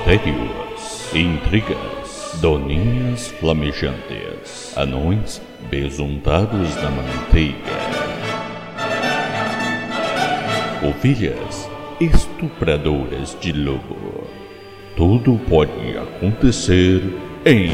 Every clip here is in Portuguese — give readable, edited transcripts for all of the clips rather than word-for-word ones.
Mistérios, intrigas, doninhas flamejantes, anões besuntados na manteiga, ovelhas estupradoras de lobo. Tudo pode acontecer em...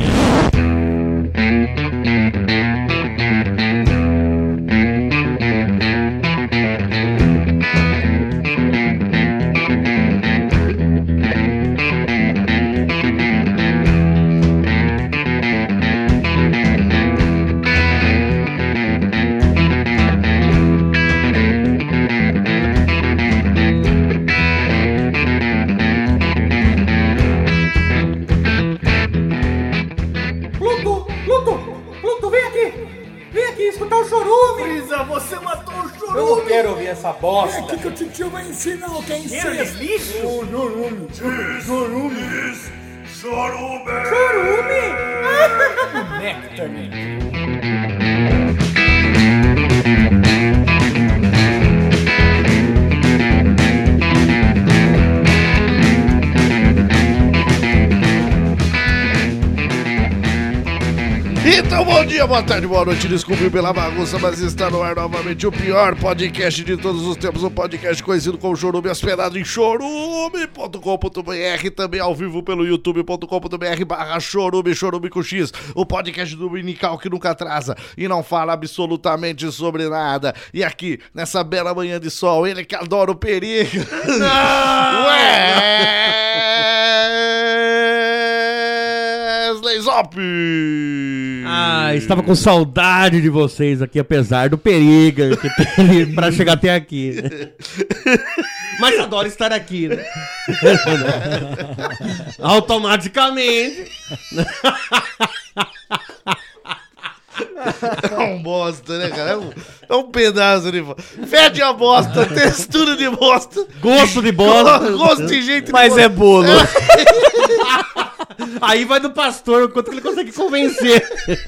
Essa bosta. É aqui que o titio vai ensinar o que é ensino. Lixo? Chorume. Chorume? Nectarman. Então, bom dia, boa tarde, boa noite, desculpe pela bagunça, mas está no ar novamente o pior podcast de todos os tempos, um podcast conhecido como Chorume, hospedado em chorume.com.br, também ao vivo pelo youtube.com.br/chorume, chorume com X, o podcast dominical que nunca atrasa e não fala absolutamente sobre nada. E aqui, nessa bela manhã de sol, ele que adora o perigo. Wesley Zop! Estava com saudade de vocês aqui, apesar do perigo que tem pra chegar até aqui. Mas adoro estar aqui, né? Automaticamente. É um bosta, né, cara? É um pedaço de bosta. Fede a bosta, textura de bosta. Gosto de bosta. Gosto de jeito de Mas bosta. é bolo. Aí vai do pastor, o quanto que ele consegue convencer.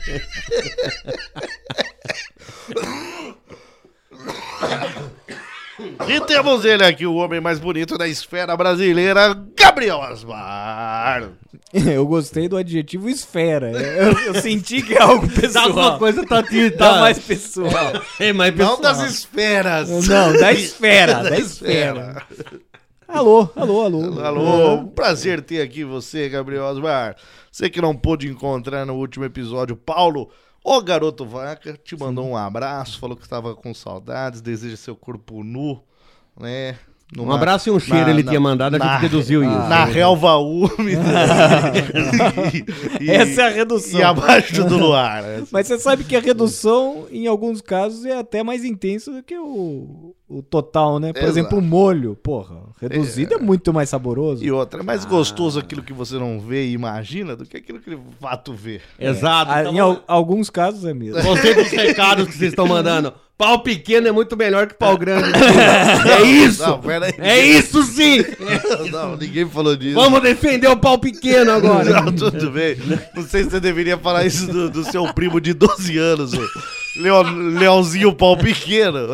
E temos ele aqui, o homem mais bonito da esfera brasileira, Gabriel Asmar. Eu gostei do adjetivo esfera. Eu senti que é algo pessoal. Alguma coisa tá mais pessoal. É mais pessoal. Não das esferas. Não, da esfera. Da esfera. Alô. Um prazer ter aqui você, Gabriel Asmar. Você que não pôde encontrar no último episódio, Paulo, o Garoto Vaca, te mandou um abraço, falou que estava com saudades, deseja seu corpo nu, né? Um abraço e um cheiro ele tinha mandado, a gente deduziu isso. Na relva úmida. Essa é a redução. E abaixo do luar. Mas você sabe que a redução, em alguns casos, é até mais intensa do que o total, né? Por exemplo, o molho. Porra, reduzido é muito mais saboroso. E outra, é mais gostoso aquilo que você não vê e imagina do que aquilo que o fato vê. Exato. Então, em alguns casos é mesmo. Gostei dos recados que vocês estão mandando. Pau pequeno é muito melhor que pau grande. É isso! Não, peraí. É isso sim! Não, ninguém falou disso. Vamos defender o pau pequeno agora. Não, tudo bem. Não sei se você deveria falar isso do seu primo de 12 anos, o Leãozinho Pau Pequeno.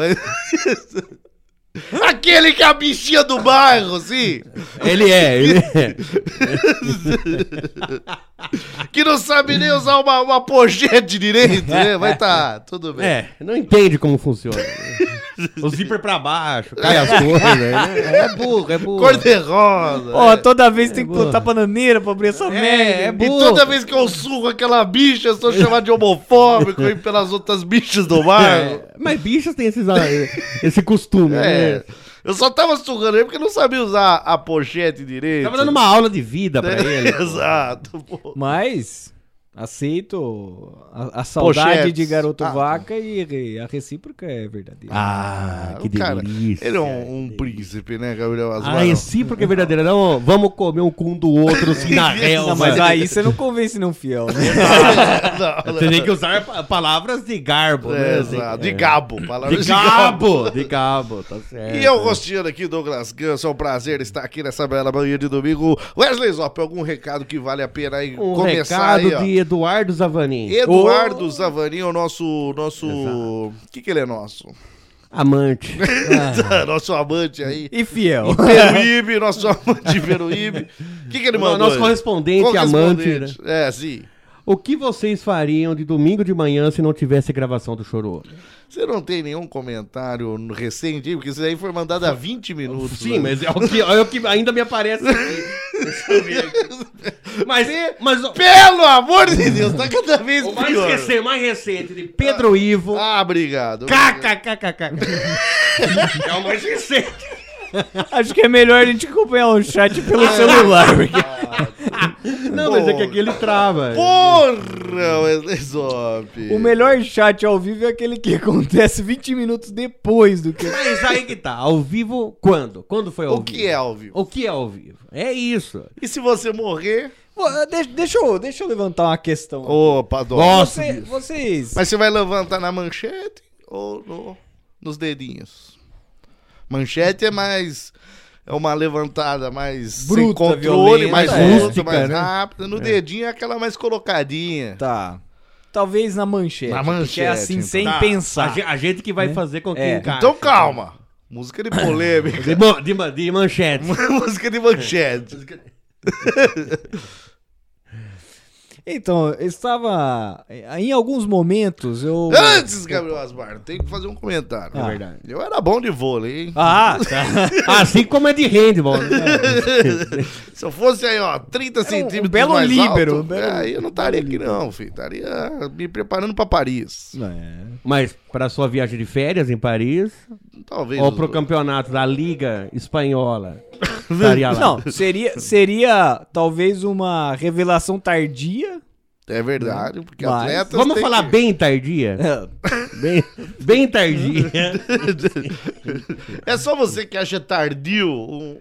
Aquele que é a bichinha do bairro, sim. Ele é. Que não sabe nem usar uma pochete direito, né? Vai tá, tudo bem. Não entende como funciona. O zíper pra baixo, cai as coisas. É burro. Cor de rosa. Ó, toda vez tem que botar bananeira pra abrir essa merda. É burro. E toda vez que eu surro aquela bicha, eu sou chamado de homofóbico e pelas outras bichas do bairro. Mas bichos têm esse costume, né? Eu só tava surrando ele porque não sabia usar a pochete direito. Tava dando uma aula de vida pra ele. Exato, pô. Mas aceito a saudade Pochetes. de Garoto Vaca e a recíproca é verdadeira. Que cara, delícia. ele é um príncipe, né, Gabriel Asmar? A recíproca é verdadeira. Não, vamos comer um com um do outro assim na relva. Não, mas aí você não convence não fiel, né? Não. Você tem que usar palavras de garbo, né? Exato, de gabo. Palavras De gabo, tá certo. E eu gostando aqui, Douglas Ganso, é um prazer estar aqui nessa bela manhã de domingo. Wesley Zop, algum recado que vale a pena aí começar recado aí, ó? de Eduardo Zavanin. Eduardo Zavanin é o nosso... O que ele é nosso? Amante. Nosso amante aí. E fiel. Peruíbe, nosso amante Peruíbe. O que ele mandou? Nosso correspondente, amante. Né? É, sim. O que vocês fariam de domingo de manhã se não tivesse gravação do Chorô? Você não tem nenhum comentário recente aí? Porque isso aí foi mandado há 20 minutos. Sim, mas é o que ainda me aparece aqui. Deixa eu ver aqui. Mas Pelo amor de Deus, tá cada vez o pior. mais recente de Pedro Ivo. Obrigado. KKKKK. É o mais recente. Acho que é melhor a gente acompanhar o chat pelo celular. Não, mas é que aqui ele trava. Porra, Wesley Zop. O melhor chat ao vivo é aquele que acontece 20 minutos depois do que... Mas aí que tá. Ao vivo, quando? Quando foi ao vivo? O que é ao vivo? O que é ao vivo? É isso. E se você morrer? Pô, deixa eu levantar uma questão. Opa, dó. Vocês... Mas você vai levantar na manchete ou nos dedinhos? Manchete é mais... É uma levantada mais bruta, sem controle, violenta, mais rústica, rústica, mais né? rápida. No dedinho é aquela mais colocadinha. Tá. Talvez na manchete. Na manchete, porque é assim, então. sem Tá. pensar. A gente que vai fazer com quem encaixa. Então calma. Música de polêmica. De manchete. Música de manchete. Então, eu estava... Em alguns momentos, eu... Antes, Gabriel Asmar, tem que fazer um comentário. É verdade. Eu era bom de vôlei, hein? Ah, tá. Assim como é de handball. Né? Se eu fosse aí, ó, 30 centímetros belo mais líbero, alto, aí eu não estaria aqui não, filho. Estaria me preparando pra Paris. Mas para sua viagem de férias em Paris Talvez. ou pro campeonato da Liga Espanhola, estaria lá. Não, seria talvez uma revelação tardia. É verdade, porque Mas- atletas Vamos têm falar que- bem tardia? Bem tardia. É só você que acha tardio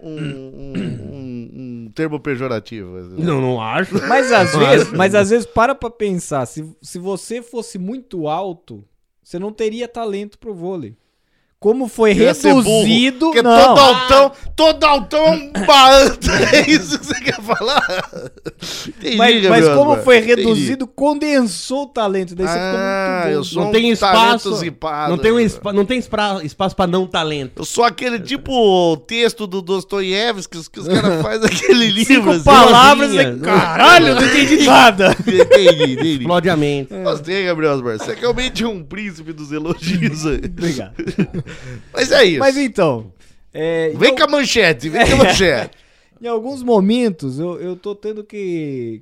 um termo pejorativo. Não acho. Mas às vezes para pra pensar, se você fosse muito alto, você não teria talento pro vôlei. Como foi Ia ser burro, reduzido... porque não. todo altão é um baanta. É isso que você quer falar? Entendi, Mas Gabriel como Asmar. foi Entendi. reduzdo, condensou o talento. Daí você ficou muito bom. eu sou Não um tem talento espaço. zipado. Não tem espaço para não talento. Eu sou aquele tipo texto do Dostoiévski que os caras fazem aquele livro. 5 assim. palavras, linha. e caralho, não entendi nada. Entendi. Explode a mente. Gostei, Gabriel Asmar. Você é realmente um príncipe dos elogios aí. Obrigado. Mas é isso. Mas então... Vem com a manchete, vem com a manchete. Em alguns momentos, eu tô tendo que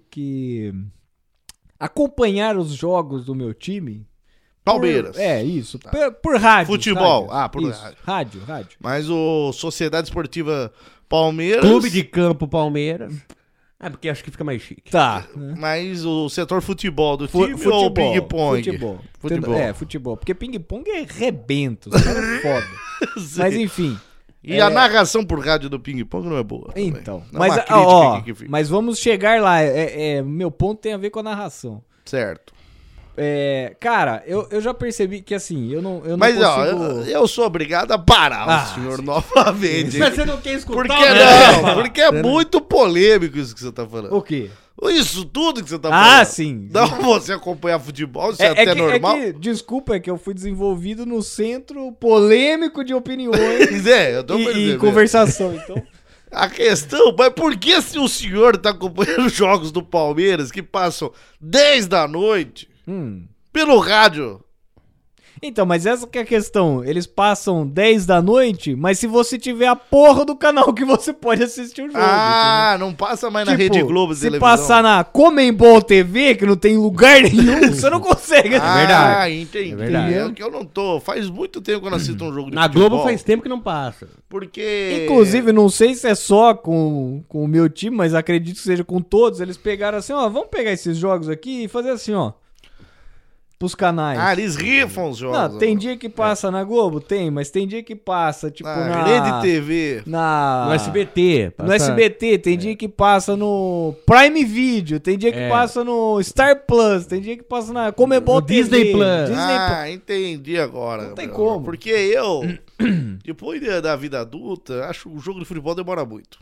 acompanhar os jogos do meu time. Palmeiras. Isso. Por rádio. Futebol. rádio. Por Isso, rádio. rádio. Mas o Sociedade Esportiva Palmeiras... Clube de Campo Palmeiras. É porque acho que fica mais chique. Tá. Mas o setor futebol do time ou ping-pong? Futebol. Futebol. Futebol. Porque ping-pong é rebento. Os caras é foda. Mas enfim. E a narração por rádio do ping-pong não é boa. também. Então. Não é Mas, uma crítica ó, aqui que fica. mas vamos chegar lá. Meu ponto tem a ver com a narração. Certo. Cara, eu já percebi que assim, eu não Mas, consigo... ó, eu sou obrigado a parar o senhor novamente. Mas você não quer escutar Por o que que não? Porque é muito polêmico isso que você tá falando. O quê? Isso tudo que você tá falando. Ah, sim. Não você acompanhar futebol, isso é até normal. Desculpa, é que eu fui desenvolvido no centro polêmico de opiniões Eu tô e percebendo. conversação, então... A questão, mas por que se o senhor tá acompanhando jogos do Palmeiras que passam 10 da noite pelo rádio? Então, mas essa que é a questão. Eles passam 10 da noite, mas se você tiver a porra do canal que você pode assistir o jogo. Não passa mais na Tipo, Rede Globo de se televisão. passar na Comembol TV, que não tem lugar nenhum, você não consegue. Entendi. É verdade. É que eu não tô. Faz muito tempo que eu não assisto um jogo de Na futebol. Globo faz tempo que não passa. Porque... Inclusive, não sei se é só com o meu time, mas acredito que seja com todos. Eles pegaram assim, ó, vamos pegar esses jogos aqui e fazer assim, ó. Pros canais. eles rifam os jogos. Não, tem dia que passa na Globo? Tem, mas tem dia que passa, tipo, na... Rede TV. Na... No SBT. No SBT, tem dia que passa no Prime Video, tem dia que passa no Star Plus, tem dia que passa na Comebol No TV. Disney Plus. Entendi agora. Não tem Gabriel. como. Porque eu, depois da vida adulta, acho que o jogo de futebol demora muito.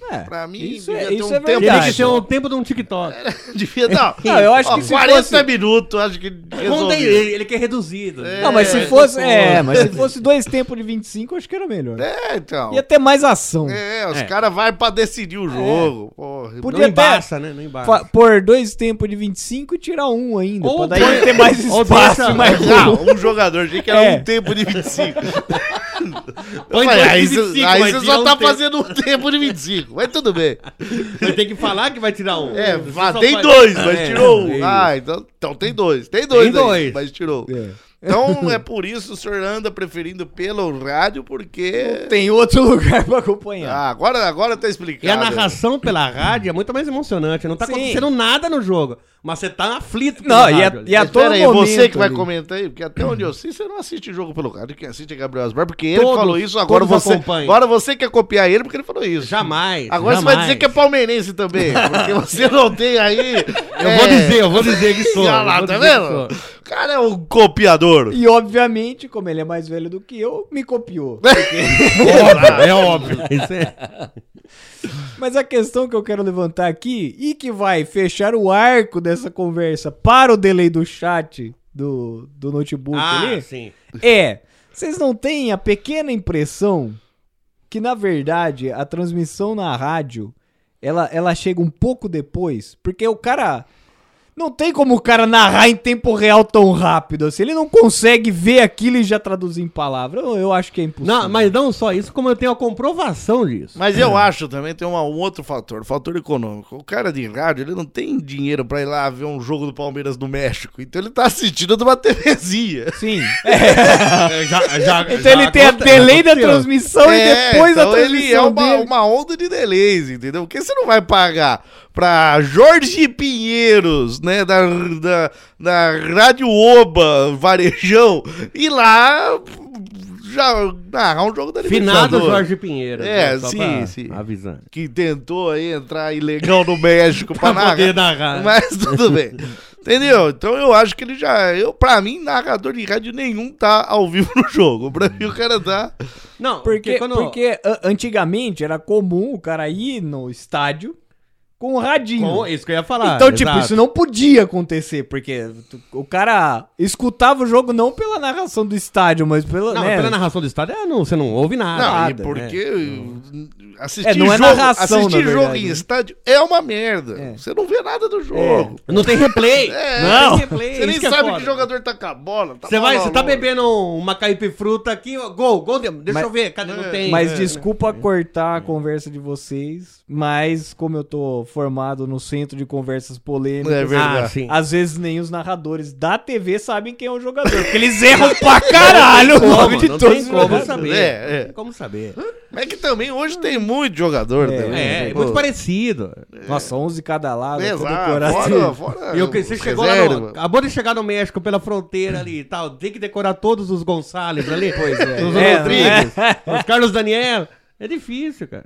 Pra mim, isso devia é ter verdade. tempo Teria que Verdade. ser o tempo de um TikTok. Devia, não, Não, eu acho que se 40 fosse- minutos, acho que Quando resolvia. ele quer reduzido. Não, mas se fosse. Mas se fosse 2 tempos de 25, acho que era melhor. Então. Ia ter mais ação. Os caras vão pra decidir o jogo. Porra. Podia Não até embaça, né? Não embaça. pôr 2 tempos de 25 e tirar um ainda. Ou Pra daí põe- ter mais ou espaço deixa- e mais Não, gol. um jogador, achei que era É. um tempo de 25. Põe Mas dois aí de 25, aí vai você tirar só um tá tempo. fazendo um tempo de 25. Mas tudo bem. Vai ter que falar que vai tirar um. Você só Tem faz- 2, mas É, tirou um. isso. Então tem 2. Tem 2 Tem dois. mas tirou. Então é por isso que o senhor anda preferindo pelo rádio, porque... Tem outro lugar pra acompanhar. Agora tá explicado. E a narração pela rádio é muito mais emocionante. Não tá Sim. acontecendo nada no jogo. Mas você tá aflito pelo Não, rádio ali. e a Mas todo pera aí, momento. você que vai ali. comentar aí, porque até onde eu sei, você não assiste jogo pelo rádio, quem assiste é Gabriel Asbar, porque ele Todos- falou isso, agora todos você, acompanham. agora você quer copiar ele porque ele falou isso. Jamais. Agora você vai dizer que é palmeirense também, porque você não tem aí... Eu vou dizer que sou. Olha lá, eu vou tá dizer que vendo? sou. O cara é um copiador. E obviamente, como ele é mais velho do que eu, me copiou. É óbvio. Isso é... Mas a questão que eu quero levantar aqui, e que vai fechar o arco dessa conversa para o delay do chat do notebook ali, sim. vocês não têm a pequena impressão que, na verdade, a transmissão na rádio, ela chega um pouco depois? Porque o cara... Não tem como o cara narrar em tempo real tão rápido assim. Ele não consegue ver aquilo e já traduzir em palavras. Eu acho que é impossível. Não, mas não só isso, como eu tenho a comprovação disso. Mas eu acho também tem um outro fator, fator econômico. O cara de rádio, ele não tem dinheiro pra ir lá ver um jogo do Palmeiras no México. Então ele tá assistindo de uma TVzinha. Sim. Já Então ele tem a delay da transmissão e depois então a transmissão ele é dele. uma onda de delays, entendeu? Porque você não vai pagar pra Jorge Pinheiros, né, da Rádio Oba, Varejão, ir lá já narrar um jogo da Finado Libertadores. Jorge Pinheiro. É, né? Só sim, pra sim. avisando. Que tentou aí entrar ilegal no México pra Pra poder narrar. narrar. Mas tudo bem. Entendeu? Então eu acho que ele já... Pra mim, narrador de rádio nenhum tá ao vivo no jogo. Pra mim, o cara tá... Não, Porque quando... antigamente era comum o cara ir no estádio com o radinho. Isso que eu ia falar. Então, tipo, exato. isso não podia acontecer, porque o cara escutava o jogo não pela narração do estádio, mas pela, Não, né? pela narração do estádio, você não ouve nada. Não, nada, e porque assistir, não é jogo, narração, assistir na jogo verdade, em né? estádio é uma merda. É. Você não vê nada do jogo. Não tem replay. Não. tem replay. Você nem isso que é sabe foda. que jogador tá com a bola. Tá Você tá bebendo. bebendo uma caipifruta aqui, ó, gol, deixa Mas- eu ver, cadê? Não tem. Mas desculpa cortar a conversa de vocês, mas como eu tô formado no centro de conversas polêmicas, É verdade. Ah, sim. às vezes nem os narradores da TV sabem quem é o jogador, porque eles erram pra caralho o Como? nome de Não todos tem os como jogadores. saber. É. Não tem como saber. É que também hoje tem muito jogador também. É, Pô. muito parecido. Nossa, 11 cada lado, Exato. tudo decorado. Fora E o que você chegou lá reserva. acabou de chegar no México pela fronteira ali e tal, tem que decorar todos os Gonçalves ali. Pois é. Os É, Rodrigues, os Carlos Daniel. É difícil, cara.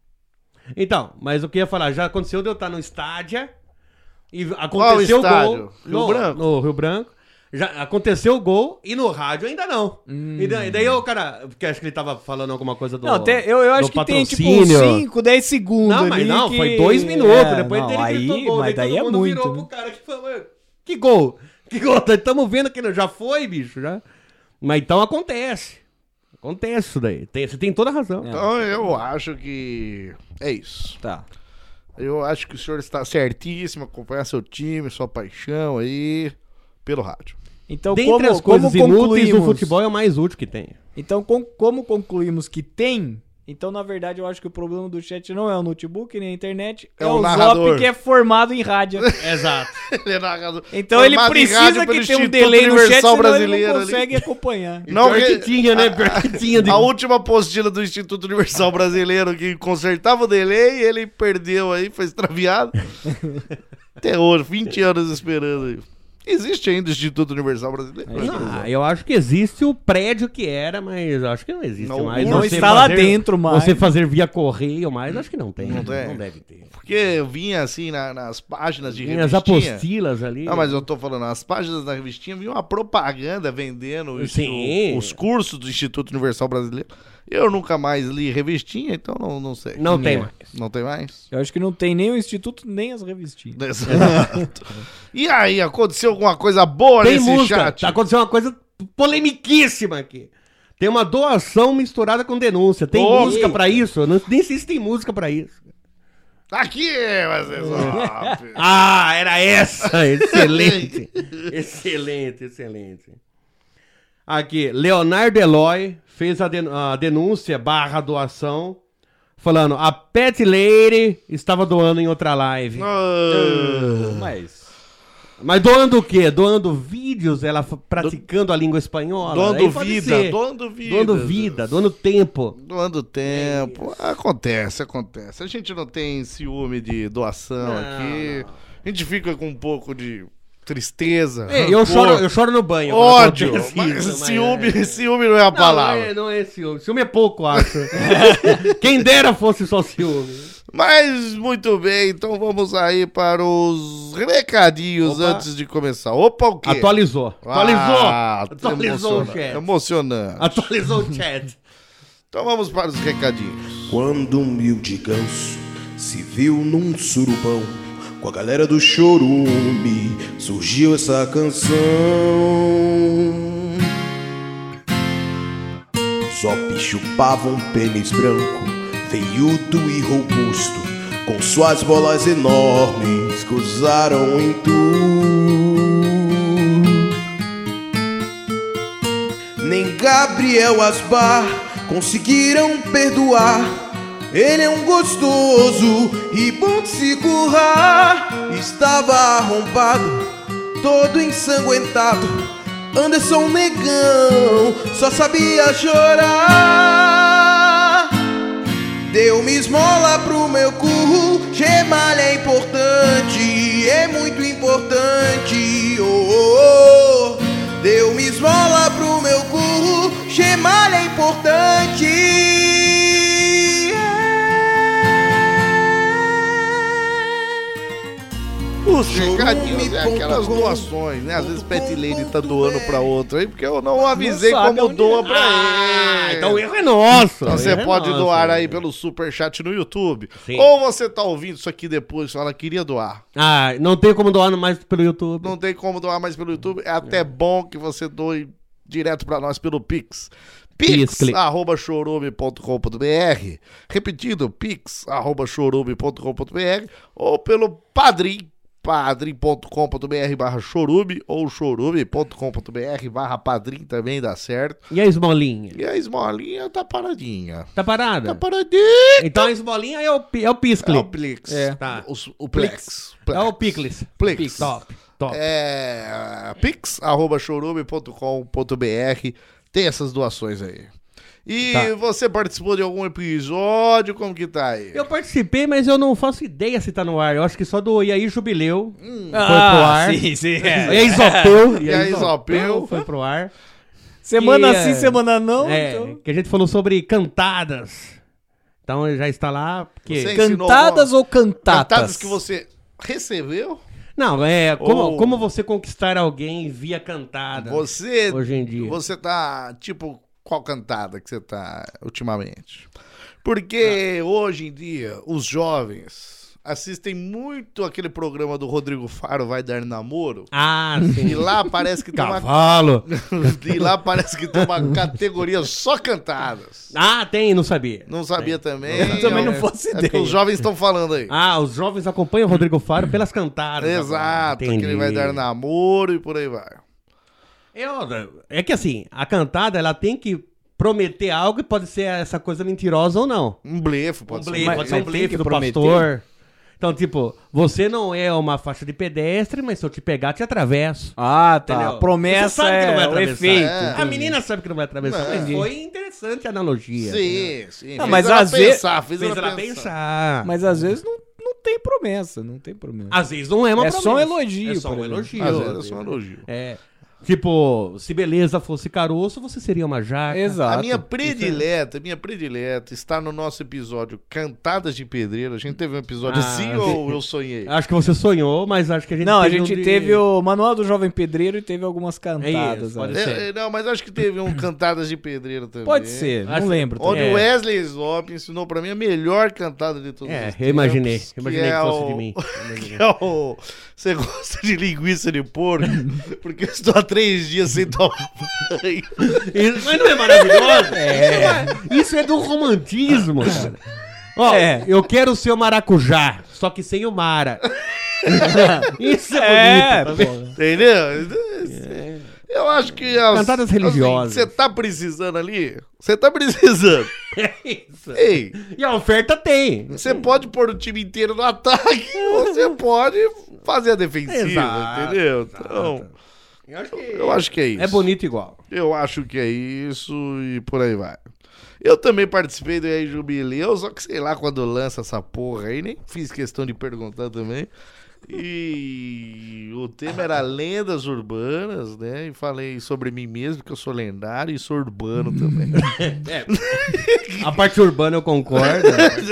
Então, mas o que eu ia falar, já aconteceu de eu estar no estádio e aconteceu o estádio? gol Rio Branco? no Rio Branco. Já aconteceu o gol e no rádio ainda não. E daí o cara, porque acho que ele tava falando alguma coisa do Não, eu acho do que tem tipo patrocínio. 5, 10 segundos Não, mas ali não, que... foi 2 minutos. Depois não, dele aí, gritou gol. mas daí todo é mundo muito. virou né? pro cara que falou, que gol? Que gol? Estamos vendo que já foi, bicho, já. Mas então acontece. Acontece isso daí. Você tem toda a razão. Então eu acho que é isso. Tá. Eu acho que o senhor está certíssimo, acompanhar seu time, sua paixão aí, pelo rádio. Então, Dentre as coisas inúteis, o futebol é o mais útil que tem. Então, como concluímos que tem, então, na verdade, eu acho que o problema do chat não é o notebook, nem a internet, É é o o narrador. Zop que é formado em rádio. Exato. Ele é narrador. Então, ele Formado em precisa rádio que pelo tenha um Instituto delay no chat, Universal senão ele Brasileiro não ali. consegue acompanhar. Não, Pior que tinha, né? Pior que tinha. A última apostila do Instituto Universal Brasileiro que consertava o delay, ele perdeu aí, foi extraviado. Até hoje, 20 anos esperando aí. Existe ainda o Instituto Universal Brasileiro? Eu acho que existe o prédio que era, mas eu acho que não existe Não, mais. não Você está lá dentro mais. Você fazer via correio, mas acho que não tem. Não tem. Não deve ter. Porque eu vinha assim nas páginas de Tem as revistinha. apostilas ali. Não, mas eu tô falando, as páginas da revistinha vinha uma propaganda vendendo Sim. os cursos do Instituto Universal Brasileiro. Eu nunca mais li revistinha, então não sei. Não tem mais. Não tem mais? Eu acho que não tem nem o instituto, nem as revistinhas. Exato. E aí, aconteceu alguma coisa boa Tem nesse música. chat? Tá acontecendo uma coisa polemiquíssima aqui. Tem uma doação misturada com denúncia. Tem Ô, música pra isso? Eu nem sei se tem música pra isso. Aqui, vocês Ah, era essa! Excelente! Excelente. Aqui, Leonardo Eloy fez a denúncia / doação, falando, a Pet Lady estava doando em outra live. Mas doando o quê? Doando vídeos, ela praticando a língua espanhola? Doando Aí pode vida, ser. doando vida. Doando vida, doando tempo. Doando tempo. Acontece. A gente não tem ciúme de doação aqui. A gente fica com um pouco de tristeza. Eu rancor, choro no banho. ódio. quando acontece Mas isso, ciúme não é a palavra. Não é ciúme. Ciúme é pouco, acho. Quem dera fosse só ciúme. Mas muito bem, então vamos aí para os recadinhos antes de começar. Opa, o quê? Atualizou o chat. Emocionante. Atualizou o chat. Então vamos para os recadinhos. Quando um humilde ganso se viu num surubão com a galera do chorume, surgiu essa canção. Zop chupava um pênis branco, veiudo e robusto, com suas bolas enormes gozaram em tu. Nem Gabriel Asbar conseguiram perdoar. Ele é um gostoso e bom de se currar. Estava arrombado, todo ensanguentado. Anderson Negão só sabia chorar. Deu-me esmola pro meu cu, gemalha é importante, é muito importante. Oh. Deu-me esmola pro meu cu, gemalha é importante. Os recadinhos é aquelas doações, né? Às vezes Pet Lady tá doando pra outro aí, porque eu não avisei como doa pra ele. Então o erro é nosso. Então você pode doar aí pelo superchat no YouTube. Sim. Ou você tá ouvindo isso aqui depois e fala, queria doar. Ah, não tem como doar mais pelo YouTube. Não tem como doar mais pelo YouTube. É até bom que você doe direto pra nós pelo Pix. pix@chorume.com.br. Repetindo, pix@chorume.com.br ou pelo padrim.com.br padrim.com.br/chorume ou chorume.com.br/padrim também dá certo. E a esmolinha? E a esmolinha tá paradinha. Tá parada? Tá paradinha. Então a esmolinha é o Piscle. É o Plix. Tá. O Plex. É o Picles. Plix. Top. É pix@chorume.com.br. Tem essas doações aí. E Tá. você participou de algum episódio? Como que tá aí? Eu participei, mas eu não faço ideia se tá no ar. Eu acho que só do E aí Jubileu foi pro ar. Sim. E aí Isopeu. E aí Isopeu. Foi pro ar. Semana E, sim, semana não. então. Que a gente falou sobre cantadas. Então já está lá. Porque... Você ensinou Cantadas ou cantatas? Cantadas que você recebeu? Não, Ou- como você conquistar alguém via cantada. Você, Hoje em dia. Você tá, tipo, qual cantada que você tá ultimamente? Porque hoje em dia, os jovens assistem muito aquele programa do Rodrigo Faro, Vai Dar Namoro. Ah, sim. E lá parece que tem uma... Cavalo. E lá parece que tem uma categoria só cantadas. Ah, tem, não sabia. Não sabia também. Eu também não faço É que ideia. os jovens estão falando aí. Ah, os jovens acompanham o Rodrigo Faro pelas cantadas. Exato, Agora. que ele vai dar namoro e por aí vai. É que assim, a cantada, ela tem que prometer algo e pode ser essa coisa mentirosa ou não. Um blefe, pode ser. Pode ser um mas tem blefe que do prometer? pastor. Então, tipo, você não é uma faixa de pedestre, mas se eu te pegar, te atravesso. Ah, tá. Entendeu? A promessa Você sabe que não vai é o atravessar. efeito. É. A menina sabe que não vai atravessar, mas Entendi. foi interessante a analogia. Sim, sim. Não, Fez mas ela às vezes- pensar, fez Fez ela ela pensar. pensar. Mas às vezes não tem promessa, não tem promessa. Às vezes não é uma É promessa. só um elogio, É só um por exemplo. elogio. Às vezes é só um elogio. É. Tipo, se beleza fosse caroço, você seria uma jaca. Exato. A minha predileta está no nosso episódio Cantadas de Pedreiro. A gente teve um episódio assim ou eu sonhei? Acho que você sonhou, mas acho que a gente Não, a teve gente um de- teve o Manual do Jovem Pedreiro e teve algumas cantadas. pode aí. ser. Não, mas acho que teve um Cantadas de Pedreiro também. Pode ser, Acho- não lembro. Onde É. o Wesley Zop ensinou pra mim a melhor cantada de todos os tempos. Eu imaginei. que Imaginei que é fosse o- de mim. Que é o... Você gosta de linguiça de porco? Porque eu estou há 3 dias sem tomar banho. Mas não é maravilhoso? Isso é do romantismo, cara. Ó, eu quero o seu maracujá, só que sem o Mara. Isso é bonito, tá vendo? Entendeu? Eu acho que... Cantadas religiosas. Você tá precisando ali? Você tá precisando. É isso. Ei, E a oferta tem. você pode pôr o time inteiro no ataque ou você pode fazer a defensiva, Exato, entendeu? Então, eu acho que é isso. É bonito igual. Eu acho que é isso e por aí vai. Eu também participei do EA Jubileu, só que sei lá quando lança essa porra aí, nem fiz questão de perguntar também. E o tema era lendas urbanas, né? E falei sobre mim mesmo, que eu sou lendário e sou urbano também. A parte urbana eu concordo.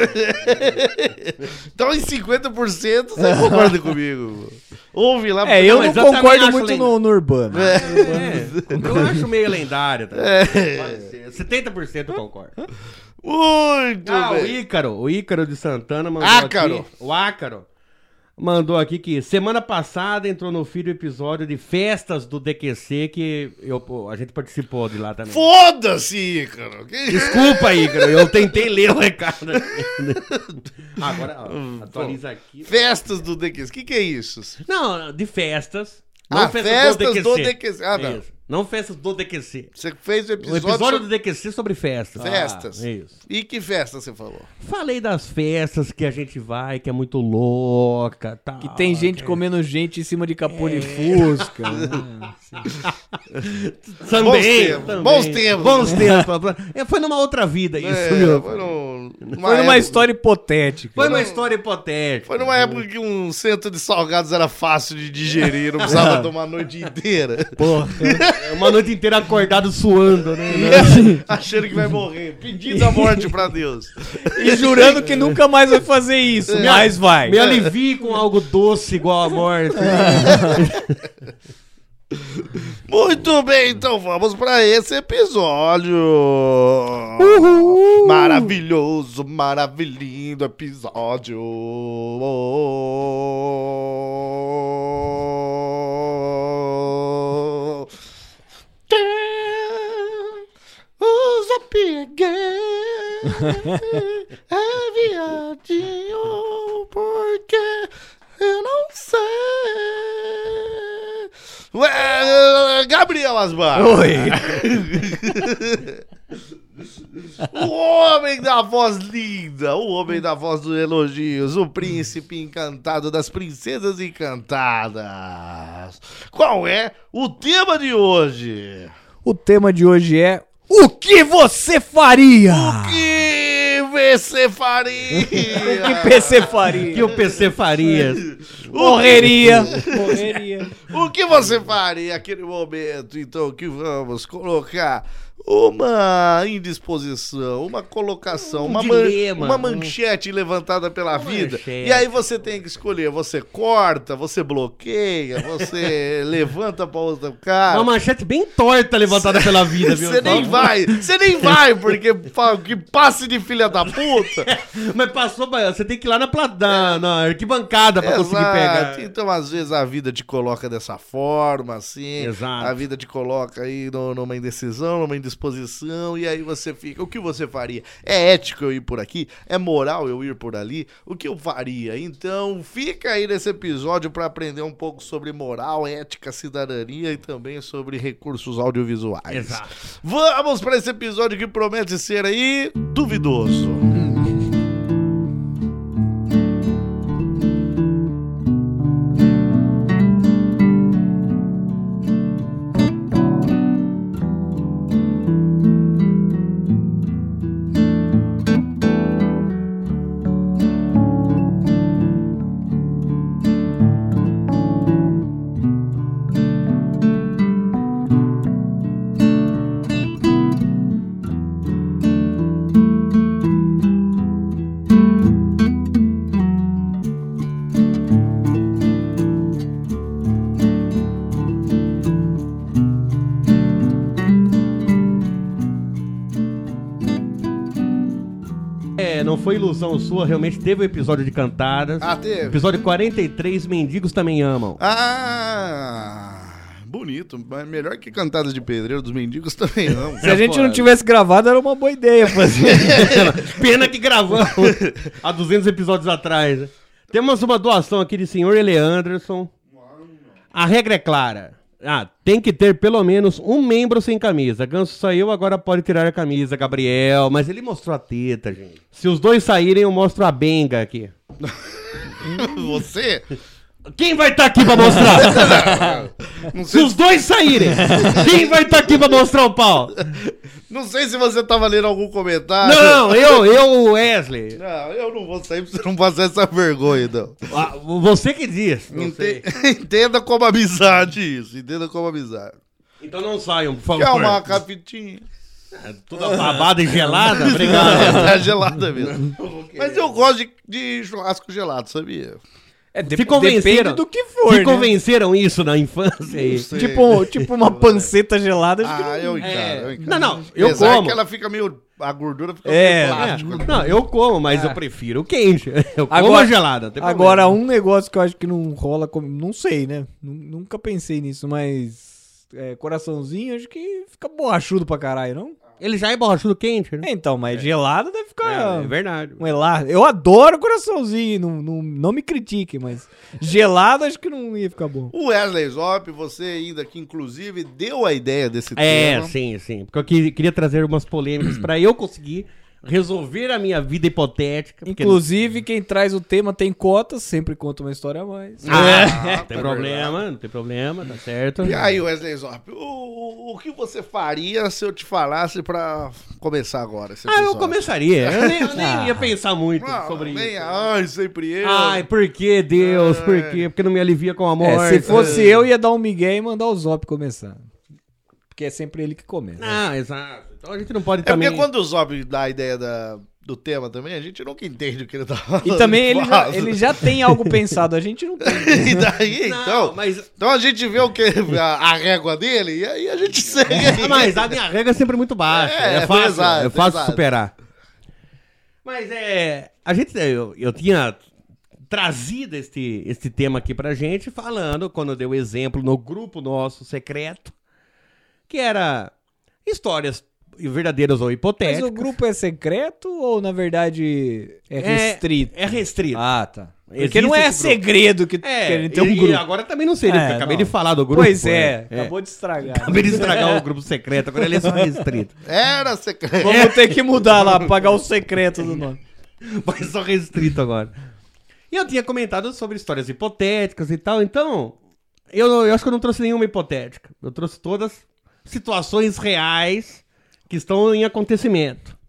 Então em 50% você concorda comigo. Ouve lá. É, eu mas não eu também concordo acho muito no urbano. Eu acho meio lendário. Tá? Pode ser. 70% eu concordo. Muito bem. O Ícaro de Santana mandou Ácaro. aqui. O Ácaro mandou aqui que semana passada entrou no feed o episódio de festas do DQC que a gente participou de lá também. Foda-se, Ícaro. Desculpa, Ícaro, eu tentei ler o recado. Agora, ó, atualiza aqui. Festas do DQC. O que é isso? Não, de festas. Não Ah, festas do DQC. Ah, não. Isso. Não festas do DQC. Você fez o O episódio, episódio sobre do DQC sobre festas. festas. Isso. E que festa você falou? Falei das festas que a gente vai, que é muito louca, tal. Que tem gente comendo gente em cima de capô de Fusca. Também, Bons tempos. Bons tempos. Foi numa outra vida isso, viu? Foi Foi numa história hipotética. Foi uma história hipotética. Foi numa época que um centro de salgados era fácil de digerir, não precisava tomar a noite inteira. Porra. Uma noite inteira acordado suando, né? Achando que vai morrer, pedindo a morte pra Deus. E jurando que nunca mais vai fazer isso, mas vai. Me alivie com algo doce igual a morte. Muito bem, então vamos pra esse episódio. Maravilhoso, maravilhoso episódio. Usa é viadinho, porque eu não sei. Ué, Gabriel Asmar. Oi. O homem da voz linda, o homem da voz dos elogios, o príncipe encantado das princesas encantadas. Qual é o tema de hoje? O tema de hoje é: o que você faria? O que você faria? O que PC faria? Que o PC faria. Morreria. Morreria. O que você faria naquele momento, então, que vamos colocar uma indisposição, uma colocação, uma dilema, manchete levantada pela vida. manchete. E aí você tem que escolher, você corta, você bloqueia, você levanta pra outro cara. Uma manchete bem torta levantada pela vida, viu? Você nem vai, porque que passe de filha da puta. Mas passou, você tem que ir lá na arquibancada pra conseguir pegar. Então, às vezes, a vida te coloca dessa forma, assim. Exato. A vida te coloca aí numa indecisão, numa indisposição, e aí você fica. O que você faria? É ético eu ir por aqui? É moral eu ir por ali? O que eu faria? Então, fica aí nesse episódio pra aprender um pouco sobre moral, ética, cidadania e também sobre recursos audiovisuais. Exato. Vamos pra esse episódio que promete ser aí duvidoso. não foi ilusão sua, realmente teve o episódio de cantadas. Ah, teve? Episódio 43, Mendigos Também Amam. Bonito. Mas melhor que Cantadas de Pedreiro dos Mendigos também não. Se a gente não tivesse gravado, era uma boa ideia fazer. Pena que gravamos há 200 episódios atrás. Né? Temos uma doação aqui de senhor Ele Anderson. A regra é clara. Tem que ter pelo menos um membro sem camisa. Ganso saiu, agora pode tirar a camisa, Gabriel. Mas ele mostrou a teta, gente. Se os dois saírem, eu mostro a benga aqui. Você? Quem vai estar aqui pra mostrar? Se os dois saírem, quem vai estar aqui pra mostrar o pau? Não sei se você tava lendo algum comentário. Não, eu, Wesley. Não, eu não vou sair pra você não passar essa vergonha, não. Você que diz. Não sei. Entenda como amizade isso. Entenda como amizade. Então não saiam, por favor. Quer uma capitinha? Toda babada e gelada? Obrigado. Tá gelada mesmo. Mas eu gosto de churrasco gelado, sabia? Se convenceram, depende do que for, se né? convenceram isso na infância aí. sei. Tipo uma panceta gelada. Acho que Eu encaro. Não, eu Apesar como. que ela fica meio... A gordura fica meio plástico. Não, eu como, mas eu prefiro o quente. Eu como Agora- a gelada. não tem Agora, problema. um negócio que eu acho que não rola, não sei, né? Nunca pensei nisso, mas coraçãozinho, acho que fica borrachudo pra caralho, não? Ele já é borrachudo quente, né? Então, mas gelado deve ficar É verdade. um elástico. Eu adoro coraçãozinho, não me critique, mas gelado acho que não ia ficar bom. O Wesley Zop, você ainda que inclusive deu a ideia desse É, tema. sim. Porque eu queria trazer umas polêmicas pra eu conseguir resolver a minha vida hipotética. porque- Inclusive, quem traz o tema tem cotas, sempre conta uma história a mais. não tem é problema, não tem problema, tá certo. E aí, Wesley Zop, o que você faria se eu te falasse pra começar agora esse Eu episódio? começaria. Eu nem ia pensar muito sobre nem, isso. Ai, sempre eu. Ai, por que, Deus? Por quê? Porque não me alivia com a morte. Se fosse eu, ia dar um migué e mandar o Zop começar. Porque é sempre ele que começa. Exato. Então a gente não pode É também... porque quando o Zop dá a ideia do tema também, a gente nunca entende o que ele tá falando. E também Faz. ele já tem algo pensado, a gente não tem. E daí, Não, então... mas... Então a gente vê o que? A régua dele e aí a gente segue. Mas a minha regra é sempre muito baixa. É fácil, exato, é fácil exato. superar. Mas eu tinha trazido este tema aqui pra gente, falando, quando eu dei o exemplo no grupo nosso secreto, que era histórias verdadeiras ou Mas hipotéticas. o grupo é secreto ou, na verdade, é restrito? É restrito. Ah, tá. Porque Existe não é esse grupo. segredo que a gente tem um e grupo. agora também não seria, porque eu acabei não. de falar do grupo. Pois acabou de estragar. Acabei de estragar o grupo secreto, agora ele é só restrito. Era secreto. Vamos ter que mudar lá, pagar o secreto do nome. Vai só restrito agora. E eu tinha comentado sobre histórias hipotéticas e tal, então eu acho que eu não trouxe nenhuma hipotética. Eu trouxe todas situações reais que estão em acontecimento.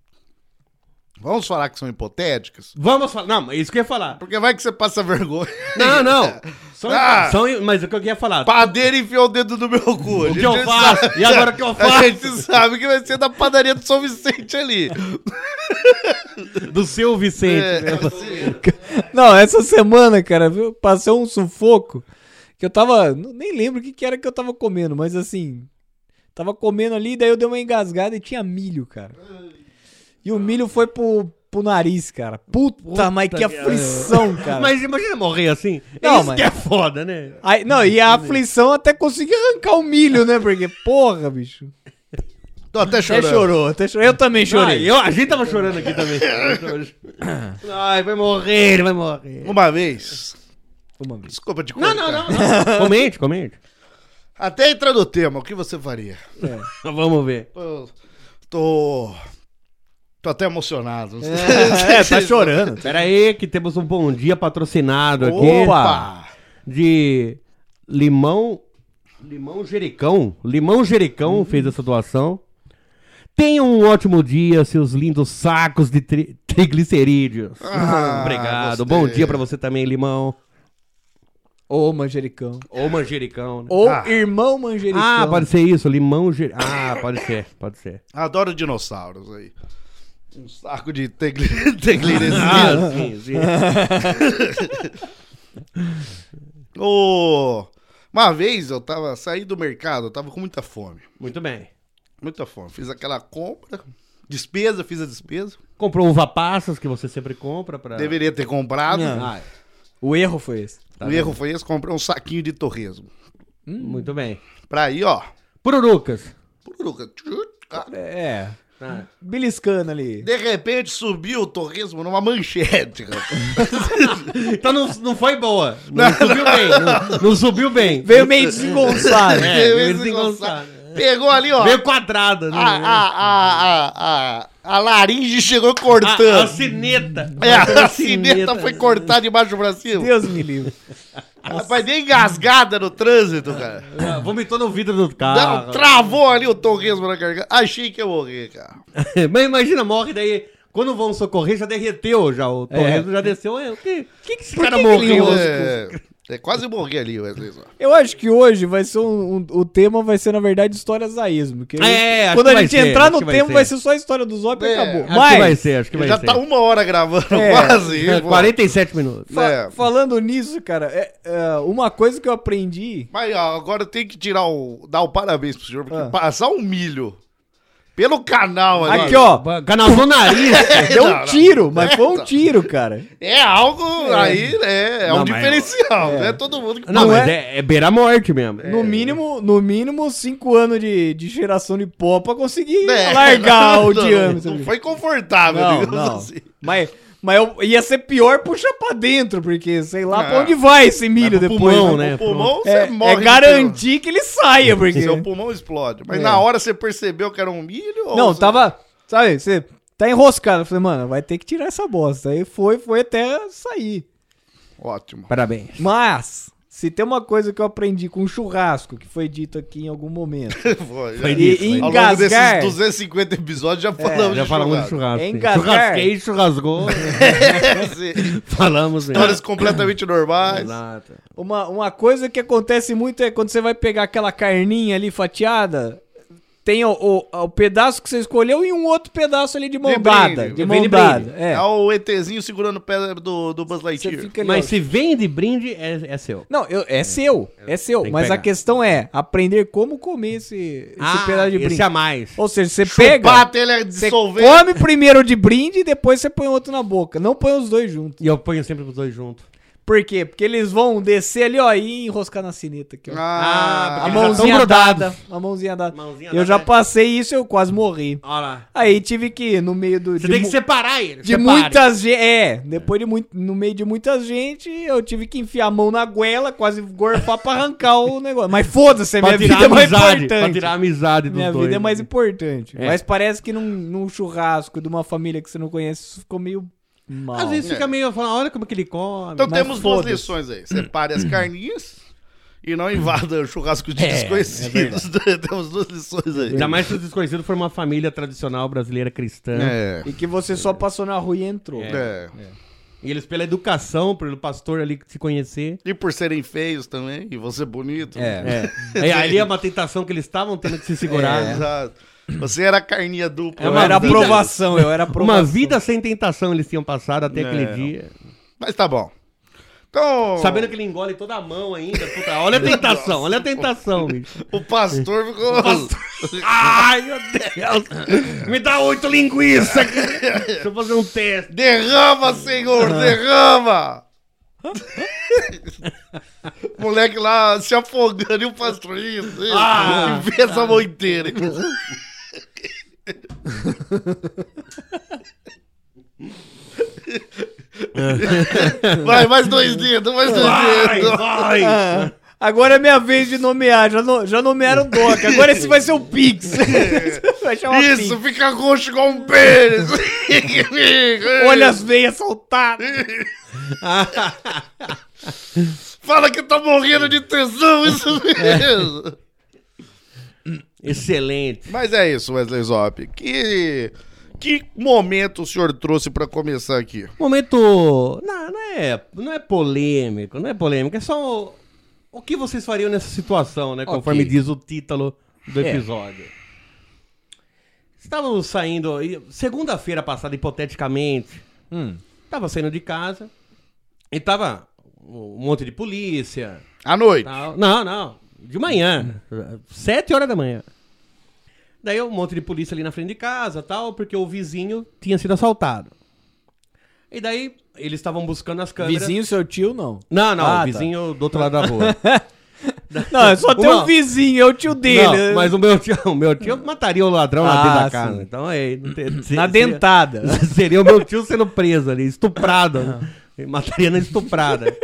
Vamos falar que são hipotéticas? Vamos falar. Não, é isso que eu ia falar. Porque vai que você passa vergonha. Não. Mas o que eu ia falar. Padeiro enfiou o dedo no meu cu. O que eu faço? E agora o que eu A faço? gente sabe que vai ser da padaria do São Vicente ali. Do seu Vicente. É, né? Não, essa semana, cara, viu, passei um sufoco que eu tava... Nem lembro o que era que eu tava comendo, mas assim... Tava comendo ali, daí eu dei uma engasgada e tinha milho, cara. E o milho foi pro nariz, cara. Puta, mas que aflição, cara. Mas imagina morrer assim. Não, Isso mas- que é foda, né? Aí, não, e a aflição até consegui arrancar o milho, né? Porque, porra, bicho. Tô até Até chorando. chorou. Eu também chorei. A gente tava chorando aqui também. Ai, vai morrer, ele vai morrer. Uma vez. Uma vez. Desculpa te Não, cortar. não. Comente. Até entrando no tema, o que você faria? Vamos ver. Eu tô até emocionado. Tá chorando. Pera aí que temos um bom dia patrocinado aqui. Opa! De Limão Jericão. Limão Jericão fez essa doação. Tenham um ótimo dia, seus lindos sacos de triglicerídeos. Obrigado. gostei. Bom dia pra você também, Limão. Ou manjericão. Ou Manjericão. Né? Ou irmão manjericão. Ah, pode ser isso, Limão Jericão. Ah, pode ser. Adoro dinossauros aí. Um saco de teglirezinho. Ah, sim. Uma vez eu saí do mercado, eu tava com muita fome. Muito bem. Muita fome. Fiz aquela compra, Despesa, fiz a despesa. Comprou uva passas, que você sempre compra pra... Deveria ter comprado. Não. Ah, O erro foi esse. tá O bem. erro foi esse, comprei um saquinho de torresmo. Muito bem. Pra ir, ó. Pururucas. Pururuca. É. Ah. Beliscando ali. De repente subiu o torresmo numa manchete, rapaz. Então não foi boa. Não subiu bem. Não subiu bem. Veio meio desengonçado. É, Veio veio desengonçado. Pegou ali, ó. Meio quadrada. Né? A laringe chegou A cortando. sineta. A sineta foi cortada de baixo pra cima. Deus me livre. Rapaz, nem engasgada no trânsito, cara. Vomitou no vidro do Não, carro. travou ali o torresmo na garganta. Achei que ia morrer, cara. Mas imagina, morre daí. Quando vão socorrer, já derreteu já. O torresmo já desceu. O que esse cara que ele morreu? É quase morrer ali, Wesley. Eu acho que hoje vai ser o tema vai ser, na verdade, histórias a esmo. Que Acho quando que a vai gente ser, entrar acho no que vai tema, ser. vai ser só a história do Zop e acabou. Acho que vai Mas, ser, acho que vai Já ser. tá 1 hora gravando, É. quase. pô. 47 minutos. falando nisso, cara, uma coisa que eu aprendi... Mas ó, agora eu tenho que dar o parabéns pro senhor, porque Ah. passar um milho pelo canal ali. Aqui, ó. Canalzão nariz. Deu Não, um tiro, mas não. foi um tiro, cara. É algo aí, né? É um Não, mas- diferencial. Não é todo mundo que Não, Não mas é? é beira-morte mesmo. No mínimo 5 anos de geração de pó pra conseguir É. largar o Não, diâmetro. Não foi confortável, Não, digamos não. assim. Mas ia ser pior puxar pra dentro, porque sei lá pra Ah. onde vai esse milho Vai pro depois. pulmão, né? né? O pulmão, você É, morre. é garantir que ele saia, porque... Seu pulmão explode. Mas É. na hora você percebeu que era um milho? ou Não, você- tava... Sabe, você tá enroscado. Eu falei, mano, vai ter que tirar essa bosta. Aí foi até sair. Ótimo. Parabéns. Mas, se tem uma coisa que eu aprendi com churrasco, que foi dito aqui em algum momento, Foi, Foi já- disso, e Ao longo engasgar... desses 250 episódios já falamos Já de falamos de churrasco. churrasco. Engasgar. Churrasquei, churrascou. Sim. Falamos mesmo. Histórias completamente normais. Exato. Uma coisa que acontece muito é quando você vai pegar aquela carninha ali fatiada, tem o pedaço que você escolheu e um outro pedaço ali de mão De dada. brinde. De Vem mão de dada. brinde. É. É o ETzinho segurando o pé do Buzz Você Lightyear. fica ali, Mas ó. se vem de brinde, é seu. Não, é seu. É seu. Tem que Mas a pegar. questão é aprender como comer esse pedaço de brinde. esse a mais. Ou seja, você Chupar pega, até ele você dissolver. come primeiro o de brinde e depois você põe outro na boca. Não põe os dois juntos. E eu ponho sempre os dois juntos. Por quê? Porque eles vão descer ali, ó, e enroscar na sineta aqui, ó. Ah, A eles já mãozinha tão grudados. dada. A mãozinha dada. Mãozinha Eu dada, já é. passei isso e eu quase morri. Olha lá. Aí tive que ir no meio do... Você tem que separar ele. de muitas gente. Depois de muito. No meio de muita gente, eu tive que enfiar a mão na goela, quase gorfar pra arrancar o negócio. Mas foda-se, Pra minha tirar vida é mais amizade. importante. Pra tirar a amizade dos Minha dois. vida é mais importante. É. Mas parece que num churrasco de uma família que você não conhece, isso ficou meio mal. Às vezes fica meio falando, olha como que ele come. Então Mas temos duas foda-se. lições aí. Separe as carninhas e não invada o churrasco de É, desconhecidos. Temos duas lições aí. Ainda mais se os desconhecidos for uma família tradicional brasileira cristã. É. E que você só passou na rua e entrou. É. E eles, pela educação, pelo pastor ali se conhecer. E por serem feios também, e você bonito. É. Aí ali é uma tentação que eles estavam tendo que se segurar. Exato. Você era carninha dupla. É Eu uma era vida- aprovação, eu era aprovação. Uma vida sem tentação eles tinham passado até aquele É. dia. Mas tá bom. Então, Sabendo que ele engole toda a mão ainda. Puta, olha a tentação, olha a tentação, bicho. o pastor ficou... Ai, meu Deus. Me dá 8 linguiças aqui. Deixa eu fazer um teste. Derrama, Senhor, derrama! Moleque lá se afogando e o pastor isso. Ah! E vê essa mão inteira. Vai, mais 2 dedos, mais 2 Vai, dedos. vai. Ah, agora é minha vez de nomear. Já nomearam o Doc. Agora esse vai ser o Pix. Vai chamar Isso, Pix. fica roxo igual um pênis. Olha as veias soltadas. Fala que tá morrendo de tesão, isso mesmo. Excelente. Mas é isso, Wesley Zop. Que momento o senhor trouxe pra começar aqui? Momento. Não é polêmico, não é polêmico. É só o que vocês fariam nessa situação, né? Conforme diz o título do episódio. Estávamos saindo. Segunda-feira passada, hipoteticamente. Tava saindo de casa. E tava um monte de polícia. À noite. Tal. Não. De manhã. 7 horas da manhã. Daí um monte de polícia ali na frente de casa, tal, porque o vizinho tinha sido assaltado. E daí eles estavam buscando as câmeras. Vizinho, seu tio, não. Não, Ah, vizinho do outro lado da rua. Não, só tem um vizinho, é o tio dele. Não, mas o meu tio mataria o ladrão lá dentro da casa. sim. Então aí... Na dentada. Seria o meu tio sendo preso ali, estuprado. Né? Ele mataria na estuprada.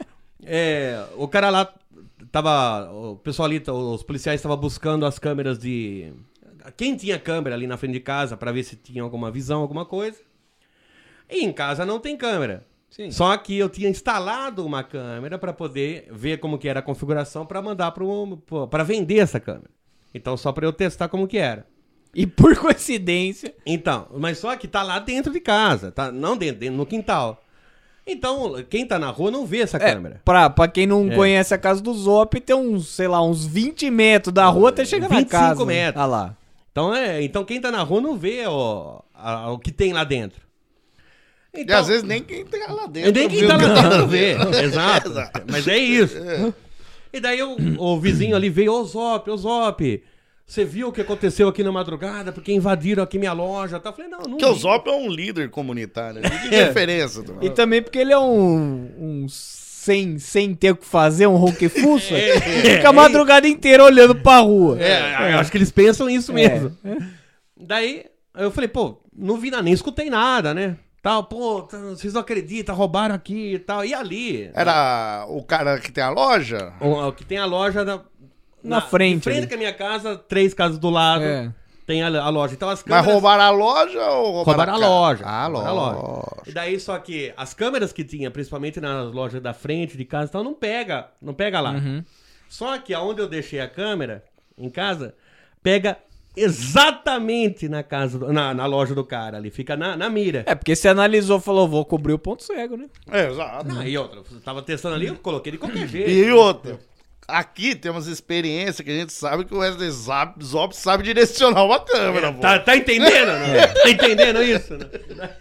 O cara lá tava... O pessoal ali, os policiais estavam buscando as câmeras de... Quem tinha câmera ali na frente de casa pra ver se tinha alguma visão, alguma coisa. E em casa não tem câmera. Sim. Só que eu tinha instalado uma câmera pra poder ver como que era a configuração pra mandar para vender essa câmera. Então só pra eu testar como que era. E por coincidência... Então, mas só que tá lá dentro de casa, tá? Não dentro no quintal. Então, quem tá na rua não vê essa câmera. Pra quem não conhece a casa do Zop, tem uns, sei lá, uns 20 metros da rua até chegar na casa. 25 metros. Ah lá. Então quem tá na rua não vê o que tem lá dentro. Então, E às vezes nem quem tá lá dentro. nem quem viu tá que lá tá dentro vendo. vê. Exato. Mas é isso. E daí o vizinho ali veio, ô Zop, você viu o que aconteceu aqui na madrugada? Porque invadiram aqui minha loja. Tá? Eu falei, não Porque o vi. Zop é um líder comunitário. Que diferença. E também porque ele é um sem ter o que fazer, um ronquifuça, fica a madrugada inteira olhando pra rua. Eu acho que eles pensam isso mesmo. Daí eu falei, pô, não vi nada, nem escutei nada, né? Tal, pô, vocês não acreditam, roubaram aqui e tal. E ali? Era o cara que tem a loja? O que tem a loja Na frente, em frente ali. com a minha casa, 3 casas do lado, tem a loja. Então as Mas câmeras... roubaram a loja ou Roubaram a casa? loja. Ah, roubaram a loja. E daí só que as câmeras que tinha, principalmente nas lojas da frente de casa, então não pega lá. Só que aonde eu deixei a câmera, em casa, pega exatamente na loja do cara ali, fica na mira. Porque você analisou, falou, vou cobrir o ponto cego, né? Exato. E outra, você tava testando ali, eu coloquei de qualquer jeito. E outra, aqui temos experiência que a gente sabe que o Wesley Zop sabe direcionar uma câmera. pô. Tá entendendo? Né? Tá entendendo isso? Né?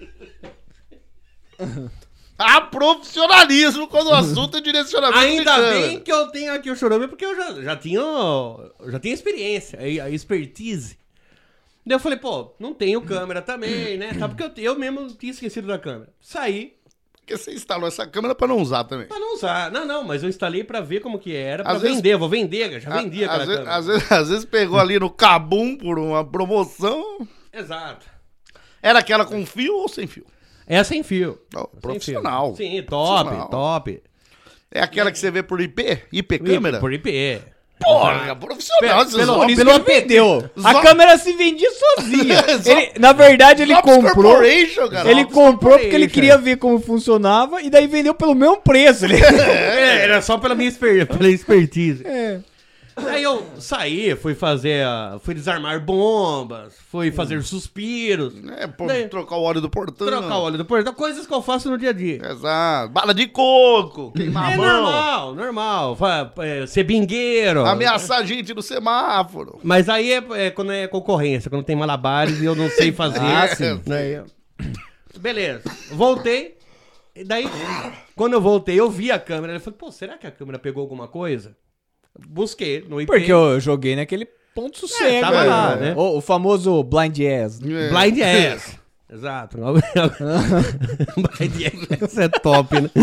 Há profissionalismo quando o assunto é direcionamento de Ainda câmera. bem que eu tenho aqui o Chorume, porque eu já tinha experiência, a expertise. Daí eu falei, pô, não tenho câmera também, né? Tá, porque eu mesmo tinha esquecido da câmera. Saí, Porque você instalou essa câmera pra não usar também. pra não usar. Não, mas eu instalei pra ver como que era, pra Às vezes- vender. Vou vender, já vendi aquela câmera. Às vezes pegou ali no Kabum por uma promoção. Exato. Era aquela com fio ou sem fio? É sem fio. Não, Sem profissional. fio. Sim, top, Profissional. top. É aquela que você vê por IP? IP câmera? Por IP. Porra, profissional. esses pelo- homens. Pelo vendeu. A Zop- câmera se vendia sozinha. Zop- Na verdade, ele Zop comprou. Corporation, cara. Ele Zop comprou porque ele Corporation. queria ver como funcionava e daí vendeu pelo mesmo preço. Ele... Era só pela minha pela expertise. É. Aí eu saí, fui desarmar bombas, fui fazer suspiros, Daí- Trocar o óleo do portão. trocar o óleo do portão, coisas que eu faço no dia a dia. Exato. Bala de coco. Queimar É a mão. normal. Ser bingueiro. Ameaçar a gente no semáforo. Mas aí é quando é concorrência, quando tem malabares e eu não sei fazer. Ah, sim. Né? Beleza. Voltei. E daí, quando eu voltei, eu vi a câmera. Eu falei, pô, será que a câmera pegou alguma coisa? Busquei no IP. Porque eu joguei naquele ponto cego. tava lá, né? O famoso blind ass. Blind Ass. Exato. Blind Ass é top, né?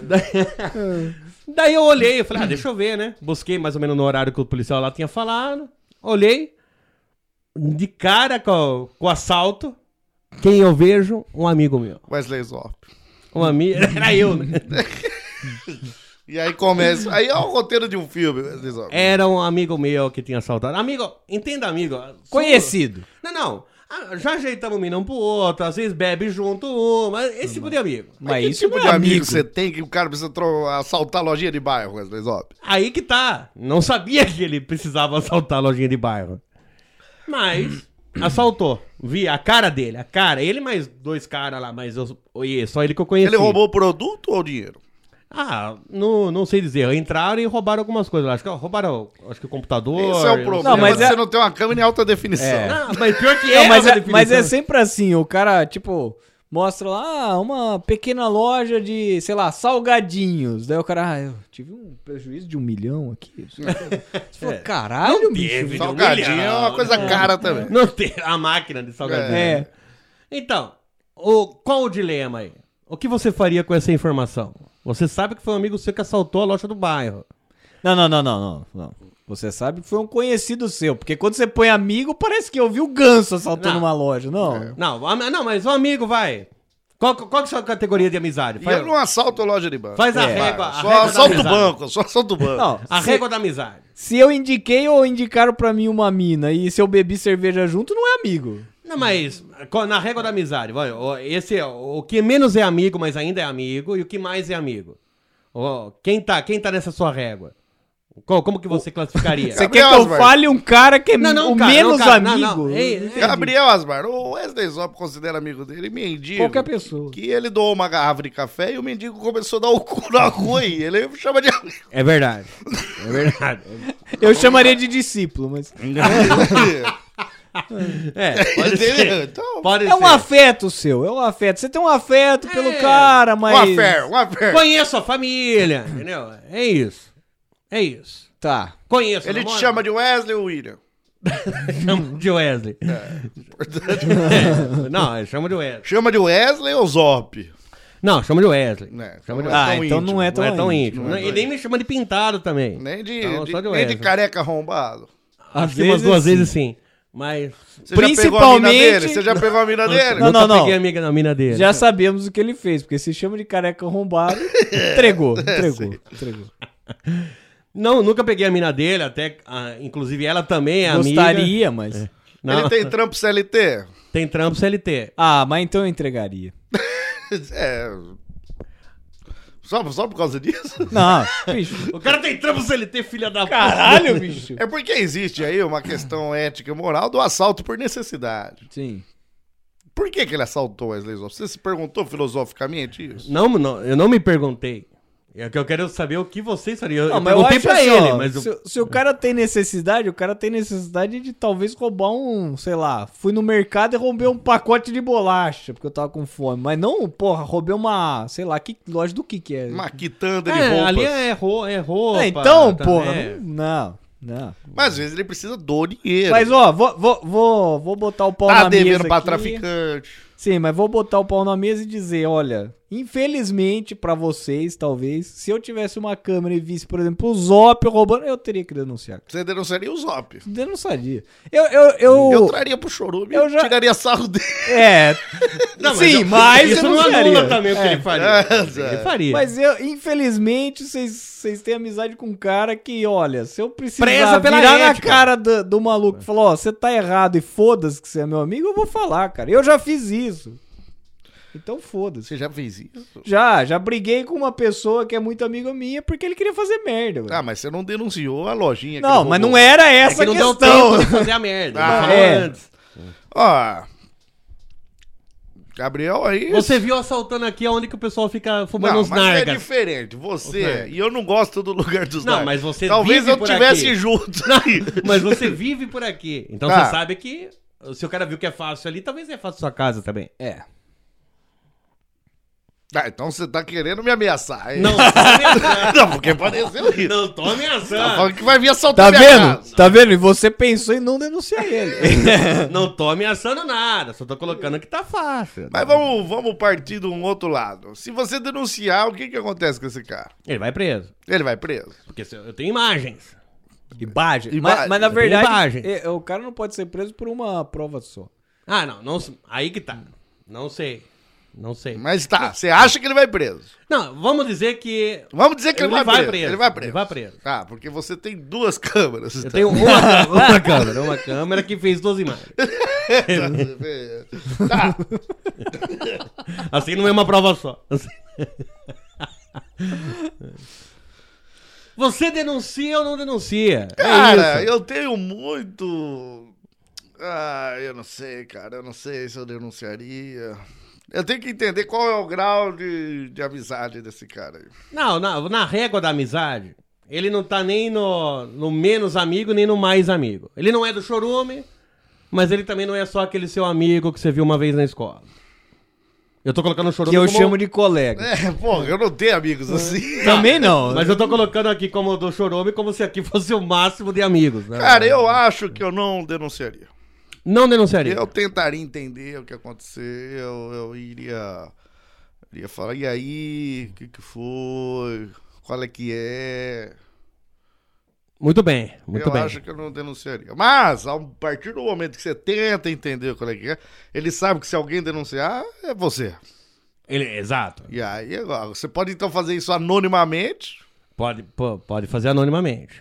Daí eu olhei, eu falei, deixa eu ver, né? Busquei mais ou menos no horário que o policial lá tinha falado. Olhei. De cara com o assalto. Quem eu vejo? Um amigo meu. Wesley Zop. Um amigo. Era eu, né? E aí começa. Aí é o roteiro de um filme, Wesley Zop. Era um amigo meu que tinha assaltado. Amigo, entenda, amigo. Conhecido. Não. Já ajeitamos um não pro outro, às vezes bebe junto mas esse tipo de amigo. Mas Que isso tipo não de é amigo você tem que o cara precisa assaltar a lojinha de bairro, Wesley Zop? Aí que tá. Não sabia que ele precisava assaltar a lojinha de bairro. Mas assaltou. Vi a cara dele, Ele mais 2 caras lá, mas só ele que eu conheci. Ele roubou o produto ou o dinheiro? Não sei dizer. Entraram e roubaram algumas coisas lá. Acho que roubaram o computador. Esse é o problema. Não, mas você não tem uma câmera em alta definição. É. Não, mas pior que Não, é. mas, essa mas é definição. sempre assim, o cara, tipo, mostra lá uma pequena loja de, sei lá, salgadinhos. Daí o cara, eu tive um prejuízo de 1 milhão aqui. Você falou, caralho, bicho. Salgadinho é uma coisa cara também. Não tem a máquina de salgadinho. É. Então, qual o dilema aí? O que você faria com essa informação? Você sabe que foi um amigo seu que assaltou a loja do bairro. Não. Você sabe que foi um conhecido seu. Porque quando você põe amigo, parece que eu vi o Ganso assaltando uma loja. Não. Não, mas o amigo vai. Qual que é a sua categoria de amizade? E eu não assalto a loja de banco. Faz a régua. Só assalto o banco, só assalto o banco. Não, A régua da amizade. se eu indiquei ou indicaram pra mim uma mina e se eu bebi cerveja junto, não é amigo. Não, mas na régua da amizade, vai, esse é o que menos é amigo, mas ainda é amigo, e o que mais é amigo. Quem tá nessa sua régua? Como que você classificaria? Você quer que eu fale um cara que é o menos amigo? Ei, Gabriel Asmar, o Wesley Zop considera amigo dele mendigo. Qualquer pessoa. Que ele doou uma garrafa de café e o mendigo começou a dar o cu na rua e ele chama de amigo. É verdade. É verdade. Eu chamaria de discípulo, mas... Pode Entendeu? ser. Então, Pode É um ser. afeto seu, é um afeto. Você tem um afeto pelo cara, mas... uma fé. Conheço a família, entendeu? É isso. Tá. Conheço. Ele te namora- chama de Wesley ou William? Chama de Wesley. Não, ele chama de Wesley. Chama de Wesley ou Zop? Não, chama de Wesley. Né, Chama de não é Wesley. tão então não é Não é tão íntimo. Não é E tão nem me chama de pintado também. Nem de, Não, só de nem Wesley. de careca arrombado. Acho que umas duas vezes sim. Mas Você já pegou a mina Principalmente- dele? Você já pegou a mina dele? Não, nunca não. peguei amiga na mina dele. Já sabemos o que ele fez, porque se chama de careca arrombado, entregou. Não, nunca peguei a mina dele, até, inclusive ela também é amiga. Gostaria, mas... Não, Ele tem trampo CLT? tem trampo CLT. Ah, mas então eu entregaria. É... Só por causa disso? Não, bicho. O cara tem trampo CLT, filha da Caralho, bicho. É porque existe aí uma questão ética e moral do assalto por necessidade. Sim. Por que ele assaltou Wesley Zop? Você se perguntou filosoficamente isso? Não, eu não me perguntei. É que eu quero saber o que vocês fariam. Eu Não, mas eu perguntei acho pra assim, ele, ó, mas... se o cara tem necessidade, o cara tem necessidade de talvez roubar sei lá, fui no mercado e roubei um pacote de bolacha, porque eu tava com fome. Mas não, porra, roubei uma, sei lá, que loja do que é? Uma quitanda de roupas. ali é roupa. Então, também. porra, não. Mas às vezes ele precisa do dinheiro. Mas, ó, vou botar o pau Tá na mesa devendo pra aqui. traficante. Sim, mas vou botar o pau na mesa e dizer, olha, infelizmente pra vocês, talvez, se eu tivesse uma câmera e visse, por exemplo, o Zop roubando, eu teria que denunciar. Você denunciaria o Zop. Denunciaria. Eu traria pro chorume Eu e já- tiraria sarro dele. É. Não, Sim, mas isso não denunciaria. anula também o que ele faria. Ele faria. Mas infelizmente, vocês têm amizade com um cara que, olha, se eu precisar Preza pela virar na ética. cara do maluco e falar, ó, você tá errado e foda-se que você é meu amigo, eu vou falar, cara. Eu já fiz isso. Então foda-se. Você já fez isso? Já briguei com uma pessoa que é muito amiga minha porque ele queria fazer merda, velho. Ah, mas você não denunciou a lojinha. que Não, ele mas roubou. não era É essa que não deu questão. tempo de fazer a merda. Ah, Ele falou é. antes. Ó, Gabriel aí... Você viu assaltando aqui onde que o pessoal fica fumando Não, uns mas é nargas. diferente. Você... Ok. E eu não gosto do lugar dos Não, nargas. mas você Talvez vive eu por tivesse aqui. junto. Mas você vive por aqui. Então Tá. você sabe que se o cara viu que é fácil ali, talvez é fácil sua casa também. É. Ah, então você tá querendo me ameaçar, hein? Não, tá Não, porque pareceu isso. não tô Tá ameaçando. falando que vai vir assaltar Tá minha vendo? casa. Tá vendo? E você pensou em não denunciar ele. Não tô ameaçando nada. Só tô colocando que tá fácil. Mas vamos partir de um outro lado. Se você denunciar, o que acontece com esse cara? Ele vai preso. Ele vai preso. Porque eu tenho imagens. Imagem. Imagem. Mas na Tem verdade, imagem. o cara não pode ser preso por uma prova só. Ah, não. Aí que tá. Não sei. Mas tá, você acha que ele vai preso? Não, vamos dizer que... Vamos dizer que ele vai preso. preso. Ele vai preso. Ele vai preso. Tá, porque você tem 2 câmeras. Eu tenho uma câmera que fez 2 imagens. Tá. Assim não é uma prova só. Assim. Você denuncia ou não denuncia? Cara, é isso. eu tenho muito... Ah, eu não sei, cara. Eu não sei se eu denunciaria. Eu tenho que entender qual é o grau de amizade desse cara aí. Não, na régua da amizade, ele não tá nem no menos amigo, nem no mais amigo. Ele não é do chorume, mas ele também não é só aquele seu amigo que você viu uma vez na escola. Eu tô colocando o Que chorume eu como... chamo de colega. Pô, eu não tenho amigos assim. Também não. Mas eu tô colocando aqui como do chorume como se aqui fosse o máximo de amigos. Né? Cara, eu acho que eu não denunciaria. Não denunciaria. Eu tentaria entender o que aconteceu, eu iria falar, e aí, o que foi, qual é que é... Muito bem, muito bem. Eu acho que eu não denunciaria. Mas, a partir do momento que você tenta entender qual é que é, ele sabe que se alguém denunciar, é você. Exato. E aí, agora, você pode então fazer isso anonimamente, Pode fazer anonimamente.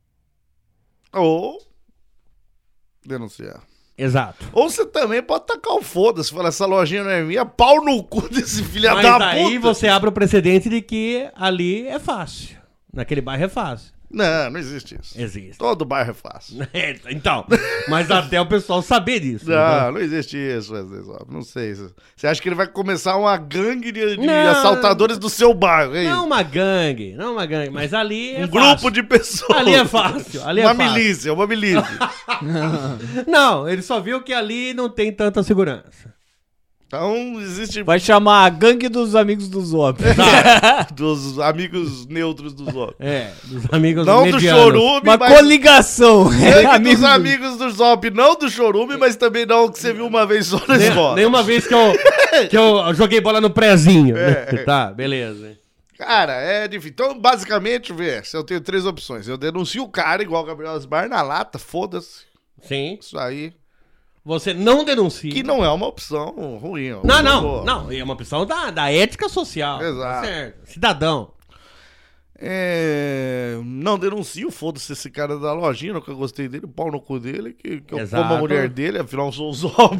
ou denunciar. Exato. Ou você também pode tacar o foda-se, falar, essa lojinha não é minha, pau no cu desse filho Mas da puta. aí você abre o precedente de que ali é fácil. Naquele bairro é fácil. Não existe isso. Existe. Todo bairro é fácil. Então, mas até o pessoal saber disso. Não existe isso, Wesley Zop. Não sei. Você acha que ele vai começar uma gangue de Não. assaltadores do seu bairro, hein? Não uma gangue, mas ali é Um fácil. grupo de pessoas. Ali é fácil, ali é uma fácil. milícia, uma milícia. Não, ele só viu que ali não tem tanta segurança. Então, existe Vai chamar a gangue dos amigos do Zop. dos amigos neutros dos Zop. Dos amigos Não do medianos. chorume, Uma mas... coligação. Gangue dos amigos do Zop, não do chorume, mas também não que você viu uma vez só na escola. Nenhuma vez que eu joguei bola no prezinho. Tá, beleza. Cara, é difícil. Então, basicamente, eu tenho 3 opções. Eu denuncio o cara, igual o Gabriel Asbar, na lata, foda-se. Sim. Isso aí. Você não denuncia. Que não é uma opção ruim. ó. Não. É uma opção da ética social. Exato. Tá certo. Cidadão. Não denuncio, foda-se esse cara da lojinha, nunca gostei dele, pau no cu dele, que eu Exato. como a mulher dele, afinal eu sou o Zop.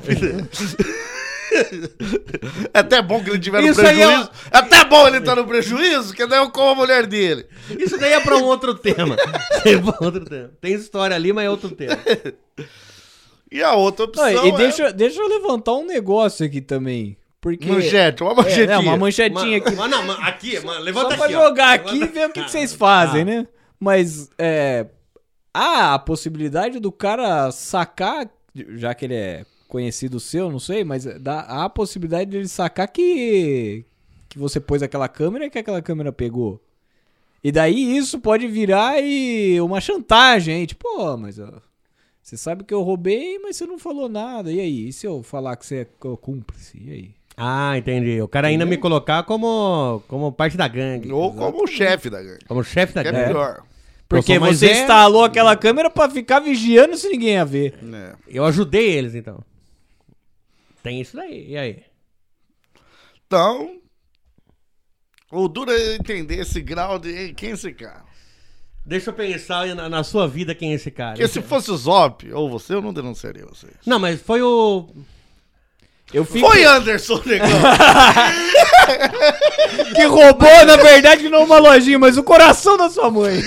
É até bom que ele tiver no Isso aí prejuízo. É até bom ele estar no prejuízo, que daí eu como a mulher dele. Isso daí é pra um outro tema. Tem história ali, mas é outro tema. E a outra opção Não, e deixa eu levantar um negócio aqui também. Porque... manchete, uma manchetinha. uma manchetinha aqui. Levanta Só pra aqui, ó. jogar aqui e ver o que vocês fazem, né? Mas há a possibilidade do cara sacar, já que ele é conhecido seu, não sei, mas há a possibilidade de ele sacar que você pôs aquela câmera e que aquela câmera pegou. E daí isso pode virar uma chantagem, hein? Tipo, mas você sabe que eu roubei, mas você não falou nada. E aí? E se eu falar que você é cúmplice? E aí? Ah, entendi. O cara ainda me colocar como parte da gangue. Ou como o chefe da gangue. Como chefe da Que é gangue. melhor. Porque você instalou aquela câmera pra ficar vigiando se ninguém ia ver. Eu ajudei eles, então. Tem isso daí. E aí? Então, o duro é entender esse grau de quem é esse cara. Deixa eu pensar na sua vida quem é esse cara. Porque se fosse o Zop ou você, eu não denunciaria vocês. Não, mas foi o... Foi Anderson Negão. Que roubou, na verdade, não uma lojinha, mas o coração da sua mãe.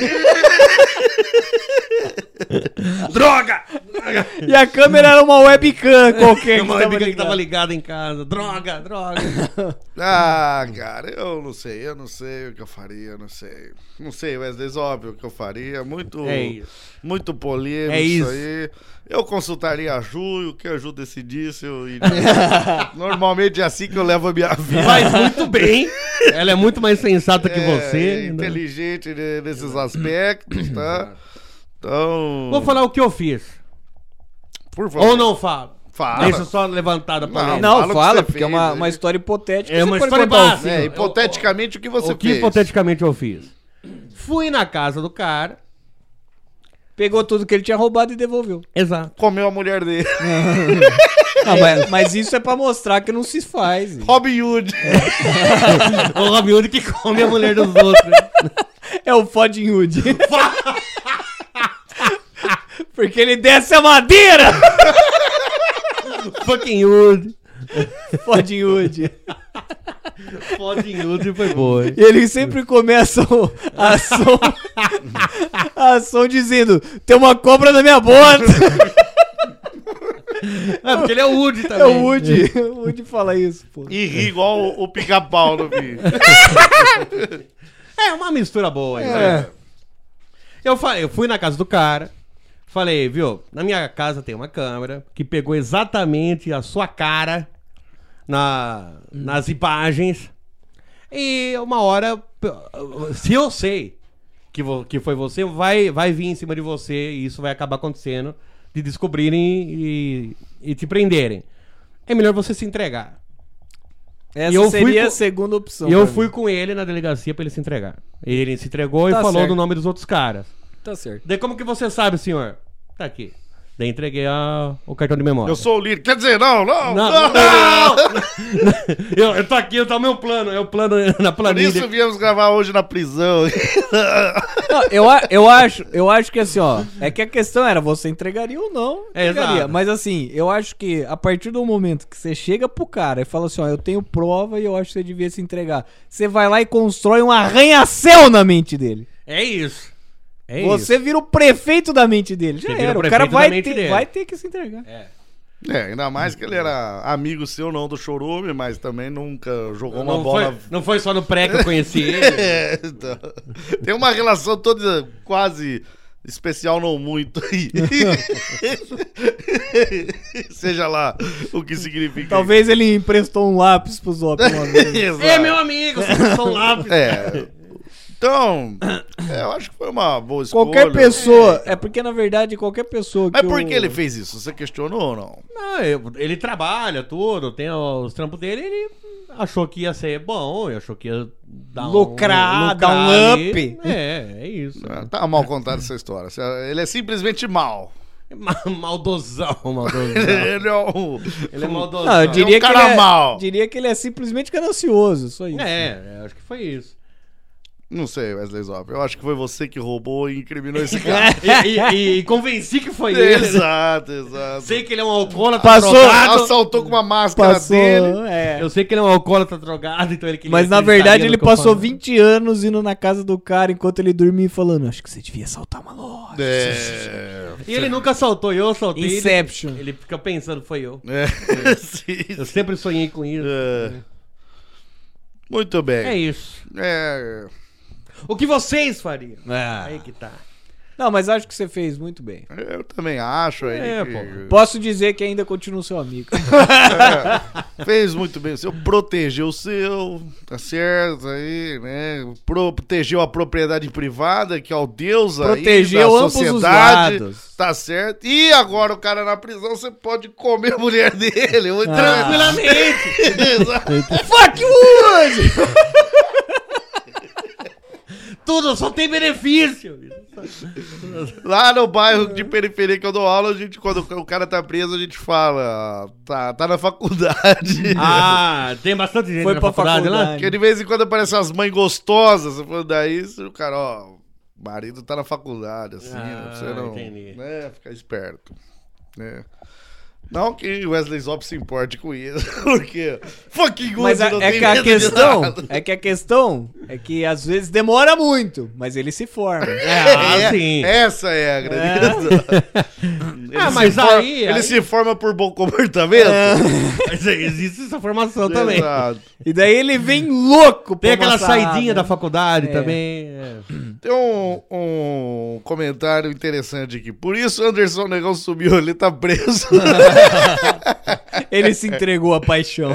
Droga! E a câmera era uma webcam qualquer. Uma webcam que tava ligada em casa. Droga. Ah, cara, eu não sei o que eu faria, Não sei, Wesley, óbvio o que eu faria. Muito polêmico isso aí. Eu consultaria a Ju, o que a Ju decidisse, eu iria. Normalmente é assim que eu levo a minha vida. Faz muito bem. Ela é muito mais sensata que você. Inteligente nesses aspectos, tá? Então... Vou falar o que eu fiz. Por favor. Ou não falo? Fala. Deixa só levantada pra mim. Não, Fala o que fala, você porque fez, é uma né? história hipotética. É você uma pode história contar o básica. fim. Hipoteticamente, o que você O que fez? hipoteticamente eu fiz? Fui na casa do cara. Pegou tudo que ele tinha roubado e devolveu. Exato. Comeu a mulher dele. Não, mas isso é pra mostrar que não se faz. Robin Hood. O Robin Hood que come a mulher dos outros. É o Fodin Hood. Porque ele desce a madeira. Fucking Hood. Fodin Hood. Fucking Hood foi boa. E ele sempre começa a ação dizendo: tem uma cobra na minha bota. É, porque ele é o Woody também. É o Woody. O Woody fala isso, pô. E ri igual o pica-pau no vídeo. É uma mistura boa. Né? Eu fui na casa do cara. Falei, viu, na minha casa tem uma câmera que pegou exatamente a sua cara nas imagens. E uma hora, se eu sei que foi você, vai vir em cima de você e isso vai acabar acontecendo, de descobrirem e te prenderem. É melhor você se entregar. Essa seria a segunda opção. E eu fui com ele na delegacia pra ele se entregar. Ele se entregou e falou certo. do nome dos outros caras. Tá certo. Daí como que você sabe, senhor? Tá aqui. Daí entreguei o cartão de memória. Eu sou o líder. Quer dizer, não. Eu tô aqui, tá o meu plano. É o plano na Por planilha. isso viemos gravar hoje na prisão. Não, eu acho que assim, ó, é que a questão era você entregaria ou não. Entregaria. Exato. Mas assim, eu acho que a partir do momento que você chega pro cara e fala assim, ó, eu tenho prova e eu acho que você devia se entregar. Você vai lá e constrói um arranha-céu na mente dele. É isso. Você vira o prefeito da mente dele. Já Você vira era. o O cara prefeito da mente dele. vai ter que se entregar. Ainda mais que ele era amigo seu, não do Chorume, mas também nunca jogou uma bola. Não foi só no pré que eu conheci ele. Então, tem uma relação toda quase especial, não muito aí. Seja lá o que significa. Talvez ele emprestou um lápis pro Zop uma vez. Exato. É, meu amigo, vocês são lápis. Então, eu acho que foi uma boa escolha. Qualquer pessoa, é porque na verdade qualquer pessoa Mas que por que ele fez isso? Você questionou ou não? Não, ele trabalha tudo, tem os trampos dele, ele achou que ia ser bom, achou que ia dar Lucrar, dar um ali. up. É isso. Tá mal contada essa história. Ele é simplesmente mal. Maldosão. Ele é um... Ele é maldosão. Não, eu diria, um que cara ele mau. diria que ele é simplesmente ganancioso, só isso. Acho que foi isso. Não sei, Wesley Zop. Eu acho que foi você que roubou e incriminou esse cara. e convenci que foi ele. Exato. Sei que ele é um alcoólatra Passou- drogado. Assaltou com uma máscara Passou, dele. é. Eu sei que ele é um alcoólatra drogado, então ele queria Mas na acreditaria verdade no ele que eu passou falo. 20 anos indo na casa do cara enquanto ele dormia e falando, acho que você devia assaltar uma loja. E ele nunca assaltou, eu assaltei. Inception. Ele fica pensando, foi eu. Sim. Eu sempre sonhei com isso. Muito bem. É isso. O que vocês fariam? Ah. Aí que tá. Não, mas acho que você fez muito bem. Eu também acho aí. Posso dizer que ainda continua seu amigo. Fez muito bem. O seu protegeu o seu, tá certo aí, né? Protegeu a propriedade privada, que é o Deus aí Protegeu da ambos os sociedade. lados. Tá certo. E agora o cara na prisão, você pode comer a mulher dele. Muito Tranquilamente. Exato. Fuck you! Tudo só tem benefício. Lá no bairro de periferia que eu dou aula, a gente, quando o cara tá preso, a gente fala, tá na faculdade. Tem bastante gente Foi na pra faculdade lá? faculdade. Porque de vez em quando aparecem as mães gostosas, você falando daí, o cara, ó, o marido tá na faculdade, assim, né, pra você não, entendi. né, ficar esperto, né. Não que o Wesley Zop se importe com isso, porque fucking good, Mas não é tem que a medo de questão nada. é que às vezes demora muito, mas ele se forma. Sim. Essa é a grande questão. Mas Ele se forma por bom comportamento. Mas existe essa formação também. Exato. E daí ele vem louco pra Tem aquela uma saidinha sarrada. da faculdade também. Tem um comentário interessante aqui. Por isso Anderson Negão subiu, ele tá preso. Ele se entregou à paixão.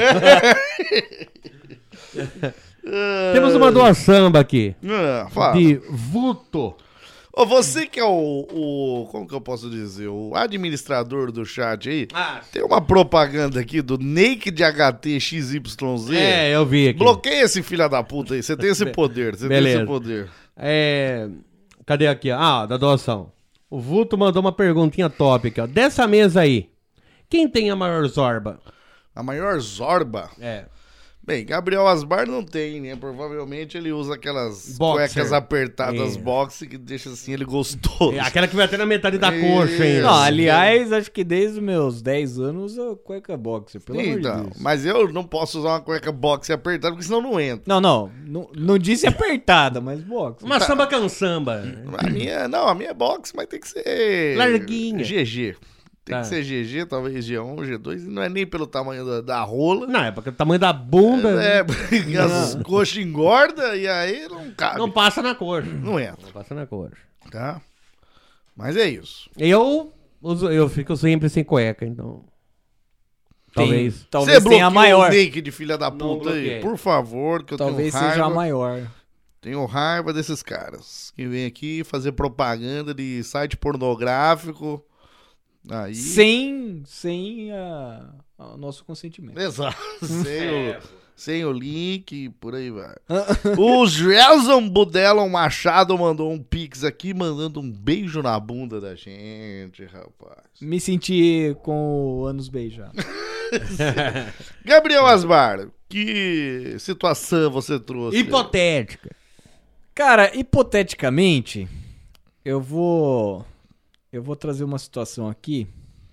Temos uma doação aqui. Fala. De Vuto. Ô, você que é como que eu posso dizer? O administrador do chat aí. Tem uma propaganda aqui do Naked HT XYZ. Eu vi aqui. Bloqueia esse filho da puta aí. Você tem esse poder. Você Beleza. tem esse poder. Cadê aqui? Da doação. O Vuto mandou uma perguntinha top aqui, ó. Dessa mesa aí, quem tem a maior zorba? A maior zorba? Bem, Gabriel Asbar não tem, né? Provavelmente ele usa aquelas Boxer. cuecas apertadas boxe que deixa assim ele gostoso. Aquela que vai até na metade da coxa, hein? Não, aliás, acho que desde os meus 10 anos eu cueca boxer, pelo amor de Então, Deus. mas eu não posso usar uma cueca boxe apertada porque senão não entra. Não disse apertada, mas boxer. Uma samba cansamba. A minha é boxe, mas tem que ser Larguinha. GG. Tem que ser GG, talvez G1, G2, e não é nem pelo tamanho da rola. Não, é porque o tamanho da bunda Porque as coxas engordam e aí não cabe. não passa na coxa. Não entra, Não passa na coxa. tá? Mas é isso. Eu fico sempre sem cueca, então. Talvez. Talvez Você tenha a bloqueou maior. o link de filha da Não puta aí, bloqueei. por favor, que eu Talvez tenho raiva. seja a maior. Tenho raiva desses caras que vêm aqui fazer propaganda de site pornográfico. Aí... Sem o nosso consentimento. Exato. Sem o link, por aí vai. O Gelson Budelon Machado mandou um pix aqui, mandando um beijo na bunda da gente, rapaz. Me senti com o ânus beijado. Gabriel Asmar, que situação você trouxe? Hipotética. Cara, hipoteticamente, eu vou trazer uma situação aqui.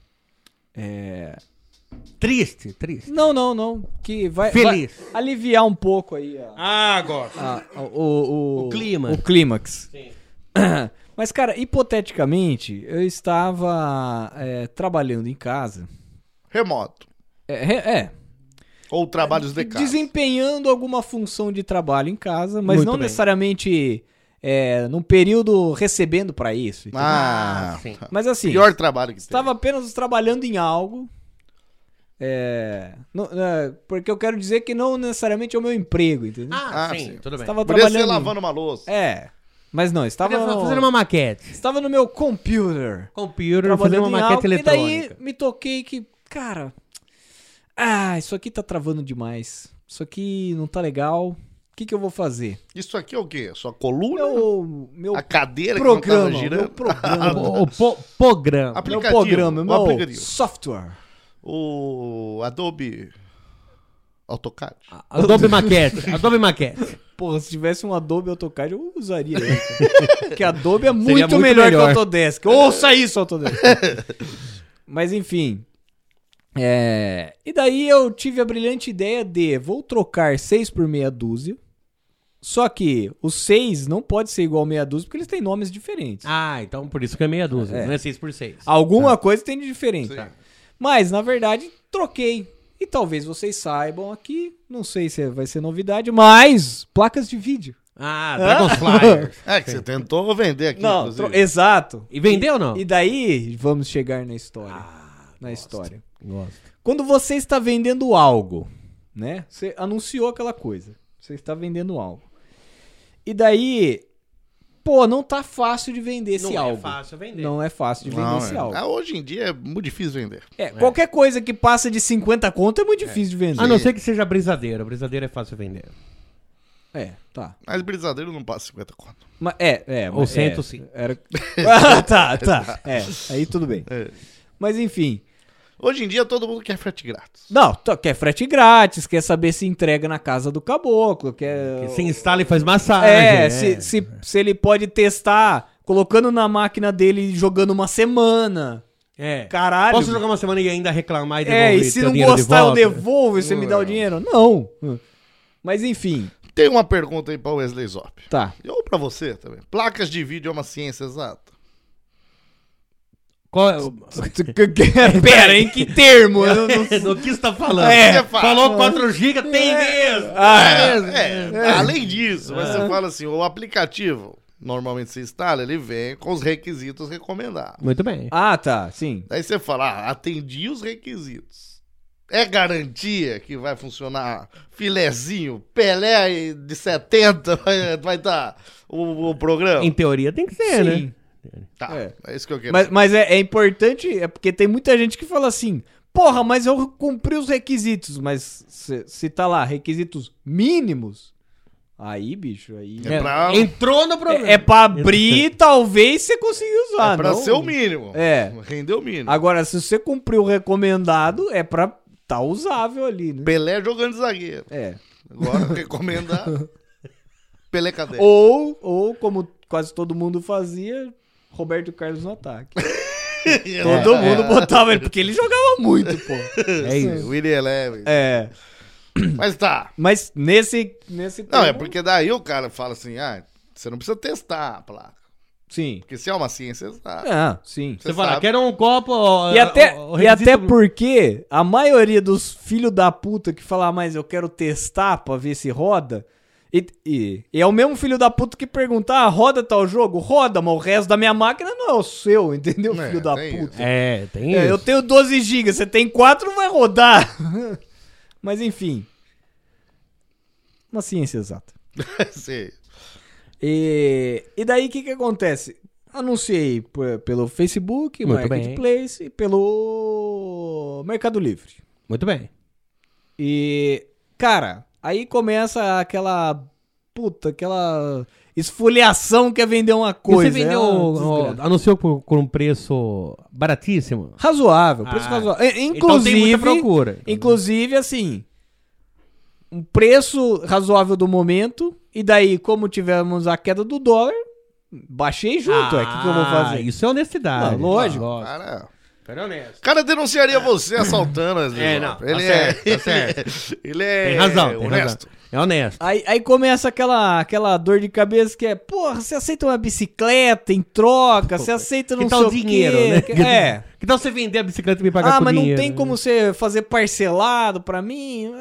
Triste. Não. Que vai Feliz. vai aliviar um pouco aí Agora. o clima. O clímax. Mas, cara, hipoteticamente, eu estava trabalhando em casa. Remoto. Ou trabalhos de casa. Desempenhando alguma função de trabalho em casa, mas Muito não bem. necessariamente num período recebendo pra isso. entendeu? sim. Mas assim, Pior trabalho que estava apenas trabalhando em algo. Porque eu quero dizer que não necessariamente é o meu emprego, entendeu? sim. Tudo bem. Estava Podia ser trabalhando. lavando uma louça. Mas não, estava Fazendo uma maquete. estava no meu computer. Computer, fazendo Trabalhando uma em maquete algo, e eletrônica. daí me toquei que, cara, isso aqui tá travando demais. Isso aqui não tá legal. O que eu vou fazer? Isso aqui é o quê? Sua coluna? Meu A cadeira programa, que não tava meu girando? programa, O programa. meu Aplicativo. programa, o meu aplicativo. software. O Adobe AutoCAD. Adobe Maquete. Porra, se tivesse um Adobe AutoCAD, eu usaria ele. cara. Porque Adobe é muito, muito melhor que o melhor. Autodesk. Ouça isso, Autodesk. Mas enfim. E daí eu tive a brilhante ideia de vou trocar 6 por meia dúzia. Só que os 6 não pode ser igual meia dúzia porque eles têm nomes diferentes. Então por isso que é meia dúzia, não é 6x6. Alguma coisa tem de diferente. Sim. Mas, na verdade, troquei. E talvez vocês saibam aqui, não sei se vai ser novidade, mas placas de vídeo. Dragonfly. Que você tentou vender aqui, Não, inclusive. exato. E vendeu ou não? E daí, vamos chegar na história. História. Gosto. Quando você está vendendo algo, né? Você anunciou aquela coisa. Você está vendendo algo. E daí, não tá fácil de vender esse algo. Não é fácil vender. Não é fácil de vender Não, esse algo. hoje em dia é muito difícil vender. Qualquer coisa que passa de 50 conto é muito difícil de vender. A não ser que seja brisadeiro. Brisadeiro é fácil vender. Tá. Mas brisadeiro não passa 50 conto. Mas, Ou 105. Era... tá. Aí tudo bem. Mas enfim. Hoje em dia todo mundo quer frete grátis. Não, quer frete grátis, quer saber se entrega na casa do caboclo, quer... Se instala e faz massagem. Se ele pode testar colocando na máquina dele e jogando uma semana. Caralho. Posso jogar uma semana e ainda reclamar e devolver E se teu não dinheiro de gostar eu volta? devolvo e você me dá o dinheiro? Não. Mas enfim. Tem uma pergunta aí pra Wesley Zop. Tá. Ou pra você também. Placas de vídeo é uma ciência exata? Pera, em que termo? Eu não... Do que você tá falando? É fácil. Falou 4 GB, tem mesmo. Além disso, você fala assim, o aplicativo, normalmente você instala, ele vem com os requisitos recomendados. Muito bem. Tá, sim. Daí você fala, atendi os requisitos. É garantia que vai funcionar filezinho, Pelé de 70 vai dar o programa? Em teoria tem que ser, né? Tá, é isso que eu quero. Mas é importante, porque tem muita gente que fala assim, porra, mas eu cumpri os requisitos, mas se tá lá, requisitos mínimos, aí, bicho, aí... Entrou no programa. É pra abrir, talvez você consiga usar, É pra não? ser o mínimo. Rendeu o mínimo. Agora, se você cumpriu o recomendado, é pra tá usável ali, né? Pelé jogando de zagueiro. Agora, recomendado. Pelé cadê? Ou, como quase todo mundo fazia, Roberto Carlos no ataque. Todo mundo botava ele, porque ele jogava muito, pô. É isso. William Eleven. Mas tá. Mas nesse Não, é porque daí o cara fala assim, você não precisa testar a placa. Sim. Porque se é uma ciência exata. Sim. Você fala, quero um copo... E até porque a maioria dos filhos da puta que fala, mas eu quero testar pra ver se roda, E é o mesmo filho da puta que pergunta, roda tal jogo? Roda, mas o resto da minha máquina não é o seu, entendeu, filho da tem puta? Tem isso. Eu tenho 12 GB, você tem 4, não vai rodar. Mas enfim. Uma ciência exata. Sim. E daí o que acontece? Anunciei pelo Facebook, Muito Marketplace e pelo Mercado Livre. Muito bem. E, cara, aí começa aquela esfoliação que é vender uma coisa. E você vendeu, anunciou por um preço baratíssimo? Razoável, preço razoável. Então tem muita procura. Inclusive, assim, um preço razoável do momento, e daí, como tivemos a queda do dólar, baixei junto, o que eu vou fazer? Isso é honestidade. Não, lógico. O cara denunciaria você assaltando. Não, Ele tá certo. Ele é Tem razão, honesto. É honesto. Aí começa aquela dor de cabeça que é, porra, você aceita uma bicicleta em troca, você aceita não Que sei tal o dinheiro, quê. né? Que tal você vender a bicicleta e me pagar com mas dinheiro? não tem como você fazer parcelado pra mim?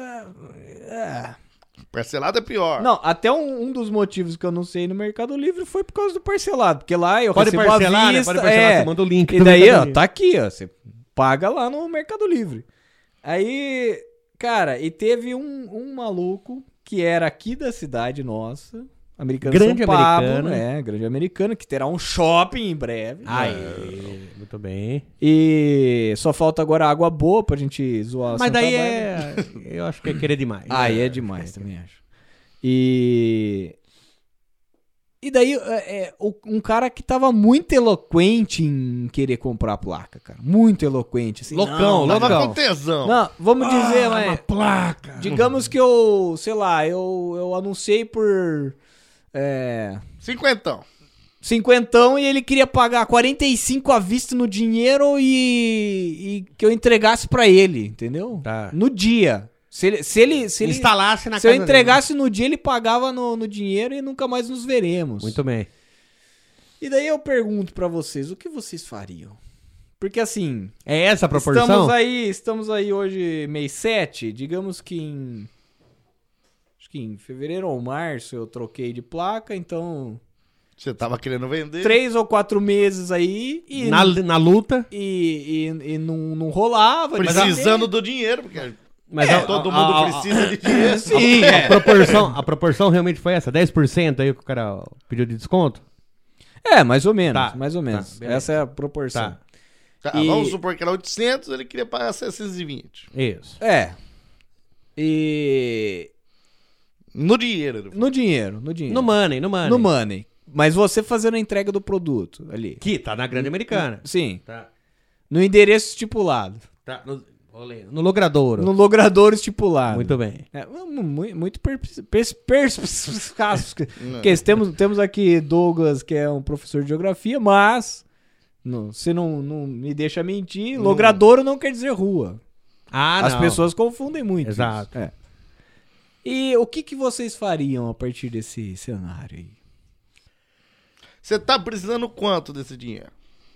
Parcelado é pior. Não, até um dos motivos que eu não sei no Mercado Livre foi por causa do parcelado, porque lá eu Pode recebo parcelar, à né? vista, Pode parcelar, você manda o link. E do daí, Mercado ó, Livre. tá aqui, ó, você paga lá no Mercado Livre. Aí, cara, e teve um maluco que era aqui da cidade nossa, americano Grande São Pablo, americano. grande americano, que terá um shopping em breve. Muito bem. E só falta agora água boa pra gente zoar Mas Santa daí Bárbara. eu acho que é querer demais. Aí é demais, também acho. E daí, um cara que tava muito eloquente em querer comprar a placa, cara. Muito eloquente. Assim, Loucão, Tava loucão. com tesão. Não, vamos dizer, Uma mas... placa. Digamos que eu, sei lá, eu anunciei por... Cinquentão. 50 e ele queria pagar 45 à vista no dinheiro e que eu entregasse pra ele, entendeu? Tá. No dia. Se ele Instalasse na se eu casa entregasse no dia, ele pagava no dinheiro e nunca mais nos veremos. dele. Muito bem. E daí eu pergunto pra vocês, o que vocês fariam? Porque assim, É essa a proporção? estamos aí hoje mês 7, digamos que acho que em fevereiro ou março eu troquei de placa, então Você tava querendo vender. 3 ou 4 meses aí e Na luta. e não rolava. Precisando do dinheiro, porque Mas todo mundo precisa de dinheiro. Sim, A proporção realmente foi essa? 10% aí que o cara pediu de desconto? mais ou menos, Tá, mais ou menos. beleza. Essa é a proporção. Tá. Tá, E- vamos supor que era 800, ele queria pagar 720. Isso. E No dinheiro. no dinheiro. No money. No money. Mas você fazendo a entrega do produto ali. Que tá na grande americana. Sim. Tá. No endereço estipulado. Tá. No logradouro. No logrador estipulado. Muito bem. Muito perspicaz. Porque temos aqui Douglas, que é um professor de geografia, mas você não me deixa mentir. Logradouro não quer dizer rua. As não. pessoas confundem muito. Exato. Isso. E o que vocês fariam a partir desse cenário aí? Você tá precisando quanto desse dinheiro?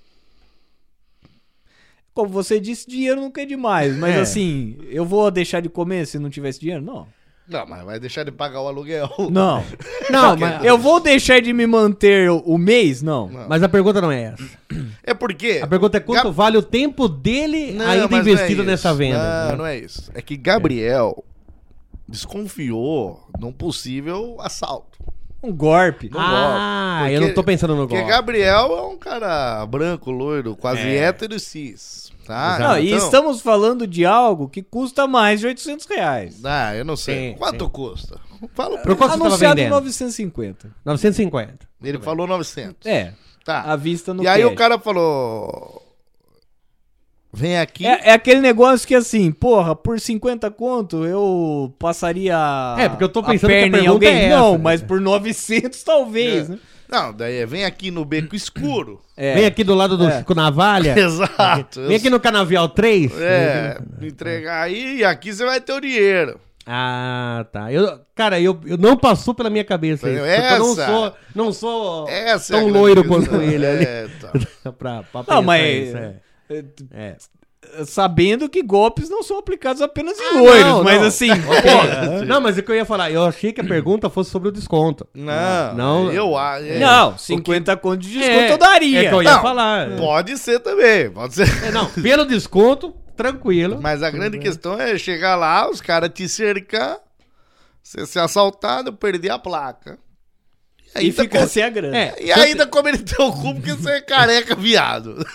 Como você disse, dinheiro nunca é demais. Mas assim, eu vou deixar de comer se não tivesse dinheiro? Não. Não, mas vai deixar de pagar o aluguel. Não. Não, mas, Eu vou deixar de me manter o mês? Não. mas a pergunta não é essa. É porque... A pergunta é quanto vale o tempo dele Não, ainda mas investido não é nessa isso. venda. Não, não é isso. É que Gabriel desconfiou num possível assalto. Um golpe. golpe. Eu não tô pensando no Porque golpe. Gabriel é um cara branco, loiro, quase hétero e cis. Tá? Não, e Então- estamos falando de algo que custa mais de R$800. Ah, eu não sei. Sim, Quanto sim. custa? Fala. Por quanto você tava Anunciado vendendo? 950. 950. Ele falou 900. À Tá. vista no E aí cash. o cara falou... Vem aqui. É aquele negócio que assim, porra, por 50 conto eu passaria Porque eu tô a pensando que a perna em pergunta alguém. é essa. Não, mas por 900 talvez, né? Não, daí é, vem aqui no beco escuro. Vem aqui do lado do Chico Navalha. Exato. Vem aqui no Canavial 3. Me entregar aí e aqui você vai ter o dinheiro. Ah, tá. Cara, eu não passou pela minha cabeça isso. Entendeu? Porque eu Essa- não sou Essa é tão a grande loiro questão. quanto ele ali. Tá. pra Não, pensar mas isso, é. sabendo que golpes não são aplicados apenas em loiros, mas assim... Não, mas o que eu ia falar, eu achei que a pergunta fosse sobre o desconto. Não, eu acho. Não, 50 conto de desconto eu daria. É que eu ia falar. Pode ser também, pode ser. Não, pelo desconto, tranquilo. Mas a grande questão é chegar lá, os caras te cercar, você ser assaltado, perder a placa. E ficar sem a grana. E ainda comer teu cu porque você é careca, viado.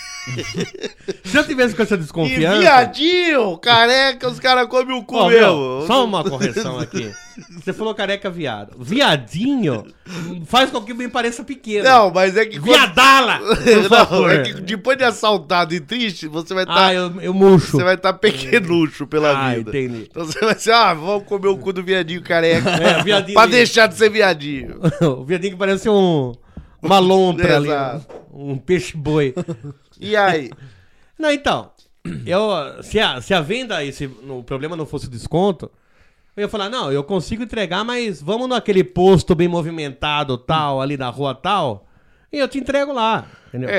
Se eu tivesse com essa desconfiança... E viadinho, careca, os caras comem o cu Ó, mesmo. Só uma correção aqui. Você falou careca viado. Viadinho faz com que me pareça pequeno. Não, mas é que... Viadala! Não, é que depois de assaltado e triste, você vai estar... eu murcho. Você vai estar pequenucho pela vida. Entendi. Então você vai ser, vamos comer o cu do viadinho careca. Viadinho pra deixar de ser viadinho. O viadinho que parece uma lontra ali. Um peixe-boi. E aí? Não, então, se a venda, o problema não fosse o desconto, eu ia falar, não, eu consigo entregar, mas vamos naquele posto bem movimentado tal, ali na rua tal, e eu te entrego lá, entendeu?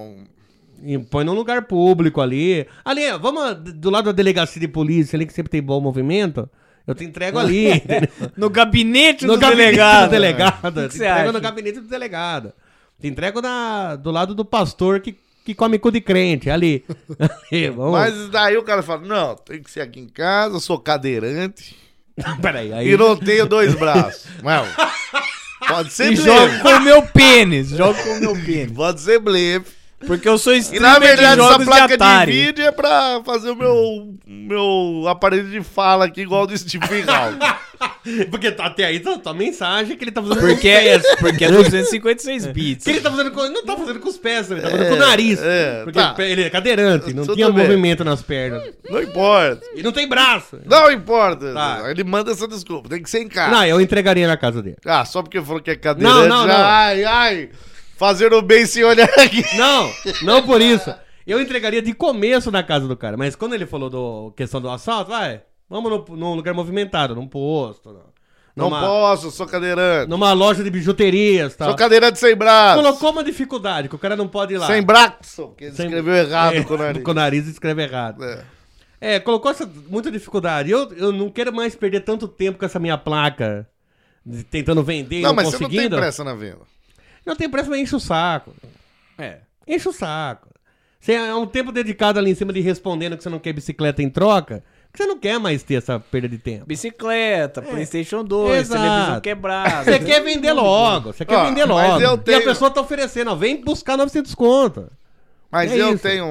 E põe num lugar público ali. Ali, vamos do lado da delegacia de polícia, ali que sempre tem bom movimento, eu te entrego ali. No gabinete do delegado. Que Te entrego no gabinete do delegado. Te entrego do lado do pastor que come cu de crente, ali. Mas daí o cara fala, não, tem que ser aqui em casa, eu sou cadeirante. Peraí, e não tenho 2 braços. Não. Pode ser blefe. Jogo com o meu pênis. Pode ser blefe. Porque eu sou E streamer na verdade de jogos essa placa de Atari. vídeo é pra fazer o meu aparelho de fala aqui igual do Stephen Hawking. Porque até aí tua mensagem que ele tá fazendo porque é 256 bits. Que ele tá fazendo não tá fazendo com os pés, ele tá fazendo com o nariz. Porque ele é cadeirante, não Tudo tinha bem. movimento nas pernas. Não importa. E não tem braço. Não importa. Tá. Ele manda essa desculpa. Tem que ser em casa. Não, eu entregaria na casa dele. Só porque falou que é cadeirante. Não. Ai. Fazendo bem sem olhar aqui. Não por isso. Eu entregaria de começo na casa do cara. Mas quando ele falou questão do assalto, vamos num lugar movimentado, num posto. Não posso, sou cadeirante. Numa loja de bijuterias, tal. Sou cadeirante sem braço. Colocou uma dificuldade, que o cara não pode ir lá. Sem braço, porque ele escreveu errado com o nariz. Com o nariz escreve errado. Colocou muita dificuldade. Eu não quero mais perder tanto tempo com essa minha placa, tentando vender e não mas conseguindo. Você não tem pressa na venda. Não tem pressa, mas enche o saco. Enche o saco. Você é um tempo dedicado ali em cima de respondendo que você não quer bicicleta em troca, que você não quer mais ter essa perda de tempo. Bicicleta, PlayStation 2, televisão quebrada. Você quer vender logo. Você quer vender logo. Mas eu tenho... E a pessoa tá oferecendo, vem buscar 900 conto. Mas eu tenho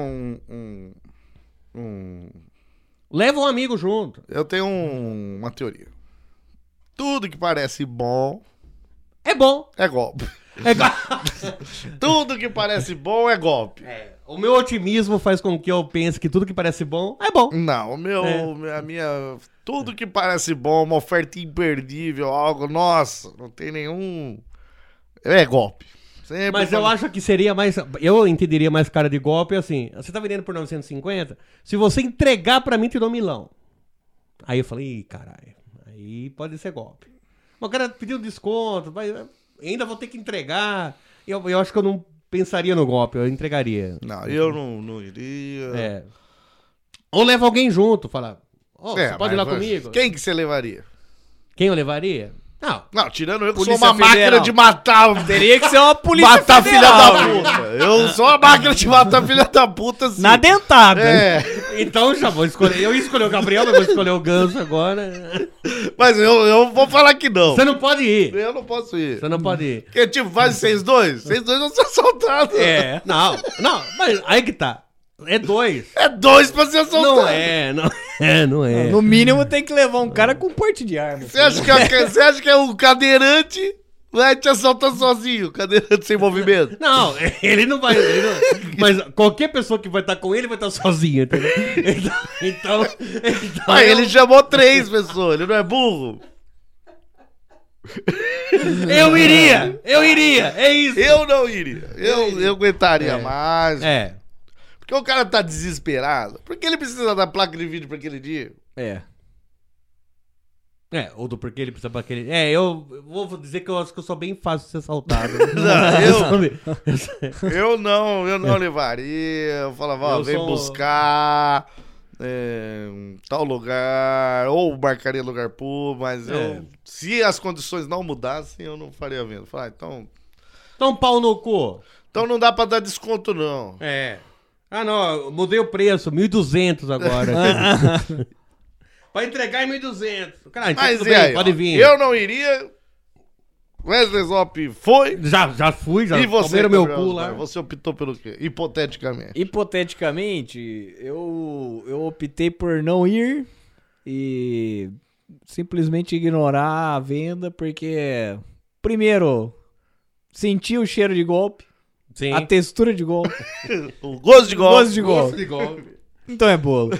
Leva um amigo junto. Eu tenho uma teoria. Tudo que parece bom... É bom. É golpe. Tudo que parece bom é golpe. O meu otimismo faz com que eu pense que tudo que parece bom é bom. Não, tudo que parece bom, uma oferta imperdível, algo, nossa, não tem nenhum... É golpe. Sempre Mas eu acho que seria mais... Eu entenderia mais cara de golpe assim, você tá vendendo por 950, se você entregar pra mim, te dou um milão. Aí eu falei, ih, caralho, aí pode ser golpe. Mas o cara pediu desconto, ainda vou ter que entregar. Eu acho que eu não pensaria no golpe, eu entregaria. Não, eu não iria. Ou leva alguém junto, fala, você pode ir lá comigo? Quem que você levaria? Quem eu levaria? Não, tirando eu que Polícia sou uma Federal. máquina de matar. Teria que ser uma polícia matar federal. filha da puta. Eu sou uma máquina de matar filha da puta, sim. Na dentada. Então já vou escolher. Eu ia escolher o Gabriel, mas vou escolher o Ganso agora. Mas eu vou falar que não. Você não pode ir. Eu não posso ir. Você não pode ir. Porque, tipo, faz vocês dois vão ser assaltados. Não, mas aí que tá. É 2. É 2 pra ser assaltado. Não é. No mínimo tem que levar um cara com porte de arma. Você acha que é um cadeirante vai te assaltar sozinho, cadeirante sem movimento? Não, ele não vai. Mas qualquer pessoa que vai estar com ele vai estar sozinho, entendeu? Então ele chamou 3 pessoas, ele não é burro? Eu iria, é isso. Eu não iria. Eu aguentaria mais. Porque o cara tá desesperado. Porque ele precisa da placa de vídeo pra aquele dia. Ou do porquê ele precisa pra aquele... eu vou dizer que eu acho que eu sou bem fácil de ser assaltado. Eu não levaria. Eu falava, vem buscar tal lugar, ou marcaria lugar público, mas se as condições não mudassem, eu não faria venda. Falar, então pau no cu. Então não dá pra dar desconto, não. Não, eu mudei o preço, 1.200 agora. Pra entregar em 1.200. Cara, mas tudo bem, aí, pode vir. Eu não iria. Wesley Zop foi. Já fui, já e você, comeram meu cu lá. Você optou pelo quê? Hipoteticamente. Hipoteticamente, eu optei por não ir e simplesmente ignorar a venda, porque, primeiro, senti o cheiro de golpe, Sim. a textura de golpe, o gosto de golpe. Gosto de golpe. Então é bolo.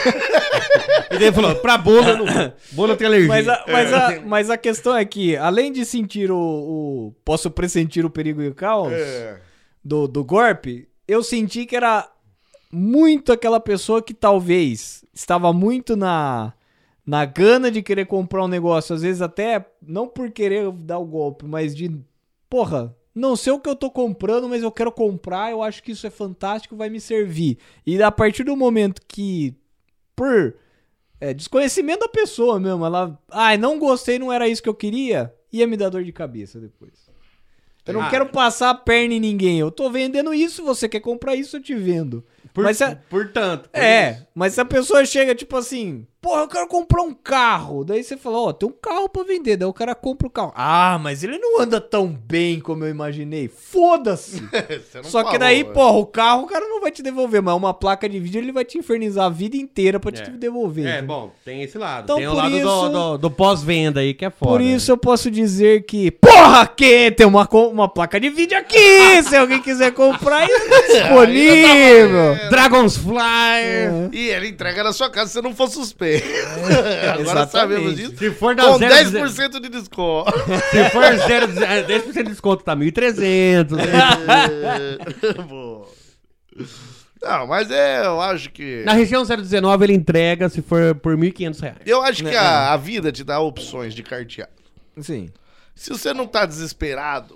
E daí ele falou, pra bolo, bolo tem alergia. Mas a questão é que, além de sentir posso pressentir o perigo e o caos do golpe, eu senti que era muito aquela pessoa que talvez estava muito na gana de querer comprar um negócio, às vezes até não por querer dar o golpe, mas de, não sei o que eu tô comprando, mas eu quero comprar, eu acho que isso é fantástico, vai me servir. E a partir do momento que, por desconhecimento da pessoa mesmo, ela, não gostei, não era isso que eu queria, ia me dar dor de cabeça depois. Eu não quero passar a perna em ninguém, eu tô vendendo isso, você quer comprar isso, eu te vendo. Portanto. Mas se a pessoa chega tipo assim, eu quero comprar um carro. Daí você fala, tem um carro pra vender. Daí o cara compra o carro. Mas ele não anda tão bem como eu imaginei. Foda-se. Só que daí, o carro o cara não vai te devolver. Mas uma placa de vídeo ele vai te infernizar a vida inteira pra te devolver. Bom, tem esse lado. Então, tem o lado do pós-venda aí que é foda. Por isso eu posso dizer que, que tem uma placa de vídeo aqui. Se alguém quiser comprar, está disponível. Dragonfly. E ele entrega na sua casa se não for suspeito. Agora exatamente. Sabemos disso. Se for com 10% de desconto. Se for 10% de desconto, tá 1.300. Não, mas eu acho que... Na região 019 ele entrega se for por R$1.500. Eu acho que a vida te dá opções de cartear. Sim. Se você não tá desesperado,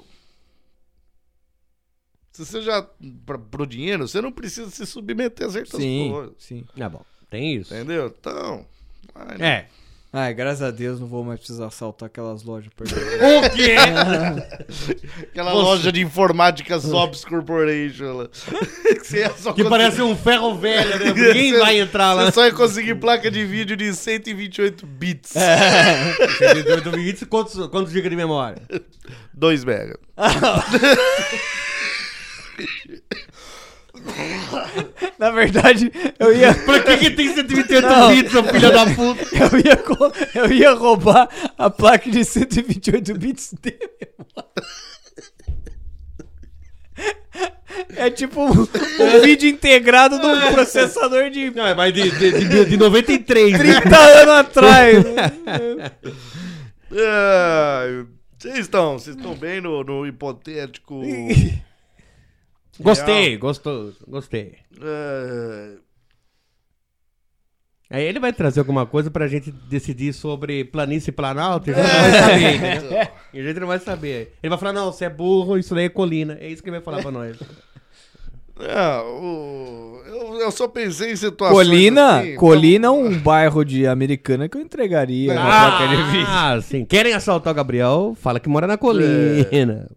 se você já... Pro dinheiro, você não precisa se submeter a certas coisas. Sim. Bom, tem isso. Entendeu? Então... graças a Deus não vou mais precisar assaltar aquelas lojas. O quê? Aquela loja de informática Zops Corporation. Que parece um ferro velho, né? Ninguém vai entrar lá. Você só ia conseguir placa de vídeo de 128 bits. 128 bits, quantos GB de memória? 2 MB. Na verdade, eu ia... Pra que tem 128 bits, seu filho da puta? Eu ia roubar a placa de 128 bits de memória. É tipo um vídeo integrado num processador de... Não, mas de 93. 30 anos atrás. Vocês estão bem no hipotético... Gostei. Aí ele vai trazer alguma coisa pra gente decidir sobre planície e planalto, e a gente não vai saber, entendeu? E a gente não vai saber. Ele vai falar, não, você é burro, isso daí é colina. É isso que ele vai falar pra nós. Eu só pensei em situações Colina é um bairro de Americana que eu entregaria uma placa de vídeo. Sim. Querem assaltar o Gabriel? Fala que mora na colina.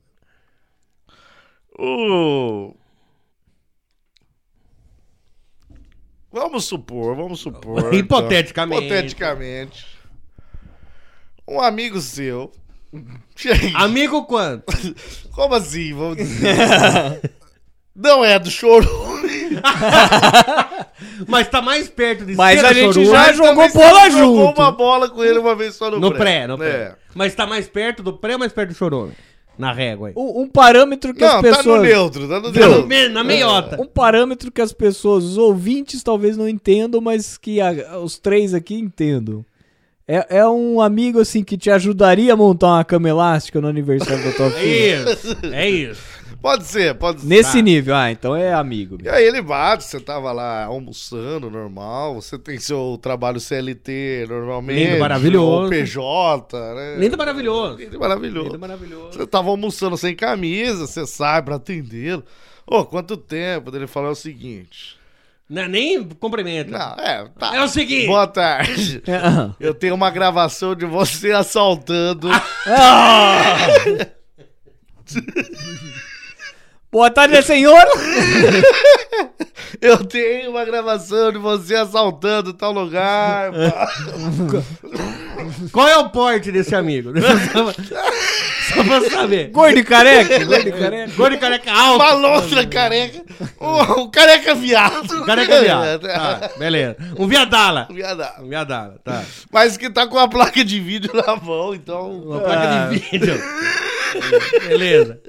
Vamos supor. Hipoteticamente. Um amigo seu. Amigo quanto? Como assim? Vamos dizer. Não é do Chorume. Mas tá mais perto de Mas ser a do gente Chorume. já jogou bola junto. Jogou uma bola com ele uma vez só no pré. No pré. Mas tá mais perto do pré ou mais perto do Chorume? Na régua aí. Um parâmetro que as pessoas... Tá no neutro. Na meiota. Um parâmetro que as pessoas, os ouvintes talvez não entendam, mas que os três aqui entendam. É um amigo assim que te ajudaria a montar uma cama elástica no aniversário da tua filha. É isso. Pode ser. Nesse nível, então é amigo. E aí ele bate, você tava lá almoçando, normal, você tem seu trabalho CLT normalmente. Lindo, maravilhoso. Ou PJ, né? Lindo, maravilhoso. Lindo, maravilhoso. Lindo, maravilhoso. Você tava almoçando sem camisa, você sai pra atendê-lo. Ô, quanto tempo? Ele falou o seguinte... Não é nem cumprimento. Não, tá. É o seguinte. Boa tarde. Eu tenho uma gravação de você assaltando. Boa tarde, senhor. Eu tenho uma gravação de você assaltando tal lugar. Qual é o porte desse amigo? Só pra saber. Gordo e careca. Gordo e careca alto. Malostra careca. O careca viado. Careca viado. Tá, beleza. Um viadala. Viadala. Tá. Mas que tá com a placa de vídeo na mão, então... Uma placa de vídeo. Beleza.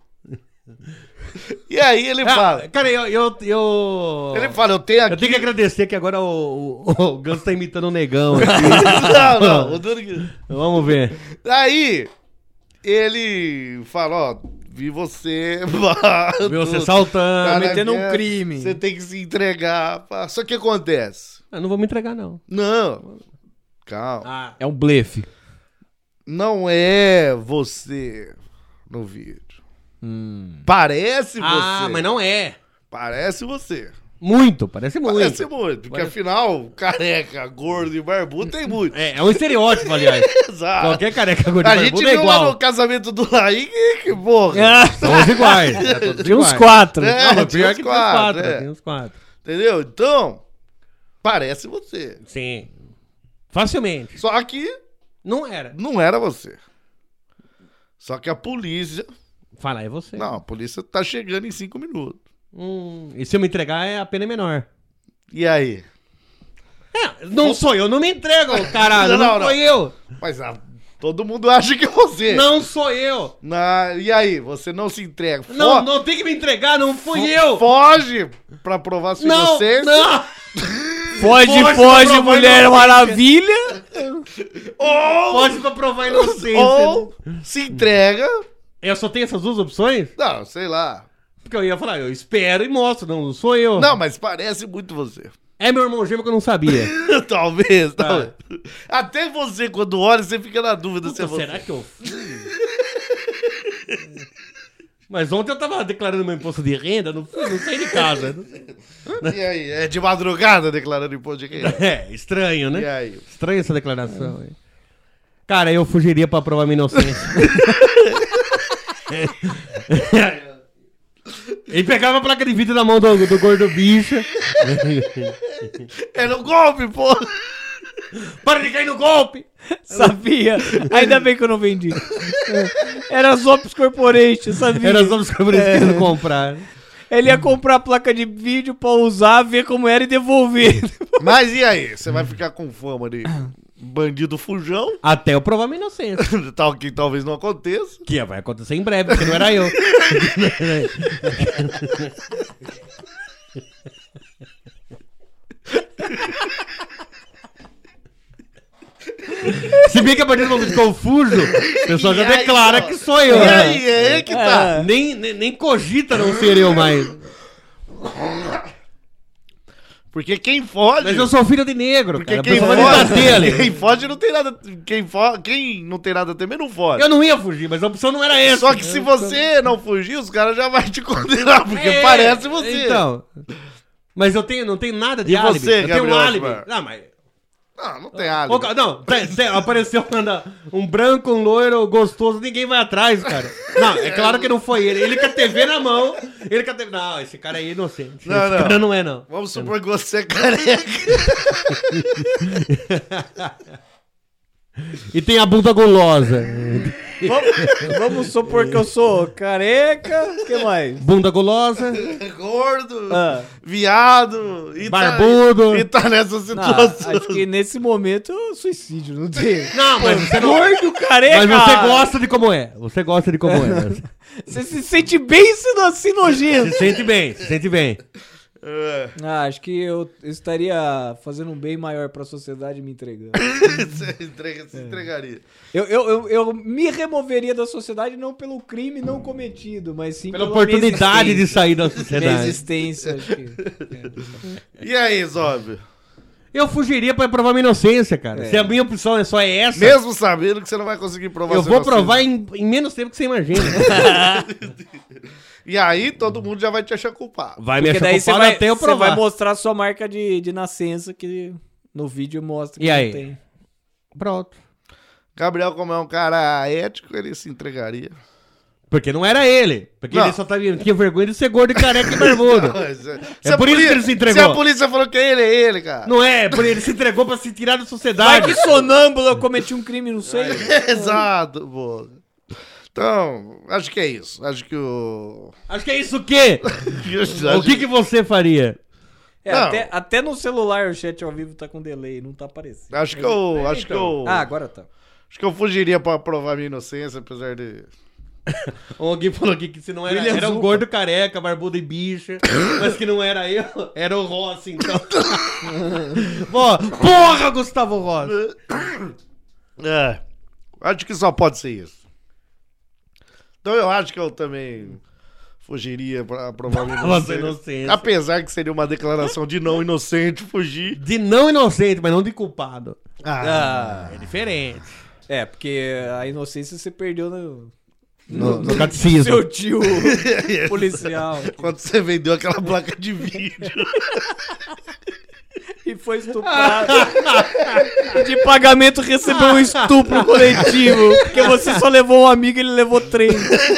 E aí ele fala... Cara, eu... Ele fala, eu tenho aqui... Eu tenho que agradecer que agora o Ganso tá imitando o negão aqui. Não. O duro que... Vamos ver. Aí, ele fala, ó... Vi você... Vi você saltando. Cometendo um crime. Você tem que se entregar. Só que acontece? Eu não vou me entregar, não. Não. Calma. É um blefe. Não é você no vídeo. Parece você. Mas não é. Parece você. Muito, parece muito. Parece muito, porque afinal, careca, gordo e barbudo tem muito. É um estereótipo, aliás. Exato. Qualquer careca gordo e A barbudo gente é viu igual. lá no casamento do Laí, que porra. Todos iguais. Tinha uns 4. É, Não, mas tinha pior uns que quatro, tem uns 4. Entendeu? Então, parece você. Sim. Facilmente. Só que Não era. não era você. Só que a polícia... Fala, é você. Não, a polícia tá chegando em 5 minutos. E se eu me entregar, a pena é menor. E aí? Não sou eu, não me entrego, caralho. Não, Não sou eu. Mas todo mundo acha que é você. Não sou eu. E aí, você não se entrega? Não tem que me entregar, não fui eu. Foge pra provar sua inocência. Não. Foge, pra provar Mulher inocência. Maravilha. Pode pra provar inocência. Ou se entrega. Eu só tenho essas duas opções? Não, sei lá. Porque eu ia falar, eu espero e mostro. Não sou eu. Não, mas parece muito você. É meu irmão gêmeo que eu não sabia. Talvez. Até você, quando olha, você fica na dúvida se é você. Será que eu fui? Mas ontem eu tava declarando meu imposto de renda, não saí de casa. E aí, é de madrugada declarando imposto de renda? É, estranho, né? E aí? Estranho essa declaração. Aí. Cara, eu fugiria pra provar minha inocência. Ele pegava a placa de vídeo na mão do gordo bicho. Era um golpe, pô! Para de cair no golpe! Sabia. Ainda bem que eu não vendi. Era Zops Corporation, sabia? Era só os cabras querendo comprar. Ele ia comprar a placa de vídeo pra usar, ver como era e devolver. Mas e aí? Você vai ficar com fama de bandido fujão? Até eu provar minha inocência. Tal que talvez não aconteça. Que vai acontecer em breve, porque não era eu. Se bem que a partir do momento que eu fujo, o pessoal já E aí, declara ó. que sou eu. E né? aí, é aí que tá. Nem cogita não ser eu mais. Porque quem foge... Mas eu sou filho de negro, Porque cara. quem A pessoa vai me bater ali. quem foge não tem nada... Quem não tem nada a temer não foge. Eu não ia fugir, mas a opção não era essa. Só que se você não fugir, os caras já vão te condenar, porque É, parece você. Então. Mas eu não tenho nada de E álibi. você, eu tenho um Gabriel álibi. Osmar? Não, mas... Não tem álibi. Não, apareceu um branco, um loiro, gostoso, ninguém vai atrás, cara. Não, é claro que não foi ele. Ele com a TV na mão, Não, esse cara aí é inocente. Não, esse não. cara não é, não. Vamos supor que você é careca. E tem a bunda gulosa. Vamos supor que eu sou careca. O que mais? Bunda gulosa, Gordo, Ah. viado, e barbudo. e tá nessa Não, situação. acho que nesse momento suicídio, não tem. Não, mas você não... Gordo, careca. Mas você gosta de como é. Você gosta de como é. Você se sente bem sendo assim nojento. Se sente bem, se sente bem. Acho que eu estaria fazendo um bem maior pra sociedade me entregando. Você se entregaria. Eu me removeria da sociedade não pelo crime não cometido, mas sim Pela oportunidade de minha sair da existência. sociedade. Minha existência, acho que... E aí, Zob? Eu fugiria pra provar minha inocência, cara. Se a minha opção é só essa, Mesmo sabendo que você não vai conseguir provar eu sua vou inocência. provar em menos tempo que você imagina. E aí, todo mundo já vai te achar culpado. Vai me Porque achar daí você culpado até eu você provar. vai mostrar sua marca de nascença, que no vídeo mostra que E aí? não tem. Pronto. Gabriel, como é um cara ético, ele se entregaria. Porque não era ele. Porque Não. ele só tinha vergonha de ser gordo e careca e barbudo. Se a por isso que ele se entregou. Se a polícia falou que é ele, cara. Não é, porque ele se entregou pra se tirar da Vai sociedade. que sonâmbulo eu cometi um crime, não sei. Exato, pô. Então, acho que é isso. Acho que o... Acho que é isso o quê? O que você faria? É, Não. até no celular o chat ao vivo tá com delay, não tá aparecendo. Acho que eu... Acho que eu... Agora tá. Acho que eu fugiria pra provar minha inocência, apesar de... Alguém falou aqui que se não era, William era um Zupa. gordo careca, barbudo e bicha, mas que não era eu, era o Rossi, então. Pô, porra, Gustavo Rossi! É. Acho que só pode ser isso. Então eu acho que eu também fugiria pra provar minha Nossa, inocência. inocência. Apesar que seria uma declaração de não inocente fugir. De não inocente, mas não de culpado. Ah, É diferente. é, porque a inocência você perdeu No catecismo. seu tio policial Quando você vendeu aquela placa de vídeo. e foi estuprado. E de pagamento recebeu um estupro coletivo. Porque você só levou um amigo e ele levou 3.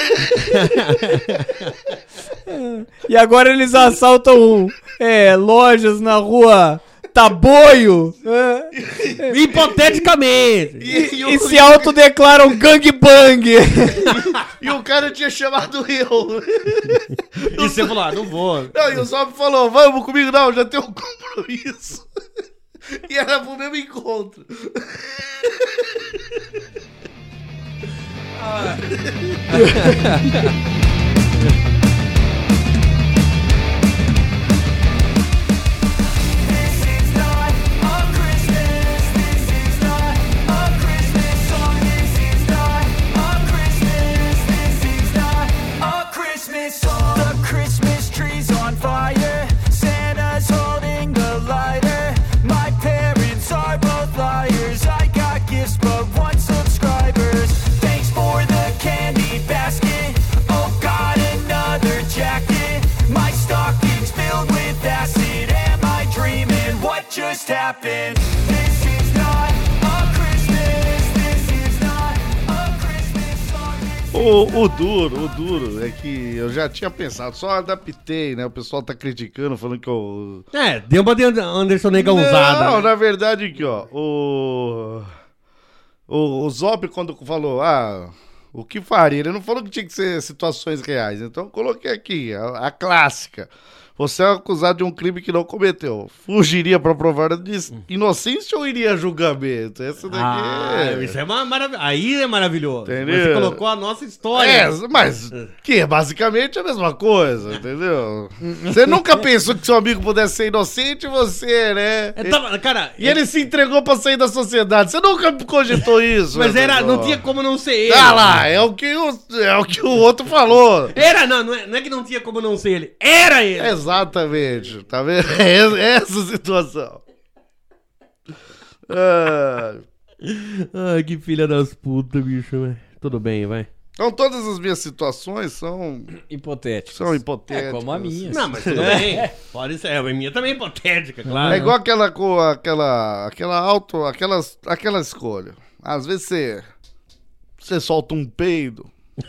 E agora eles assaltam lojas na rua Taboio. Hipoteticamente. E se autodeclaram gangbang. E o cara tinha chamado eu. E você falou, não vou. Não, e o Zop falou, vamos comigo? Não, já tenho um compromisso. E era pro mesmo encontro. The Christmas tree's on fire. Santa's holding the lighter. My parents are both liars. I got gifts but 1 subscribers. Thanks for the candy basket. Oh, got another jacket. My stocking's filled with acid. Am I dreaming? What just happened? This is not a Christmas. This is not a Christmas song. O duro é que eu já tinha pensado, só adaptei, né? O pessoal tá criticando, falando que eu... Deu uma de Anderson Negãozada. Não, Né? na verdade aqui, ó, o Zop quando falou, o que faria? Ele não falou que tinha que ser situações reais, então eu coloquei aqui, a clássica. Você é acusado de um crime que não cometeu. Fugiria pra provar a inocência ou iria a julgamento? Essa daqui Isso é uma maravilha. Aí é maravilhoso. Entendeu? Você colocou a nossa história. Mas que é basicamente a mesma coisa, entendeu? Você nunca pensou que seu amigo pudesse ser inocente e você, né? Cara, E ele se entregou pra sair da sociedade. Você nunca cogitou isso. mas né, não pessoal? tinha como não ser ele. Ah lá, é o que o outro falou. Não é que não tinha como não ser ele. Era ele. Exatamente, tá vendo? É essa situação. Ai, que filha das putas, bicho, velho. Tudo bem, vai. Então todas as minhas situações são Hipotético. hipotéticas. É como a minha. Não, mas tudo bem. Pode ser. A minha também é hipotética, claro. É igual aquela escolha. Às vezes você solta um peido.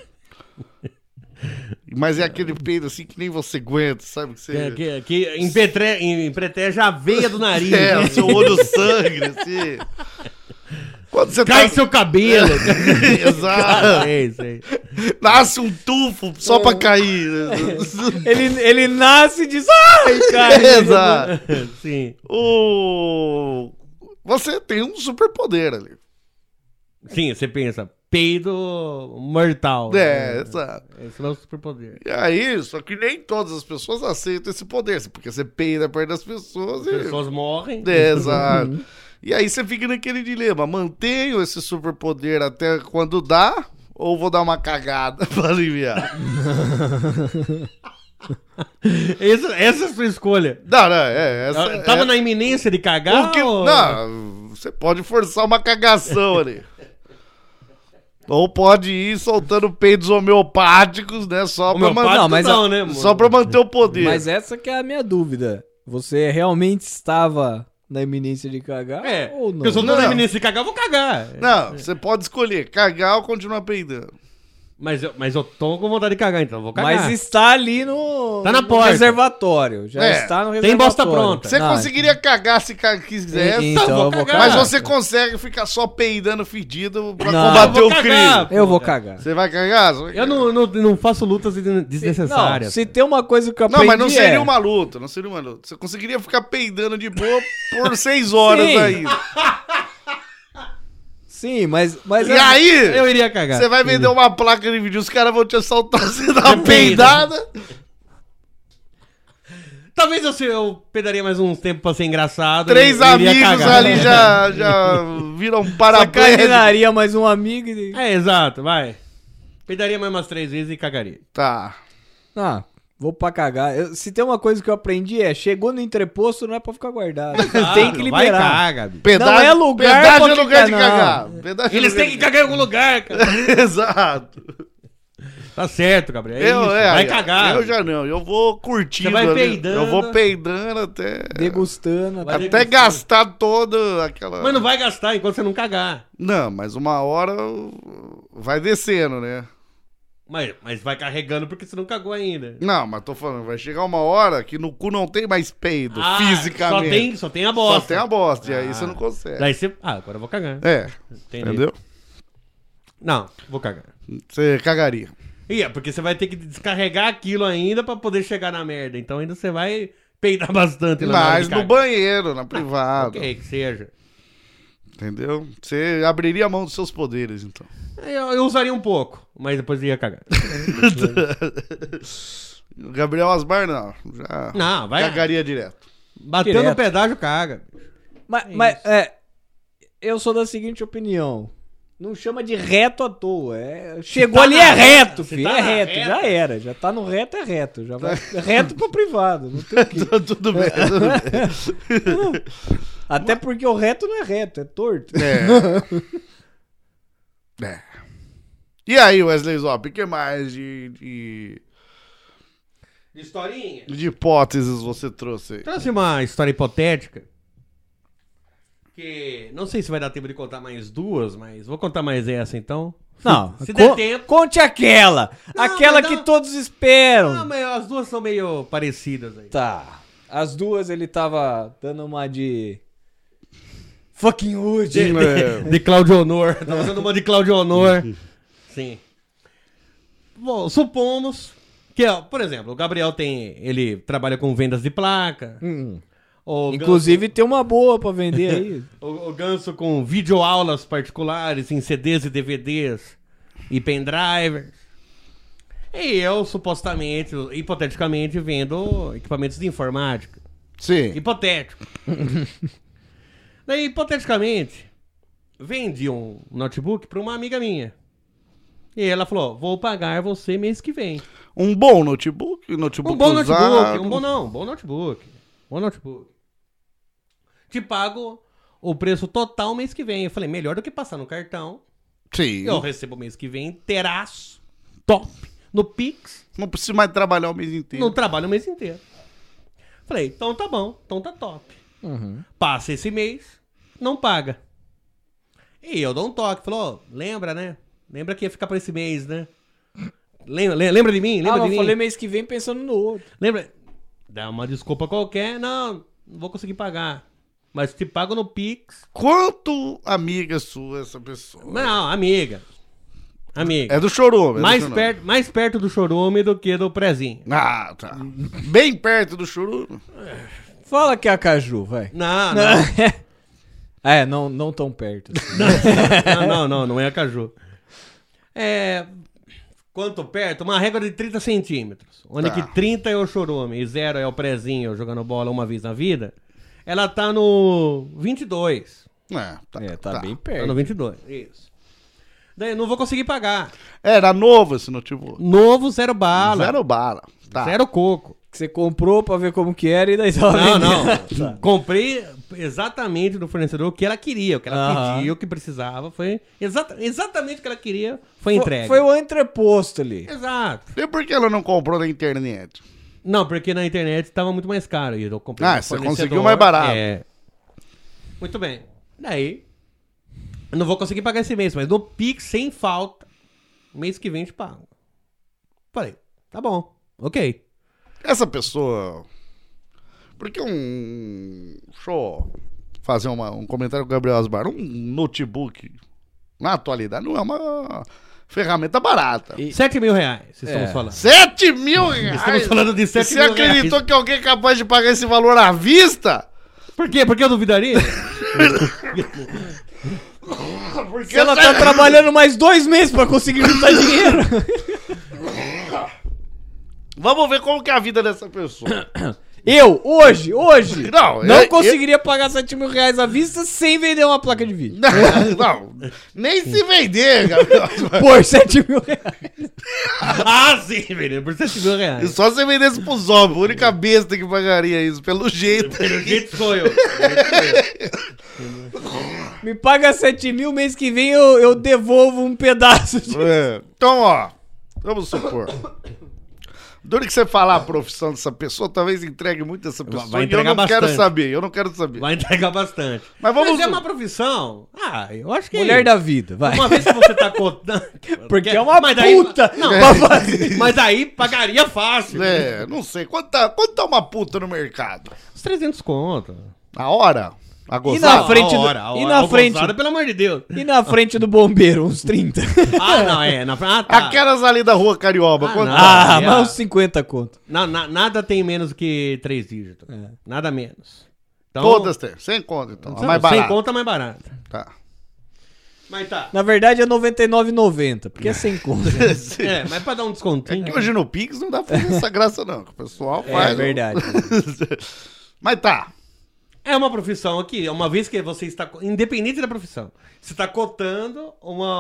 Mas é aquele peido assim que nem você aguenta, sabe? Que você... Que empreteja a veia do nariz. o seu olho sangra, assim. Quando você Cai seu cabelo. Exato. Sei. Nasce um tufo só pra cair. Ele nasce e diz, ai, cara. Exato. Sim. Você tem um superpoder ali. Sim, você pensa, peido mortal. Exato. Esse não é o superpoder. E aí, só que nem todas as pessoas aceitam esse poder, porque você peida perto das pessoas As pessoas morrem. Exato. E aí você fica naquele dilema, mantenho esse superpoder até quando dá, ou vou dar uma cagada pra aliviar? Essa é a sua escolha. Não, essa Tava na iminência de cagar? Não, você pode forçar uma cagação ali. Ou pode ir soltando peidos homeopáticos, né? Só pra, Homeopático mas não, né, mano? só pra manter o poder. Mas essa que é a minha dúvida. Você realmente estava na iminência de cagar ou não? Porque se eu tô Não. na iminência de cagar, eu vou cagar. Não, você pode escolher cagar ou continuar peidando. Mas eu tô com vontade de cagar, então eu vou cagar. Mas está ali no, Tá na no porta. reservatório. Já está no reservatório. Tem bosta pronta. Você Não, conseguiria cagar se quisesse, Então eu vou cagar. mas você consegue ficar só peidando fedido pra Não. combater Eu o vou crime. cagar. Eu vou cagar. Você vai cagar? Eu não faço lutas desnecessárias. Não, se tem uma coisa que eu Não, aprendi mas não seria é... uma luta, não seria uma luta. Você conseguiria ficar peidando de boa por 6 horas Sim. ainda. Sim, mas E aí, Eu iria cagar. você vai vender uma placa de vídeo, os caras vão te assaltar, você dá uma Você peida. peidada. Talvez eu pedaria mais uns tempos pra ser engraçado. 3 eu iria amigos cagar. ali já viram paraplégico. sacanearia mais um amigo e... É, exato, vai. Pedaria mais umas 3 vezes e cagaria. Tá. Ah, vou pra cagar. Se tem uma coisa que eu aprendi chegou no entreposto, não é pra ficar guardado. Tem que Vai liberar. caga, bicho. Pedágio, Não é lugar pedágio pra é lugar de ficar, não. cagar. Pedágio é Eles lugar têm que cagar em algum lugar, cara. de- Exato. Tá certo, Gabriel. É isso. Vai cagar. Eu já não, eu vou curtindo. Você vai ali. peidando. Eu vou peidando até... Degustando. Vai Até degustando. gastar toda aquela... Mas não vai gastar enquanto você não cagar. Não, mas uma hora vai descendo, né? Mas vai carregando porque você não cagou ainda. Não, mas tô falando, vai chegar uma hora que no cu não tem mais peido, fisicamente. Só tem a bosta. Só tem a bosta, e aí você não consegue. Daí você... agora eu vou cagar. É, Entendi. entendeu? Não, vou cagar. Você cagaria. Porque você vai ter que descarregar aquilo ainda pra poder chegar na merda. Então ainda você vai peidar bastante lá na hora Mas de no cagar. banheiro, na privada. Ok, que seja. Entendeu? Você abriria a mão dos seus poderes, então. Eu usaria um pouco, mas depois ia cagar. O Gabriel Asmar, não. Já Não, vai. cagaria direto. Bateu no Direto. pedágio, caga. Mas eu sou da seguinte opinião. Não chama de reto à toa. Chegou tá ali, na é reto, reta, se filho. tá É na reto, reta. já era. Já tá no reto, é reto. Já vai reto pro privado. Não tem o quê. Tudo bem, tudo bem. Até porque o reto não é reto, é torto. É. E aí, Wesley Zop, o que mais de Historinha? hipóteses você trouxe aí? Trouxe uma história hipotética. Que não sei se vai dar tempo de contar mais 2, mas vou contar mais essa então. Não, Se der tempo. conte aquela. Não, aquela mas que não- todos esperam. Ah, mas as 2 são meio parecidas aí. Tá. As duas ele tava dando uma de... Fucking Wood. De Claudio Honor. Tava dando uma de Claudio Honor. Sim. Bom, supomos que, ó, por exemplo, o Gabriel ele trabalha com vendas de placa. O Inclusive tem uma boa pra vender aí. O Ganso com videoaulas particulares em CDs e DVDs e pendriver. E eu, supostamente, hipoteticamente, vendo equipamentos de informática. Sim. Hipotético. Daí, hipoteticamente, vendi um notebook pra uma amiga minha. E ela falou, vou pagar você mês que vem. Um bom notebook? Notebook Um bom usado. notebook, bom notebook. Bom notebook. Te pago o preço total mês que vem. Eu falei, melhor do que passar no cartão. Sim. Eu recebo mês que vem, inteiraço, top, no Pix, Não precisa mais trabalhar o mês inteiro. não trabalho o mês inteiro. Falei, então tá bom, então tá top. Passa esse mês, não paga. E eu dou um toque, falou, lembra, né? Lembra que ia ficar pra esse mês, né? Lembra de mim? Lembra de Eu mim? falei mês que vem pensando no outro. Lembra? Dá uma desculpa qualquer, não vou conseguir pagar. Mas te pago no Pix. Quanto amiga sua essa pessoa? Não, amiga. Amiga. É do chorume. Mais perto do chorume do que do prezinho. Ah, tá. Bem perto do chorume. Fala que é a Caju, vai. Não, não. Não tão perto. assim. Não é a Caju. Quanto perto? Uma régua de 30 centímetros. Onde que 30 é o chorume e 0 é o prezinho jogando bola uma vez na vida. Ela tá no 22. Tá bem Tá perto. no 22, isso. Daí eu não vou conseguir pagar. Era novo esse notebook. Novo, 0 bala. 0 bala. Tá. 0 coco. Que você comprou pra ver como que era e daí tava Não. vendendo. Comprei exatamente do fornecedor o que ela queria, o que ela Aham. pediu, o que precisava. Foi exatamente o que ela queria, foi entregue. Foi o entreposto ali. Exato. E por que ela não comprou na internet? Não, porque na internet tava muito mais caro. E eu comprei no Você fornecedor. conseguiu mais barato. Muito bem. Daí, eu não vou conseguir pagar esse mês, mas no Pix, sem falta, mês que vem eu te pago. Falei, tá bom, ok. Essa pessoa... Porque Deixa eu fazer um comentário com o Gabriel Asbar. Um notebook, na atualidade, não é uma ferramenta barata. 7 mil reais, estamos falando. 7 mil reais? Estamos falando de 7 Você mil acreditou reais. que alguém é capaz de pagar esse valor à vista? Por quê? Porque eu duvidaria? Se ela tá trabalhando mais 2 meses pra conseguir juntar dinheiro. Vamos ver como que é a vida dessa pessoa. Eu, hoje, Não, conseguiria pagar 7 mil reais à vista sem vender uma placa de vídeo. Não, nem se vender, Gabriel. Por 7 mil reais. Ah, sim, velho, por 7 mil reais. Só se vendesse pros homens, a única besta que pagaria isso, pelo jeito. Pelo jeito sou eu. Me paga 7 mil, mês que vem eu devolvo um pedaço de... Então, ó, vamos supor. Duro que você falar a profissão dessa pessoa, talvez entregue muito dessa pessoa. Vai e eu entregar não quero bastante. saber, eu não quero saber. Vai entregar bastante. Mas vamos- é uma profissão. Eu acho que Mulher da vida, vai. Uma vez que você tá contando. Porque é uma daí- puta. Não, mas aí pagaria fácil. Não sei. Quanto tá uma puta no mercado? Uns 300 conto. A hora? A E gozada? na frente A do- hora, e na frente- gozada, pelo amor de Deus. E na frente do bombeiro, uns 30. Tá. Aquelas ali da rua Carioba, quanto não. tá? Mas uns 50 conto. Nada tem menos que 3 dígitos. Nada menos. Então, Todas tem. Sem conta, então. A mais Sem barato. conta, mais barata. Tá. Mas tá. Na verdade é R$ 99,90, porque é sem conta. Mas pra dar um descontinho. Que hoje no Pix não dá pra fazer essa graça, não. O pessoal faz. É verdade. Mas tá. É uma profissão aqui, uma vez que você está, independente da profissão, você está cotando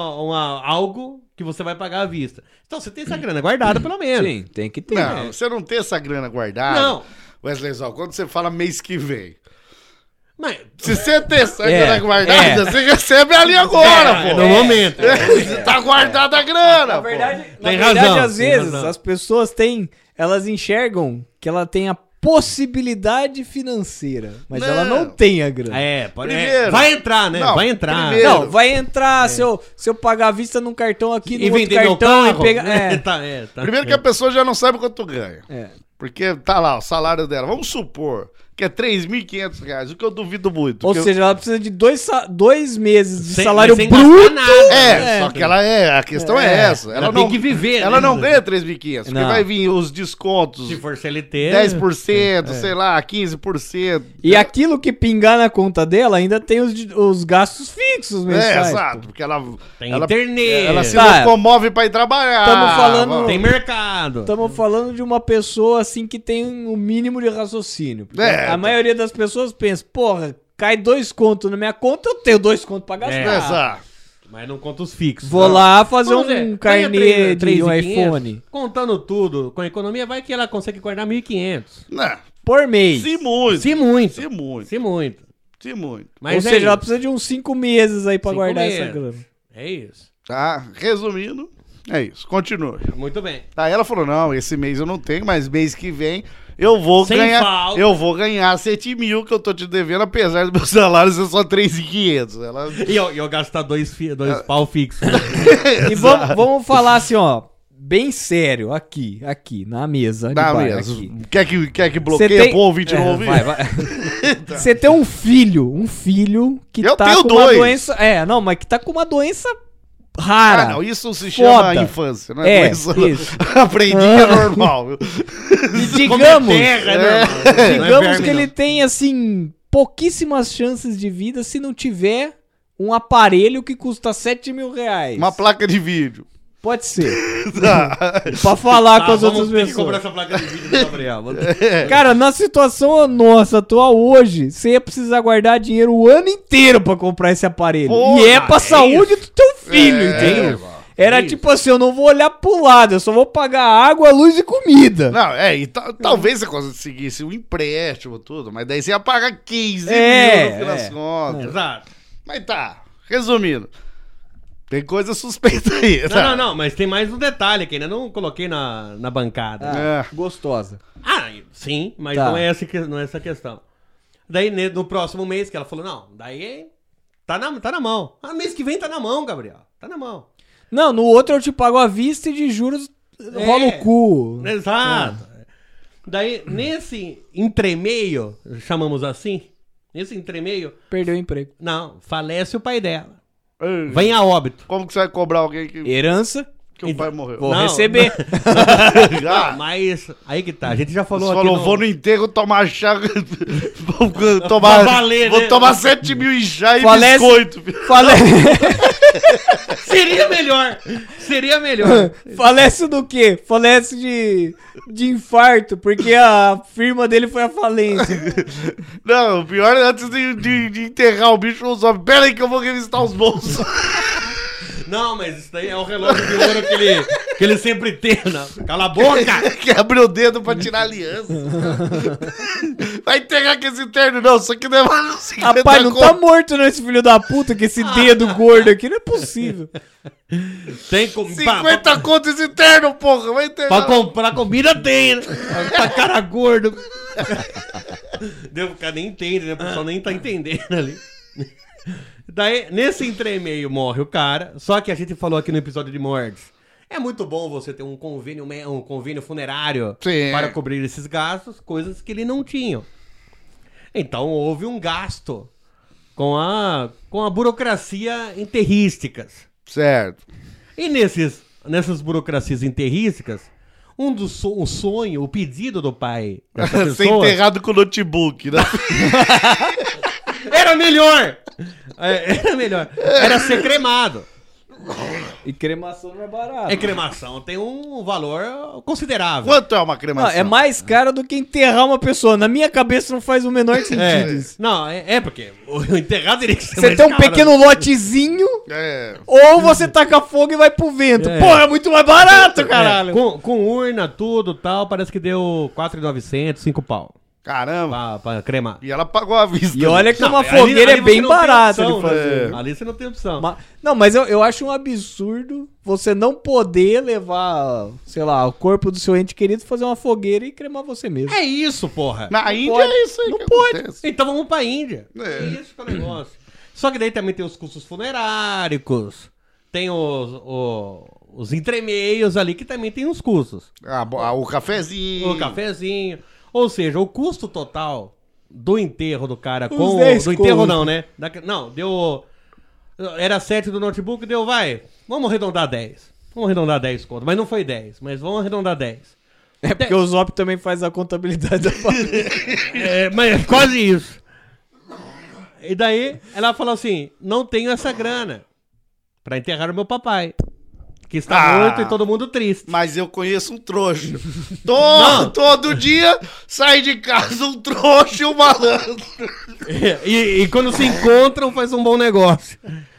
algo que você vai pagar à vista. Então você tem essa grana guardada, pelo menos. Sim, tem que ter. Não, você não tem essa grana guardada. Não. Wesley Zó, quando você fala mês que vem. Mas, Se você tem essa grana guardada, você recebe ali agora, pô. no momento. Tá guardada a grana, Na pô. verdade, Tem às razão, vezes, razão. as pessoas elas enxergam que ela tem a possibilidade financeira, mas Não. ela não tem a grana. Primeiro. Vai entrar, né? Não, vai entrar. primeiro. Não, vai entrar se eu pagar à vista num cartão aqui, no E outro vender meu cartão carro. e pegar... Tá. Primeiro que a pessoa já não sabe quanto ganha. É. Porque tá lá, o salário dela. Vamos supor que é R$3.500, o que eu duvido muito. Ou porque seja, ela precisa de 2 meses de Sem- salário sem bruto. gastar nada. só que a questão é essa. Ela tem que viver, Ela né? não ganha 3.500, porque Não. vai vir os descontos, Se for CLT. 10%, sei lá, 15%. E aquilo que pingar na conta dela ainda tem os gastos fixos mensais. Exato, porque ela Tem ela, internet. ela se Tá. locomove pra ir trabalhar. Tamo falando- Tem mercado. Estamos falando de uma pessoa assim que tem um mínimo de raciocínio. Porque É, a tá. maioria das pessoas pensa, porra, cai 2 contos na minha conta, eu tenho 2 contos pra gastar. Exato. Mas não conta os fixos. Vou lá fazer Vamos um ver, ganha carnê de 3.500, um iPhone Contando tudo com a economia, vai que ela consegue guardar 1.500. Não, por mês. se muito. Se muito. Se muito. Se muito. Se muito. Mas Ou é seja, ela isso. precisa de uns 5 meses aí pra 5 guardar meses. essa grana. É isso. Tá, resumindo, é isso. Continue. Muito bem. Aí ela falou, não, esse mês eu não tenho, mas mês que vem eu vou Sem ganhar. falta. Eu vou ganhar 7 mil que eu tô te devendo, apesar do meu salário ser só 3.500. Ela... E eu gastar dois pau fixos. E vamos falar assim, ó, bem sério, aqui, na mesa. de Dá bar, mesmo. aqui. Quer que Você bloqueie pro ouvinte não ouvir? vai. Você tem um filho que Eu tá tenho com uma 2. doença... não, mas que tá com uma doença rara. Ah, não, isso se chama Foda. infância, não é? Isso. Aprendi que é normal, viu? E digamos, terra, né? digamos que ele tem, assim, pouquíssimas chances de vida se não tiver um aparelho que custa 7 mil reais. Uma placa de vídeo. Pode ser. Pra falar com as outras Vamos ter que comprar pessoas. essa placa de vídeo do Gabriel. Cara, na situação nossa atual hoje, você ia precisar guardar dinheiro o ano inteiro pra comprar esse aparelho. Porra, e é pra saúde do teu filho, É, entendeu? mano. Era tipo assim, eu não vou olhar pro lado, eu só vou pagar água, luz e comida. Não, e talvez você conseguisse um empréstimo, tudo, mas daí você ia pagar 15 mil no fim das contas. Exato. Mas tá, resumindo. Tem coisa suspeita aí. tá? Não, mas tem mais um detalhe que ainda não coloquei na bancada. É. Gostosa. Ah, sim, mas Tá. não é essa a questão. Daí, no próximo mês, que ela falou, não, daí tá na mão. Ah, mês que vem tá na mão, Gabriel. Tá na mão. Não, no outro eu te pago à vista e de juros rola o cu. Exato. Daí, nesse entremeio, chamamos assim, nesse entremeio, Perdeu o emprego. não, falece o pai dela. Vem a óbito. Como que você vai cobrar alguém que Herança, o pai morreu? vou Não, receber. Ah, Mas, aí que tá, a gente já falou você aqui falou, no- vou no enterro tomar chá. vou Vai tomar, valer, vou né? tomar 7 mil em chá e Falece- biscoito. filho. Seria melhor. Seria melhor. Falece do quê? Falece de infarto, porque a firma dele foi à falência. Não, o pior é antes de enterrar o bicho, os homens. Pera aí que eu vou revistar os bolsos. Não, mas isso daí é o relógio de ouro que ele sempre tem. Não. Cala a boca! que abriu o dedo pra tirar a aliança. Vai enterrar com esse terno, não. Só que leva 50 Rapaz, não tá conto. morto não, esse filho da puta, que esse dedo gordo aqui não é possível. Tem como. 50 conto esse terno, porra. Vai enterrar. Pra comprar comida tem, né? Pra cara gordo. O cara nem entende, né? O pessoal nem tá entendendo ali. Daí, nesse entremeio morre o cara. Só que a gente falou aqui no episódio de mortes. É muito bom você ter um convênio funerário Sim. para cobrir esses gastos, coisas que ele não tinha. Então houve um gasto com a burocracia enterrísticas. Certo. E nessas burocracias enterrísticas, o sonho, o pedido do pai dessa Ser pessoa enterrado com notebook, né? era melhor! Era melhor. Era ser cremado. E cremação não é barato. É cremação, tem um valor considerável. Quanto é uma Não, cremação? é mais caro do que enterrar uma pessoa. Na minha cabeça não faz o menor sentido isso. Não, porque o enterrado teria que ser Você mais tem um caro. pequeno lotezinho, É. ou você taca fogo e vai pro vento. Porra, é muito mais barato, caralho. Com urna, tudo tal, parece que deu 4.900, 5 pau Caramba. pra cremar. E ela pagou à vista. E olha que Não, uma ali- fogueira ali é você bem não tem barata opção, de fazer. né? Ali você não tem opção. Não, mas eu acho um absurdo você não poder levar, sei lá, o corpo do seu ente querido, fazer uma fogueira e cremar você mesmo. É isso, porra. Na Índia pode. é isso aí Não que pode. acontece. Então vamos pra Índia. É. Isso que é o negócio. Só que daí também tem os custos funerários, tem os entremeios ali que também tem os custos. O cafezinho. O cafezinho. Ou seja, o custo total do enterro do cara Uns com... 10 Do enterro conto. não, né? Não, deu... Era 7 do notebook, deu, vamos arredondar 10. Vamos arredondar 10 conto. Mas não foi 10, mas vamos arredondar 10. É porque o Zop também faz a contabilidade da família. Mas é quase isso. E daí, ela falou assim, não tenho essa grana pra enterrar o meu papai. Que está morto e todo mundo triste. Mas eu conheço um trouxa. Todo dia sai de casa um trouxa e um malandro. E quando se encontram, faz um bom negócio.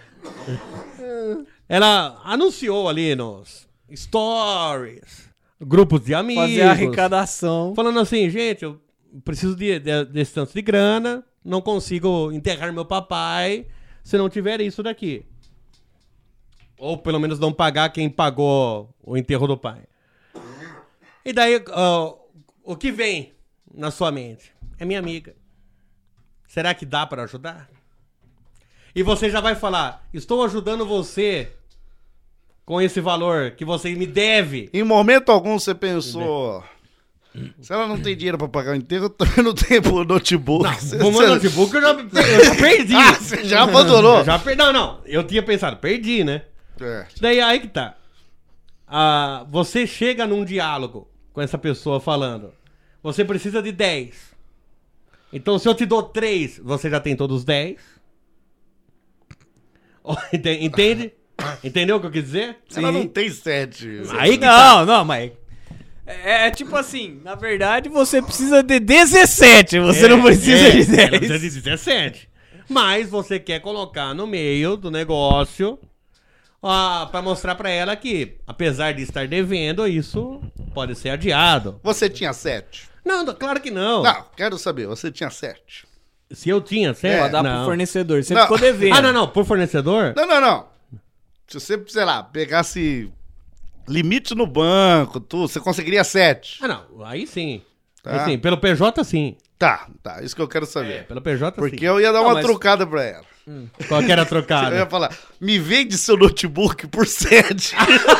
Ela anunciou ali nos stories, grupos de amigos. Fazer a arrecadação. Falando assim, gente, eu preciso desse tanto de grana, não consigo enterrar meu papai se não tiver isso daqui. Ou pelo menos não pagar quem pagou o enterro do pai. E daí, o que vem na sua mente? É minha amiga. Será que dá para ajudar? E você já vai falar, estou ajudando você com esse valor que você me deve. Em momento algum você pensou... Se ela não tem dinheiro pra pagar o enterro, eu também não tenho pro notebook. O meu notebook eu já perdi. Ah, você já abandonou? Eu já perdi. Não, eu tinha pensado, perdi, né? É. Daí aí que tá. Você chega num diálogo com essa pessoa falando, você precisa de 10. Então se eu te dou 3, você já tem todos os 10. Entende? Entendeu o que eu quis dizer? Ela não tem 7. Aí que tá. Não, mas... É tipo assim, na verdade você precisa de 17, você não precisa de 10. Ela precisa de 17. Mas você quer colocar no meio do negócio pra mostrar pra ela que, apesar de estar devendo, isso pode ser adiado. Você tinha 7? Não, claro que não. Não, quero saber, você tinha 7? Se eu tinha, certo? Pra dar não. pro fornecedor, você Não. ficou devendo. Não, por fornecedor? Não. Se você, sei lá, pegasse limite no banco, você conseguiria 7. Não, aí sim. Tá. Aí sim, pelo PJ sim. Tá, isso que eu quero saber. Pelo PJ Porque sim. eu ia dar Não, uma mas- trucada pra ela. Qual que era a Eu trocada? ia falar, me vende seu notebook por 7.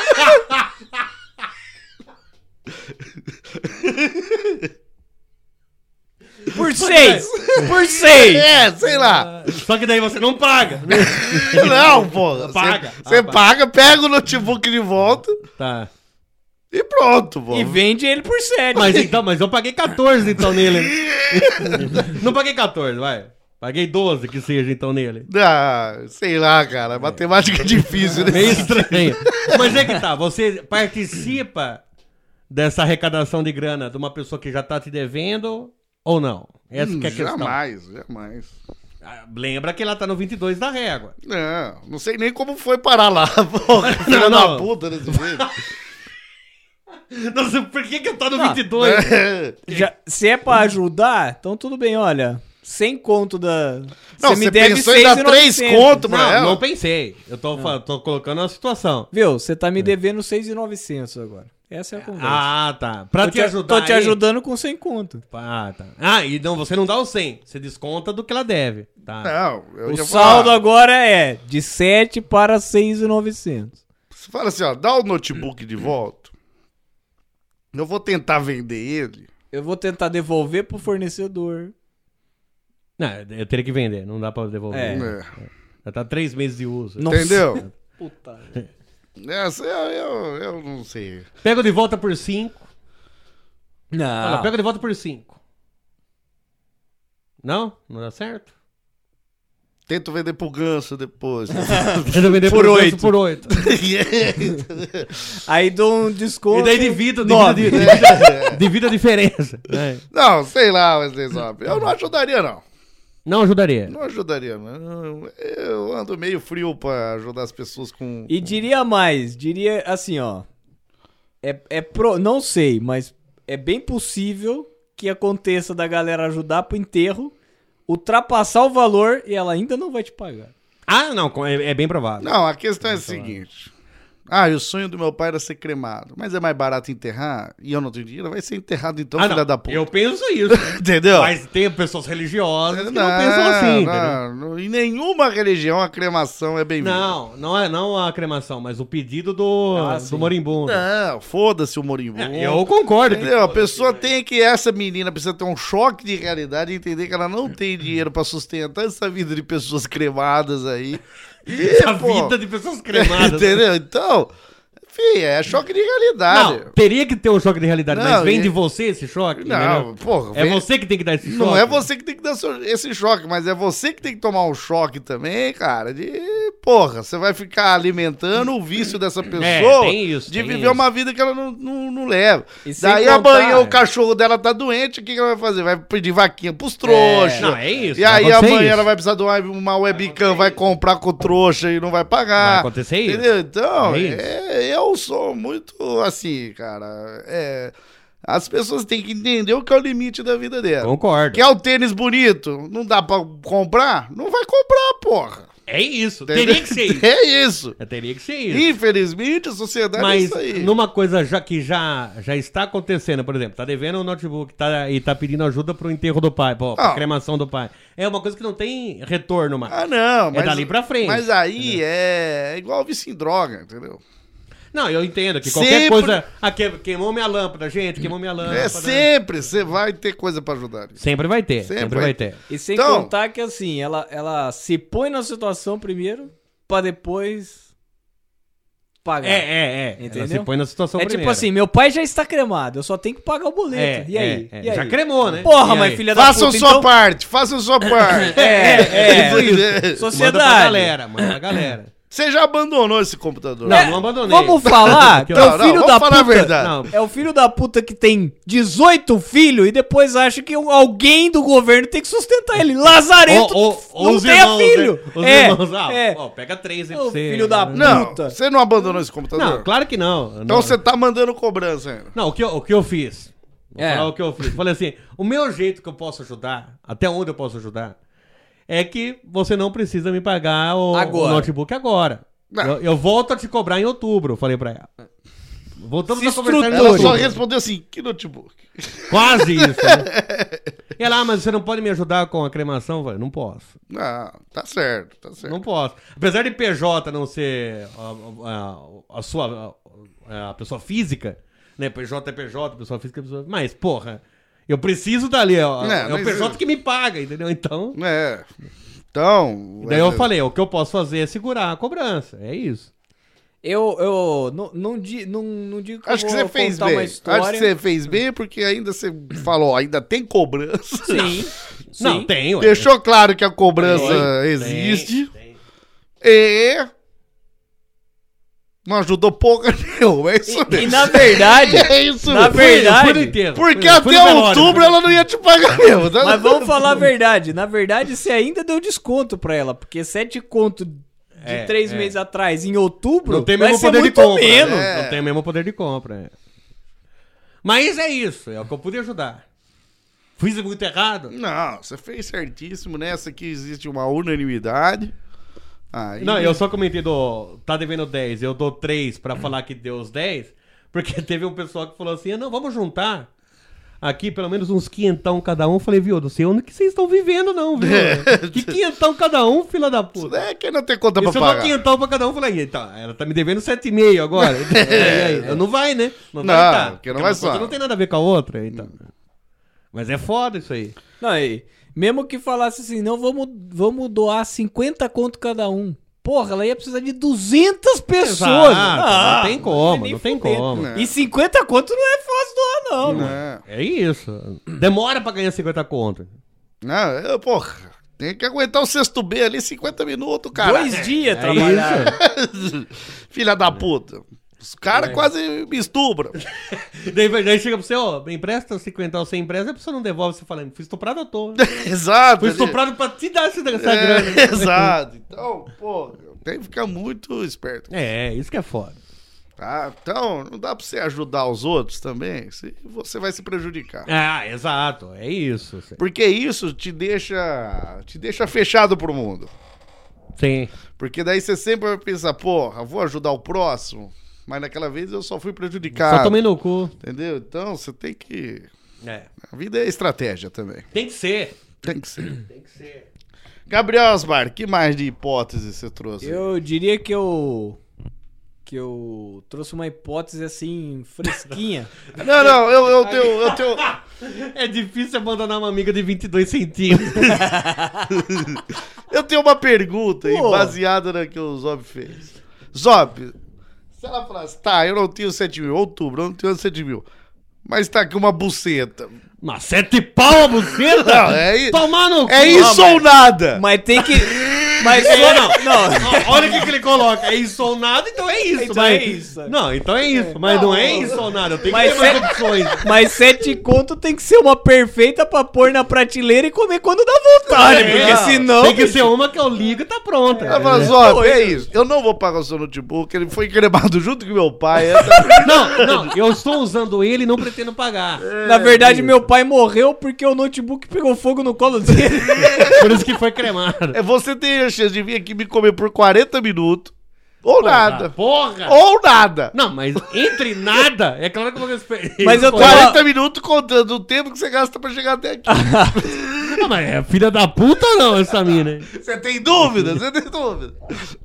Por 6! Por 6! É, sei lá. Só que daí você não paga. Não, porra. Paga. Você paga, pega o notebook de volta Tá. e pronto, pô. E vende ele por 7. Mas eu paguei 14 então nele. Não paguei 14, vai. Paguei 12 que seja então nele. Ah, sei lá, cara. Matemática é difícil, né? Meio estranho. Mas é que tá, você participa dessa arrecadação de grana de uma pessoa que já tá te devendo ou não? Essa que é a questão. Jamais. Lembra que ela tá no 22 da régua. Não sei nem como foi parar lá, porra. Filha Não. da puta desse jeito. Nossa, por que eu tô no 22? Se é pra ajudar, então tudo bem, olha. 100 conto da... Não, você pensou em dar 3 conto pra Não, ela? não pensei. Eu tô colocando uma situação. Viu, você tá me devendo 6.900 agora. Essa é a conversa. Ah, tá. Pra te ajudar Tô te aí- ajudando com 100 conto. Ah, tá. E não, você não dá o 100. Você desconta do que ela deve. Tá. Não, eu O ia saldo falar. agora é de 7 para 6.900. Você fala assim, ó, dá o notebook de volta. Eu vou tentar vender ele. Eu vou tentar devolver pro fornecedor. Não, eu teria que vender. Não dá pra devolver. É. Já tá 3 meses de uso. Nossa. Entendeu? Puta. Essa eu não sei. Pego de volta por 5. Não. Olha, pego de volta por 5. Não? Não dá certo? Tento vender pro ganso depois. Quero vender Por 8. Por 8. Aí dou um desconto. E daí divido a diferença. É. Não, sei lá, Wesley Zop. Eu não ajudaria, não. Não ajudaria. Não ajudaria, não. Eu ando meio frio pra ajudar as pessoas com... E diria mais, diria assim, ó. Não sei, mas é bem possível que aconteça da galera ajudar pro enterro, ultrapassar o valor e ela ainda não vai te pagar. Ah, não, é bem provável. Não, a questão é a seguinte. Ah, e o sonho do meu pai era ser cremado. Mas é mais barato enterrar e eu não tenho dinheiro, vai ser enterrado então, filha não, da puta. eu penso isso. Entendeu? Mas tem pessoas religiosas que não pensam assim, entendeu? não. Em nenhuma religião a cremação é bem-vinda. Não a cremação, mas o pedido do moribundo. Não, foda-se o moribundo. Eu concordo. Entendeu? A pessoa tem que, essa menina precisa ter um choque de realidade e entender que ela não tem dinheiro pra sustentar essa vida de pessoas cremadas aí. A vida de pessoas cremadas. Entendeu? Então, enfim, é choque de realidade. Não, teria que ter um choque de realidade, Não, mas vem e- de você esse choque? Não, entendeu? porra. É vem- você que tem que dar esse choque. Não é você que tem que dar esse choque, mas é você que tem que tomar um choque também, cara, porra, você vai ficar alimentando o vício dessa pessoa tem isso, de tem viver isso. uma vida que ela não leva. E sem Daí contar- amanhã o cachorro dela tá doente, o que ela vai fazer? Vai pedir vaquinha pros trouxas. Não, é isso. E vai aí acontecer amanhã isso. ela vai precisar de uma webcam, vai comprar com o trouxa e não vai pagar. Vai acontecer isso. Entendeu? Então, É isso. eu sou muito assim, cara. As pessoas têm que entender o que é o limite da vida dela. Concordo. Quer o tênis bonito? Não dá pra comprar? Não vai comprar, porra. É isso. Entendeu? Teria que ser isso. É isso. Teria que ser isso. Infelizmente, a sociedade é Mas isso aí. numa coisa que já está acontecendo, por exemplo, tá devendo um notebook e tá pedindo ajuda pro enterro do pai, pra Não. cremação do pai. É uma coisa que não tem retorno mais. Ah, não. Mas, dali pra frente. Mas aí é igual vício em droga, entendeu? Não, eu entendo que qualquer Sempre- coisa... queimou minha lâmpada, gente, queimou minha lâmpada. É sempre, você vai ter coisa pra ajudar. Sempre vai ter, Sempre sempre vai vai ter. E sem Então- contar que assim, ela se põe na situação primeiro pra depois pagar. Entendeu? Ela se põe na situação É primeiro. tipo assim, meu pai já está cremado, eu só tenho que pagar o boleto. E aí? E aí? Já cremou, né? Porra, E mas aí? filha da Façam puta, sua então... parte, façam sua parte. É, Manda pra sociedade. galera, manda pra galera. Você já abandonou esse computador? Não abandonei. Vamos falar que é o filho vamos da falar a puta. verdade. Não, É o filho da puta que tem 18 filhos e depois acha que alguém do governo tem que sustentar ele. Lazarento não os tem irmãos, filho. né? Os irmãos. é. Pega 3 aí É pra o você. filho da Não, puta. você não abandonou esse computador? Não, claro que não. Então você tá mandando cobrança ainda. Não, o que eu fiz? Vou É. falar o que eu fiz. Falei assim, o meu jeito que eu posso ajudar, até onde eu posso ajudar, é que você não precisa me pagar o notebook agora. Eu volto a te cobrar em outubro, falei pra ela. Voltamos Se a conversar em Ela só outubro. respondeu assim, que notebook? Quase isso, né? E ela, mas você não pode me ajudar com a cremação? Eu falei, não posso. Não, tá certo, tá certo. Não posso. Apesar de PJ não ser a pessoa física, né? PJ é PJ, pessoa física é pessoa... Mas, porra, eu preciso dali, ó. É o mas PJ que me paga, entendeu? Então... Então... Daí eu falei, o que eu posso fazer é segurar a cobrança. É isso. Eu não digo que Acho eu que vou você fez contar bem. uma história. Acho que você fez bem porque ainda você falou, ainda tem cobrança. Sim. Não, tem, ué. Deixou claro que a cobrança existe. E... Não ajudou pouco nenhuma, é isso E mesmo. na verdade, É isso na mesmo. verdade, Fui no enterro. Porque Fui até no velório, outubro fui- ela não ia te pagar mesmo. Tá? mas vamos falar a verdade. Na verdade, você ainda deu desconto pra ela, porque 7 conto de 3 meses atrás em outubro Não tem vai mesmo ser poder de muito compra. menos. Né? Não tem mesmo poder de compra. É. Mas é isso, é o que eu pude ajudar. Fiz muito errado? Não, você fez certíssimo. Nessa aqui existe uma unanimidade. Aí... Não, eu só comentei tá devendo 10, eu dou 3 pra falar que deu os 10, porque teve um pessoal que falou assim, não, vamos juntar aqui pelo menos uns quinhentão cada um. Eu falei, viu, não sei onde que vocês estão vivendo não, viu? Que quinhentão cada um, filha da puta. É que não tem conta E pra se eu dou pagar. quinhentão pra cada um, eu falei, então, ela tá me devendo 7,5 agora. E aí? Não vai, né? Não, tá. porque não Porque vai uma conta só. não tem nada a ver com a outra, então. Mas é foda isso aí. Não, e mesmo que falasse assim, não, vamos doar 50 conto cada um. Porra, ela ia precisar de 200 pessoas. Exato, não tem como, nem não tem fudendo. como. Não. E 50 conto não é fácil doar, não. mano. É. É isso. Demora pra ganhar 50 conto. Não, porra, tem que aguentar o sexto B ali 50 minutos, cara. 2 dias trabalhar. Filha da puta. Os caras quase me estupram. Daí chega pra você, ó, me empresta 50 ou 100 empresta, a pessoa não devolve, você fala, fui estuprado à toa. Exato. Fui estuprado pra te dar essa grana. Exato. Então, pô, tem que ficar muito esperto. É, isso que é foda. Tá? Então, não dá pra você ajudar os outros também, você vai se prejudicar. Ah, exato, é isso. Porque isso te deixa fechado pro mundo. Sim. Porque daí você sempre vai pensar, porra, vou ajudar o próximo, mas naquela vez eu só fui prejudicado. Só tomei no cu. Entendeu? Então você tem que... É. A vida é estratégia também. Tem que ser. Tem que ser. Tem que ser. Gabriel Asmar, que mais de hipótese você trouxe? Eu diria que eu trouxe uma hipótese assim, fresquinha. Não, eu tenho... É difícil abandonar uma amiga de 22 centímetros. Eu tenho uma pergunta aí, Pô. baseada na que o Zob fez. Zob, se ela falasse, tá, eu não tenho 7 mil, outubro, eu não tenho 7 mil, mas tá aqui uma buceta. Mas 7 pau a buceta? Não, é, Tomar no cu. é isso ou nada? Mas tem que. Mas Ó, olha o que ele coloca. É isso ou nada, então é isso. Então mas... é isso. Não, então é isso. Mas não é isso ou nada. Eu tenho que Mas ter mais opções. Mas 7 conto tem que ser uma perfeita pra pôr na prateleira e comer quando dá vontade. Porque senão. Tem que ser uma que eu ligo e tá pronta. Ela fala, Zob, é isso. Eu não vou pagar o seu notebook, ele foi cremado junto com meu pai. Não, eu estou usando ele e não pretendo pagar. Na verdade, meu pai morreu porque o notebook pegou fogo no colo dele. Por isso que foi cremado. Você tem a chance de vir aqui me comer por 40 minutos, ou nada. Porra! Ou nada. Não, mas entre nada, é claro que eu vou respeitar. Mas eu tô- 40 minutos contando o tempo que você gasta pra chegar até aqui. Não, mas é filha da puta ou não, essa mina? Você tem dúvida? Você tem dúvida?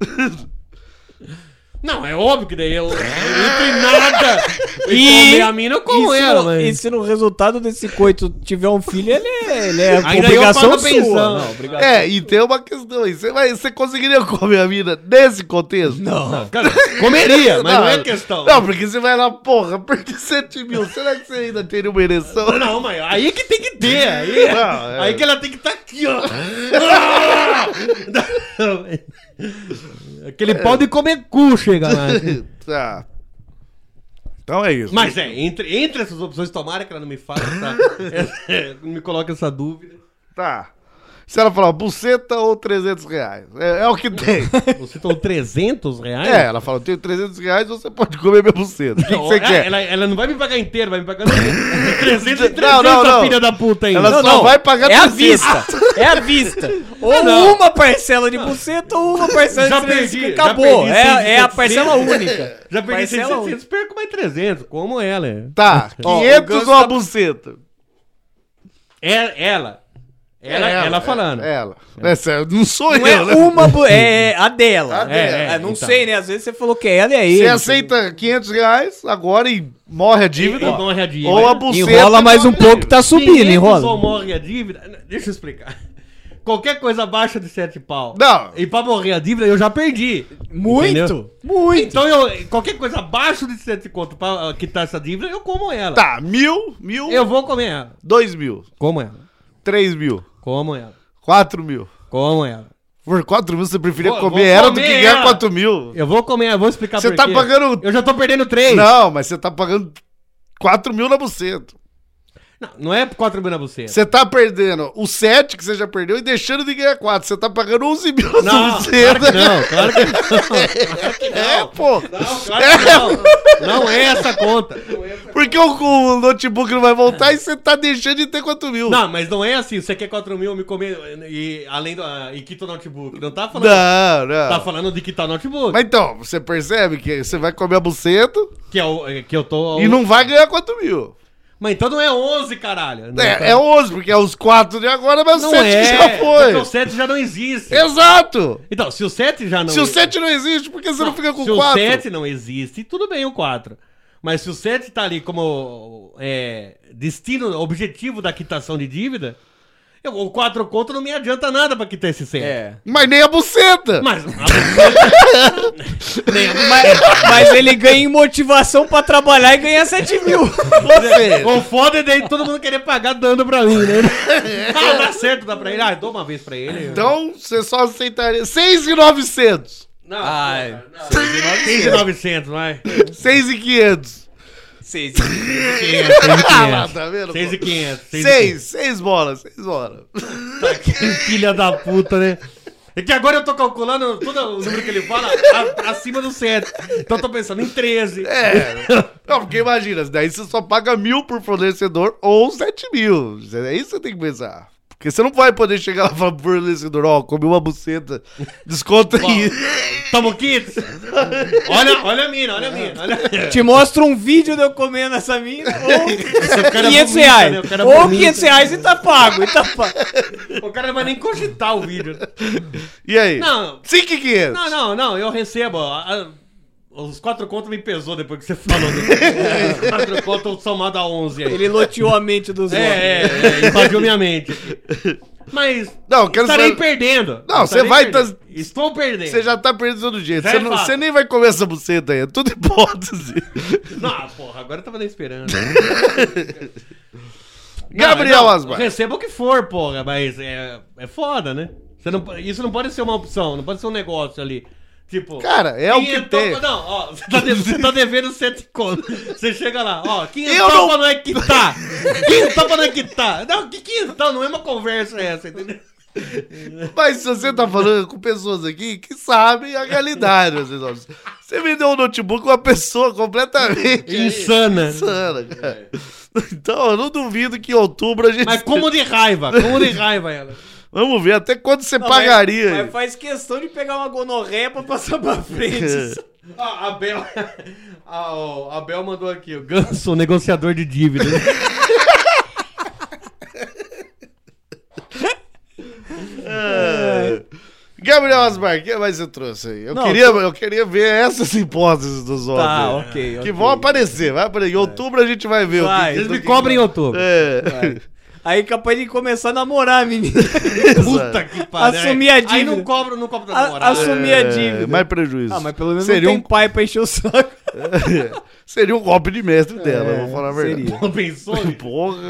Não, é óbvio que daí eu entre nada e comer a mina, eu como ela, mas... E se no resultado desse coito tiver um filho, ele é Ainda obrigação eu pago a sua. pensão. Não, obrigação. E tem uma questão aí. Você conseguiria comer a mina nesse contexto? Não, cara, comeria, mas não é questão. Não, porque você vai lá, porra, perdi 7 mil. Será que você ainda teria uma ereção? Não, mas aí que tem que ter. Aí, Não, aí que ela tem que estar aqui, ó. Aquele pau de comer cu chega lá. Tá. Então é isso. Mas entre essas opções, tomara que ela não me faça, tá? Não me coloque essa dúvida. Tá. Se ela falar buceta ou 300 reais. É o que tem. Você falou 300 reais? É, ela falou, tenho 300 reais, você pode comer minha buceta. O que você quer? Ela não vai me pagar inteiro, vai me pagar 300 e 300, Não. a filha da puta ainda. Ela só vai pagar É à 300. vista. É à vista. Ou não. uma parcela de buceta ou uma parcela Já de perdi, 300. já Acabou. perdi É a 600. parcela única. Já perdi Parcela 600, perco mais 300, como ela. Tá, Ó, 500 o Ganso ou a tá- buceta? Ela falando. Ela. Essa, não sou Não eu, é né? uma, é a dela. A dela. Não então. sei, né? Às vezes você falou que é ela e é ele. Você aceita 500 reais agora e morre a dívida? E morre a dívida. Ou a buceta... Enrola mais um pouco que tá subindo, 500 enrola. ou morre a dívida. Deixa eu explicar. Qualquer coisa abaixo de 7 pau. Não. E pra morrer a dívida eu já perdi. Muito, Entendeu? muito. Então qualquer coisa abaixo de 7 conto pra quitar essa dívida, eu como ela. Tá, 1.000, Eu vou comer ela. 2.000, Como ela. 3.000, Como ela. 4.000. Como ela. Por 4.000 você preferia Vou comer ela do comer que ganhar ela. 4.000? Eu vou comer, eu vou explicar Você por tá quê. pagando... Eu já tô perdendo 3. Não, mas você tá pagando 4.000 na buceta. Não é 4 mil na buceta. Você tá perdendo o 7 que você já perdeu e deixando de ganhar 4. Você tá pagando 11.000 na Não, buceta. claro que não. É, pô. Não, claro que não. Não é essa conta. Porque o notebook não vai voltar e você tá deixando de ter 4.000. Não, mas não é assim. Você quer 4 mil, me comer e além do. E quita o notebook. Não tá falando. Não. Tá falando de quitar o notebook. Mas então, você percebe que você vai comer a buceta Que eu tô. e não vai ganhar 4.000. Mas então não é 11, caralho. Não, É 11, porque é os 4 de agora, mas não o 7 é. que já foi. Porque o 7 já não existe. Exato. Então, se o 7 já não Se o 7 não existe, por que você não fica com se 4? Se o 7 não existe, tudo bem o 4. Mas se o 7 tá ali como destino, objetivo da quitação de dívida, o 4 conto não me adianta nada pra quitar esse 7. É. Mas nem a buceta. Mas, Mas ele ganha em motivação pra trabalhar e ganha 7 mil. Você. o foda é daí todo mundo querer pagar dando pra mim, né? Ah, dá certo, dá pra ele. Ah, eu dou uma vez pra ele. Então, você só aceitaria 6.900. Não, Ai, 6.900, vai. 6.500. 6. 6.500. Tá vendo? 6.500. 6 bolas, 6 bolas. Filha da puta, né? É que agora eu tô calculando todo o número que ele fala acima do 7. Então eu tô pensando em 13. Não, porque imagina, daí você só paga 1.000 por fornecedor ou 7.000. É isso que você tem que pensar. Porque você não vai poder chegar lá e falar pro fornecedor, ó, comi uma buceta, desconta aí. Tamo kits? Olha a mina, olha. Te mostra um vídeo de eu comendo essa mina. Ou O cara 500 vomita, reais. né? O cara Ou vomita. 500 reais e tá pago. O cara não vai nem cogitar o vídeo. E aí? Não. 5.500. Não, eu recebo. Os 4 contos me pesou depois que você falou. Os 4 contos somado a 11 aí. Ele loteou a mente dos outros. Invadiu minha mente. Mas Não, eu quero estarei saber- perdendo. Não, você Estarei vai perdendo. tá- Estou perdendo. Você já tá perdendo todo jeito. Já Você, é não- fato. você nem vai comer essa buceta aí. É tudo hipótese. Não, porra, agora eu tava nem esperando. Gabriel Asmar. Receba o que for, porra, mas é foda, né? Isso não pode ser uma opção, não pode ser um negócio ali. Tipo, Cara, é o que 500 tem. Não, ó, você tá devendo 7 conto. Você chega lá, ó, 500 Eu não- pra não é quitar. 500 pra não é quitar. Não, que 500 não é uma conversa essa, entendeu? Mas se você tá falando com pessoas aqui que sabem a realidade, você me deu um notebook com uma pessoa completamente Insana. insana, cara. Então, eu não duvido que em outubro a gente... Mas como de raiva ela. Vamos ver até quanto você Não, pagaria. Mas faz questão de pegar uma gonorreia pra passar pra frente. A Bel mandou aqui, o Ganso, negociador de dívidas. Gabriel Asmar, o que mais você trouxe aí? Eu, Não, queria ver essas hipóteses dos outros. Tá, ok. Que vão aparecer, vai aparecer. Em outubro a gente vai ver Vai. o que... Eles me cobrem em outubro. É. Aí capaz de começar a namorar a menina. Puta que pariu. Assumir a Aí dívida. não cobro da namorada. Assumir a dívida. Mais prejuízo. Ah, mas pelo menos seria não tem pai pra encher o saco. Seria um golpe de mestre dela, vou falar a verdade. seria. Não pensou? Porra.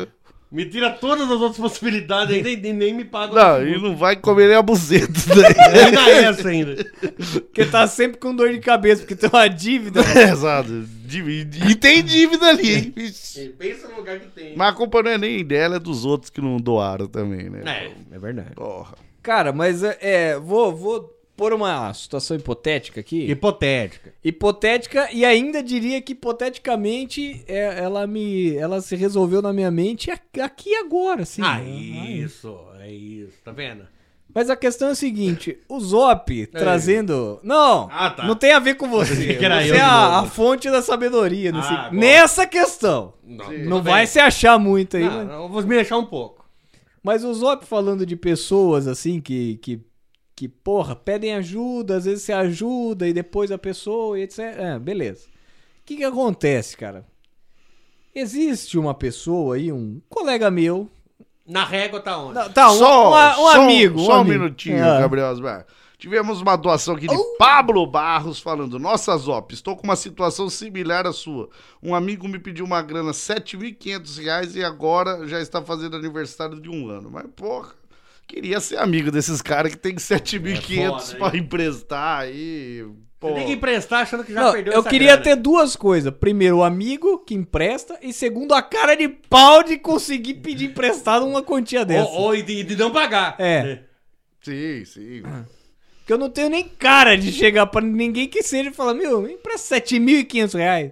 Me tira todas as outras possibilidades ainda e nem me paga. Não, e não vai comer nem a buceta daí. Ainda essa ainda. Porque tá sempre com dor de cabeça, porque tem uma dívida. Exato. E tem dívida ali, hein? Vixe. Pensa no lugar que tem. Mas a culpa não é nem dela, é dos outros que não doaram também, né? É verdade. Porra. Cara, mas vou pôr uma situação hipotética aqui. Hipotética, e ainda diria que hipoteticamente ela se resolveu na minha mente aqui e agora, assim. É isso, tá vendo? Mas a questão é a seguinte, o Zop trazendo... Não, tá. não tem a ver com você. Que era Você eu é de a novo. fonte da sabedoria bom. nessa questão. Não vai se achar muito aí. Não, eu vou me deixar um pouco. Mas o Zop falando de pessoas assim que porra, pedem ajuda, às vezes você ajuda e depois a pessoa e etc. Beleza. O que acontece, cara? Existe uma pessoa aí, um colega meu. Na régua tá onde? Tá, um amigo. Só um amigo. minutinho, Gabriel Asmar. Tivemos uma doação aqui de Pablo Barros falando: Nossa, Zop, estou com uma situação similar à sua. Um amigo me pediu uma grana, R$ 7.500 e agora já está fazendo aniversário de 1 ano. Mas, porra, queria ser amigo desses caras que tem 7.500 pra emprestar aí. Você tem que emprestar achando que já Não, perdeu eu essa queria grana. ter duas coisas. Primeiro, o amigo que empresta. E segundo, a cara de pau de conseguir pedir emprestado uma quantia dessa. Ou de não pagar. Sim, sim. Porque eu não tenho nem cara de chegar pra ninguém que seja e falar: meu, me empresta R$7.500.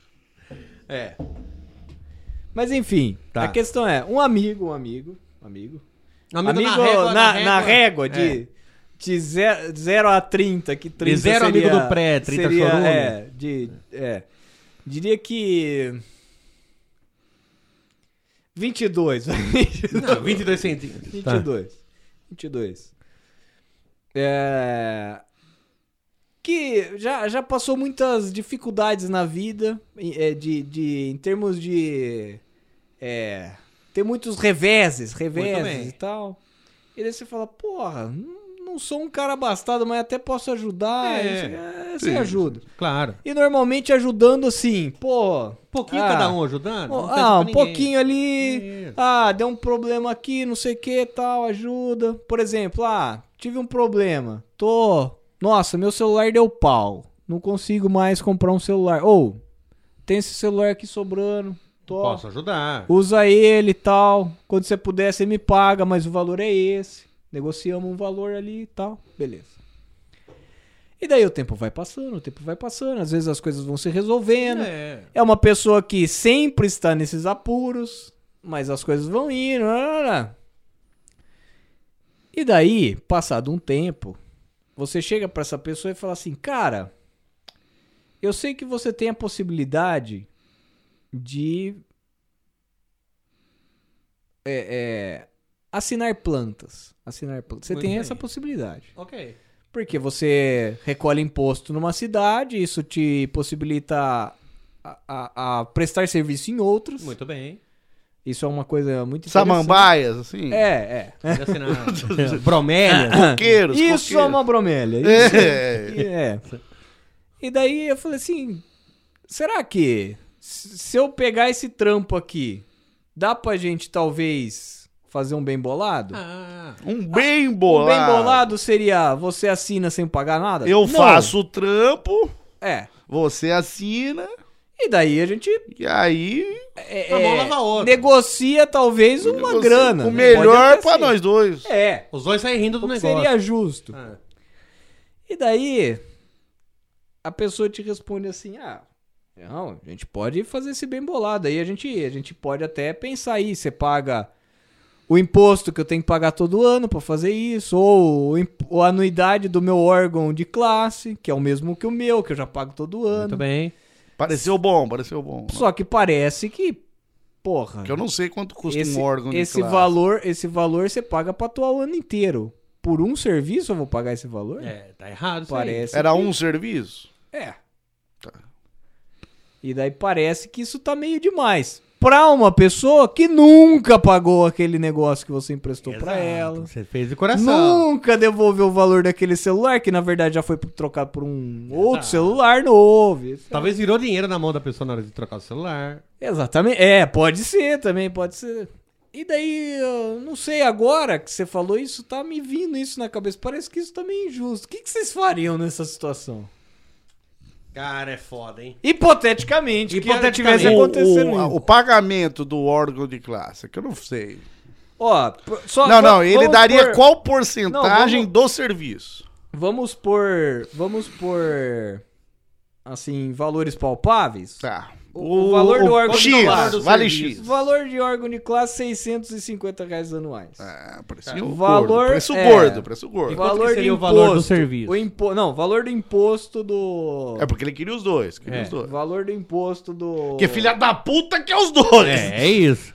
Mas enfim, Tá. a questão é, um amigo na régua de 0 a 30, que 30 De zero seria, amigo do pré, 30 seria, chorume. diria que 22. Não, 22 centímetros. 22. Que já passou muitas dificuldades na vida, em termos de ter muitos reveses bem. e tal. E daí você fala, porra, não sou um cara abastado, mas até posso ajudar. Você ajuda. Claro. E normalmente ajudando assim, pô... Um pouquinho cada um ajudando? Não pensa um pra ninguém. pouquinho ali. Isso. Deu um problema aqui, não sei o que, tal, ajuda. Por exemplo, tive um problema. Nossa, meu celular deu pau. Não consigo mais comprar um celular. Tem esse celular aqui sobrando. Posso ajudar. Usa ele e tal. Quando você puder, você me paga, mas o valor é esse. Negociamos um valor ali e tal. Beleza. E daí o tempo vai passando. Às vezes as coisas vão se resolvendo. É uma pessoa que sempre está nesses apuros, mas as coisas vão indo. E daí, passado um tempo, você chega pra essa pessoa e fala assim: cara, eu sei que você tem a possibilidade de assinar plantas. Você Muito tem bem. essa possibilidade. Ok. Porque você recolhe imposto numa cidade, isso te possibilita a prestar serviço em outras. Muito bem. Isso é uma coisa muito interessante. Samambaias, assim. Pode assinar. Bromélia. Coqueiros. Isso é uma bromélia. E daí eu falei assim, será que se eu pegar esse trampo aqui, dá pra gente talvez fazer um bem bolado? Um bem bolado. Um bem bolado seria você assina sem pagar nada? Eu Não. faço o trampo, É. você assina, E daí a gente e aí Uma mão lava a outra. negocia talvez uma grana. o né? melhor Pode pra até ser. nós dois. Os dois saem rindo do O que negócio. seria justo. Ah. E daí a pessoa te responde assim: não, a gente pode fazer esse bem bolado. Aí a gente pode até pensar aí, você paga o imposto que eu tenho que pagar todo ano pra fazer isso, ou a anuidade do meu órgão de classe, que é o mesmo que o meu, que eu já pago todo ano. Muito bem. Pareceu bom. Só que parece que, porra, Porque eu não sei quanto custa esse, um órgão de esse classe. esse valor você paga pra atuar o ano inteiro. Por um serviço eu vou pagar esse valor? Tá errado isso aí. Parece Era que- um serviço? Tá. E daí parece que isso tá meio demais. Pra uma pessoa que nunca pagou aquele negócio que você emprestou pra Exato. ela. Você fez de coração. Nunca devolveu o valor daquele celular, que na verdade já foi trocado por um outro celular novo. etc. Talvez virou dinheiro na mão da pessoa na hora de trocar o celular. Exatamente. Pode ser também, pode ser. E daí, eu não sei, agora que você falou isso, tá me vindo isso na cabeça. Parece que isso tá meio injusto. O que vocês fariam nessa situação? Cara, é foda, hein? Hipoteticamente, que tivesse O acontecendo. pagamento do órgão de classe, que eu não sei. Ó, só Não, ele vamos daria pôr- qual porcentagem Não, do serviço? Vamos pôr, assim, valores palpáveis. Tá. O valor do órgão de X, classe. vale serviço. X. Valor de órgão de classe, R$650 anuais. Precinho Valor- gordo, preço é. gordo, preço gordo. Quanto Valor que seria de o valor do imposto. serviço? Não, valor do imposto do... É porque ele queria os dois, Valor do imposto do... Porque filha da puta que é os dois. É isso.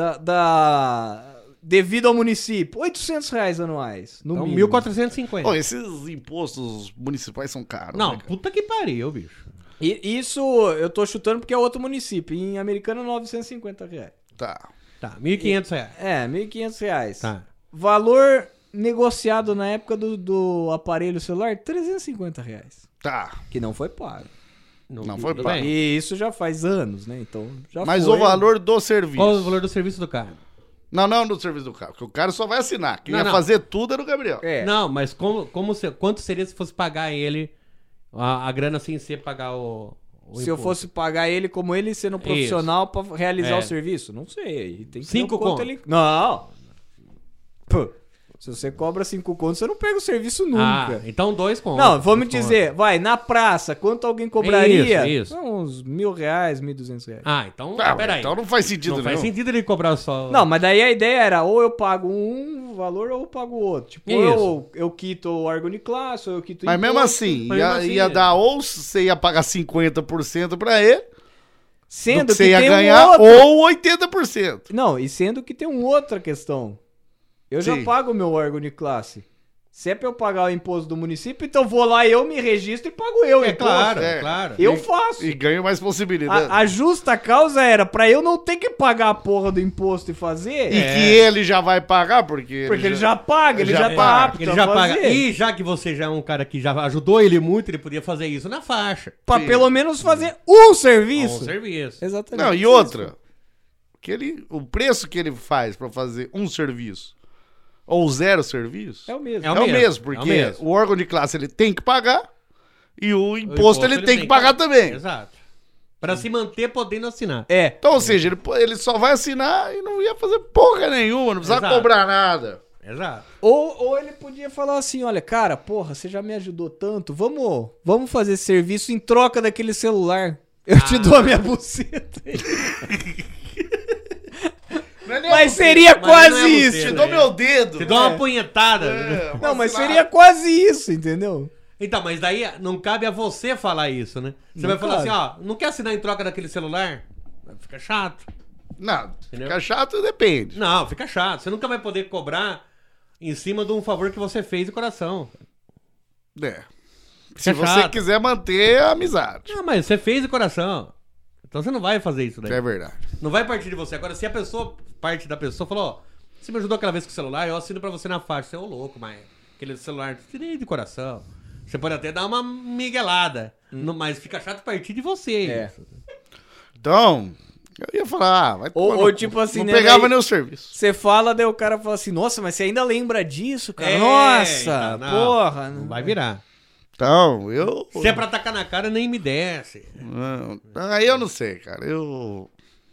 Devido ao município, R$800 anuais, no Então, mínimo. 1.450. Pô, esses impostos municipais são caros. Não, né, cara? puta que pariu, bicho. E isso eu tô chutando porque é outro município. Em Americana, R$950. Tá. Tá, R$1.500. É, R$1.500. Tá. Valor negociado na época do aparelho celular, R$350. Tá. Que não foi pago. Não foi tudo pago. bem. E isso já faz anos, né? Então, já Mas foi. o valor do serviço. Qual o valor do serviço do cara? Não do serviço do carro. Porque o cara só vai assinar. Quem Não, ia não. fazer tudo era o Gabriel. É. Não, mas quanto seria se fosse pagar ele a grana sem ser pagar o Se eu imposto? fosse pagar ele como ele sendo profissional pra realizar É. o serviço, não sei. Tem que Cinco ver o quanto conto. ele... Não. Pô, se você cobra 5 contos, você não pega o serviço nunca. Então 2 contos. Não, vamos 2 dizer, vai, na praça, quanto alguém cobraria? Isso. Não, uns R$1.000, R$1.200. Ah, então, Ah, peraí. então não faz sentido, Não faz nenhum. sentido ele cobrar só... Não, mas daí a ideia era, ou eu pago um valor ou eu pago o outro. Tipo, Isso. eu quito o órgão de classe, ou eu quito o Mas mesmo imposto. assim, Mas mesmo assim, ia dar ou você ia pagar 50% pra ele, Sendo do que você que ia tem ganhar, um outro... ou 80%. Não, e sendo que tem uma outra questão. Eu já Sim. pago o meu órgão de classe. Se é pra eu pagar o imposto do município, então vou lá, eu me registro e pago eu o É imposto. claro, É. claro. Eu faço. E ganho mais possibilidade. A justa causa era pra eu não ter que pagar a porra do imposto e fazer. E que ele já vai pagar, porque Porque ele já paga, ele já, já tá paga. apto Ele a já fazer. paga. E já que você já é um cara que já ajudou ele muito, ele podia fazer isso na faixa. Pra Sim. pelo menos fazer um serviço. Um serviço. Exatamente. Não, e outra. O preço que ele faz pra fazer um serviço ou zero serviço É o mesmo. É o é o mesmo, mesmo, porque é o mesmo. o órgão de classe ele tem que pagar e o O imposto ele tem que pagar também. Exato. Pra se manter podendo assinar. É. Então, ou seja, ele só vai assinar e não ia fazer porra nenhuma, não precisava Exato. cobrar nada. Exato. Ou ele podia falar assim, olha, cara, porra, você já me ajudou tanto, vamos fazer serviço em troca daquele celular. Eu te dou a minha buceta. Mas seria Mas quase não é isso. buceta, Te dou né? meu dedo. Te dou uma punhetada. Não, mas seria quase isso, entendeu? Então, mas daí não cabe a você falar isso, né? Você Não vai falar cabe. assim, ó, não quer assinar em troca daquele celular? Fica chato. Não, Entendeu? fica chato depende. Não, fica chato. Você nunca vai poder cobrar em cima de um favor que você fez de coração. É. Se Fica você chato. quiser manter a amizade. Não, mas você fez de coração. Então você não vai fazer isso daí. É verdade. Não vai partir de você. Agora, se a pessoa, parte da pessoa, falou, ó, você me ajudou aquela vez com o celular, eu assino pra você na faixa. Você é ô louco, mas aquele celular, tirei de coração. Você pode até dar uma miguelada, mas fica chato partir de você. É. Isso. Então, eu ia falar, vai tomar no Ou cu. tipo assim, não né, pegava daí- nem o serviço. Você fala, daí o cara fala assim, nossa, mas você ainda lembra disso, cara? É, Nossa, então, não, porra. Não vai virar. Então, eu... Se é pra tacar na cara, nem me desce. Não, aí eu não sei, cara. Eu...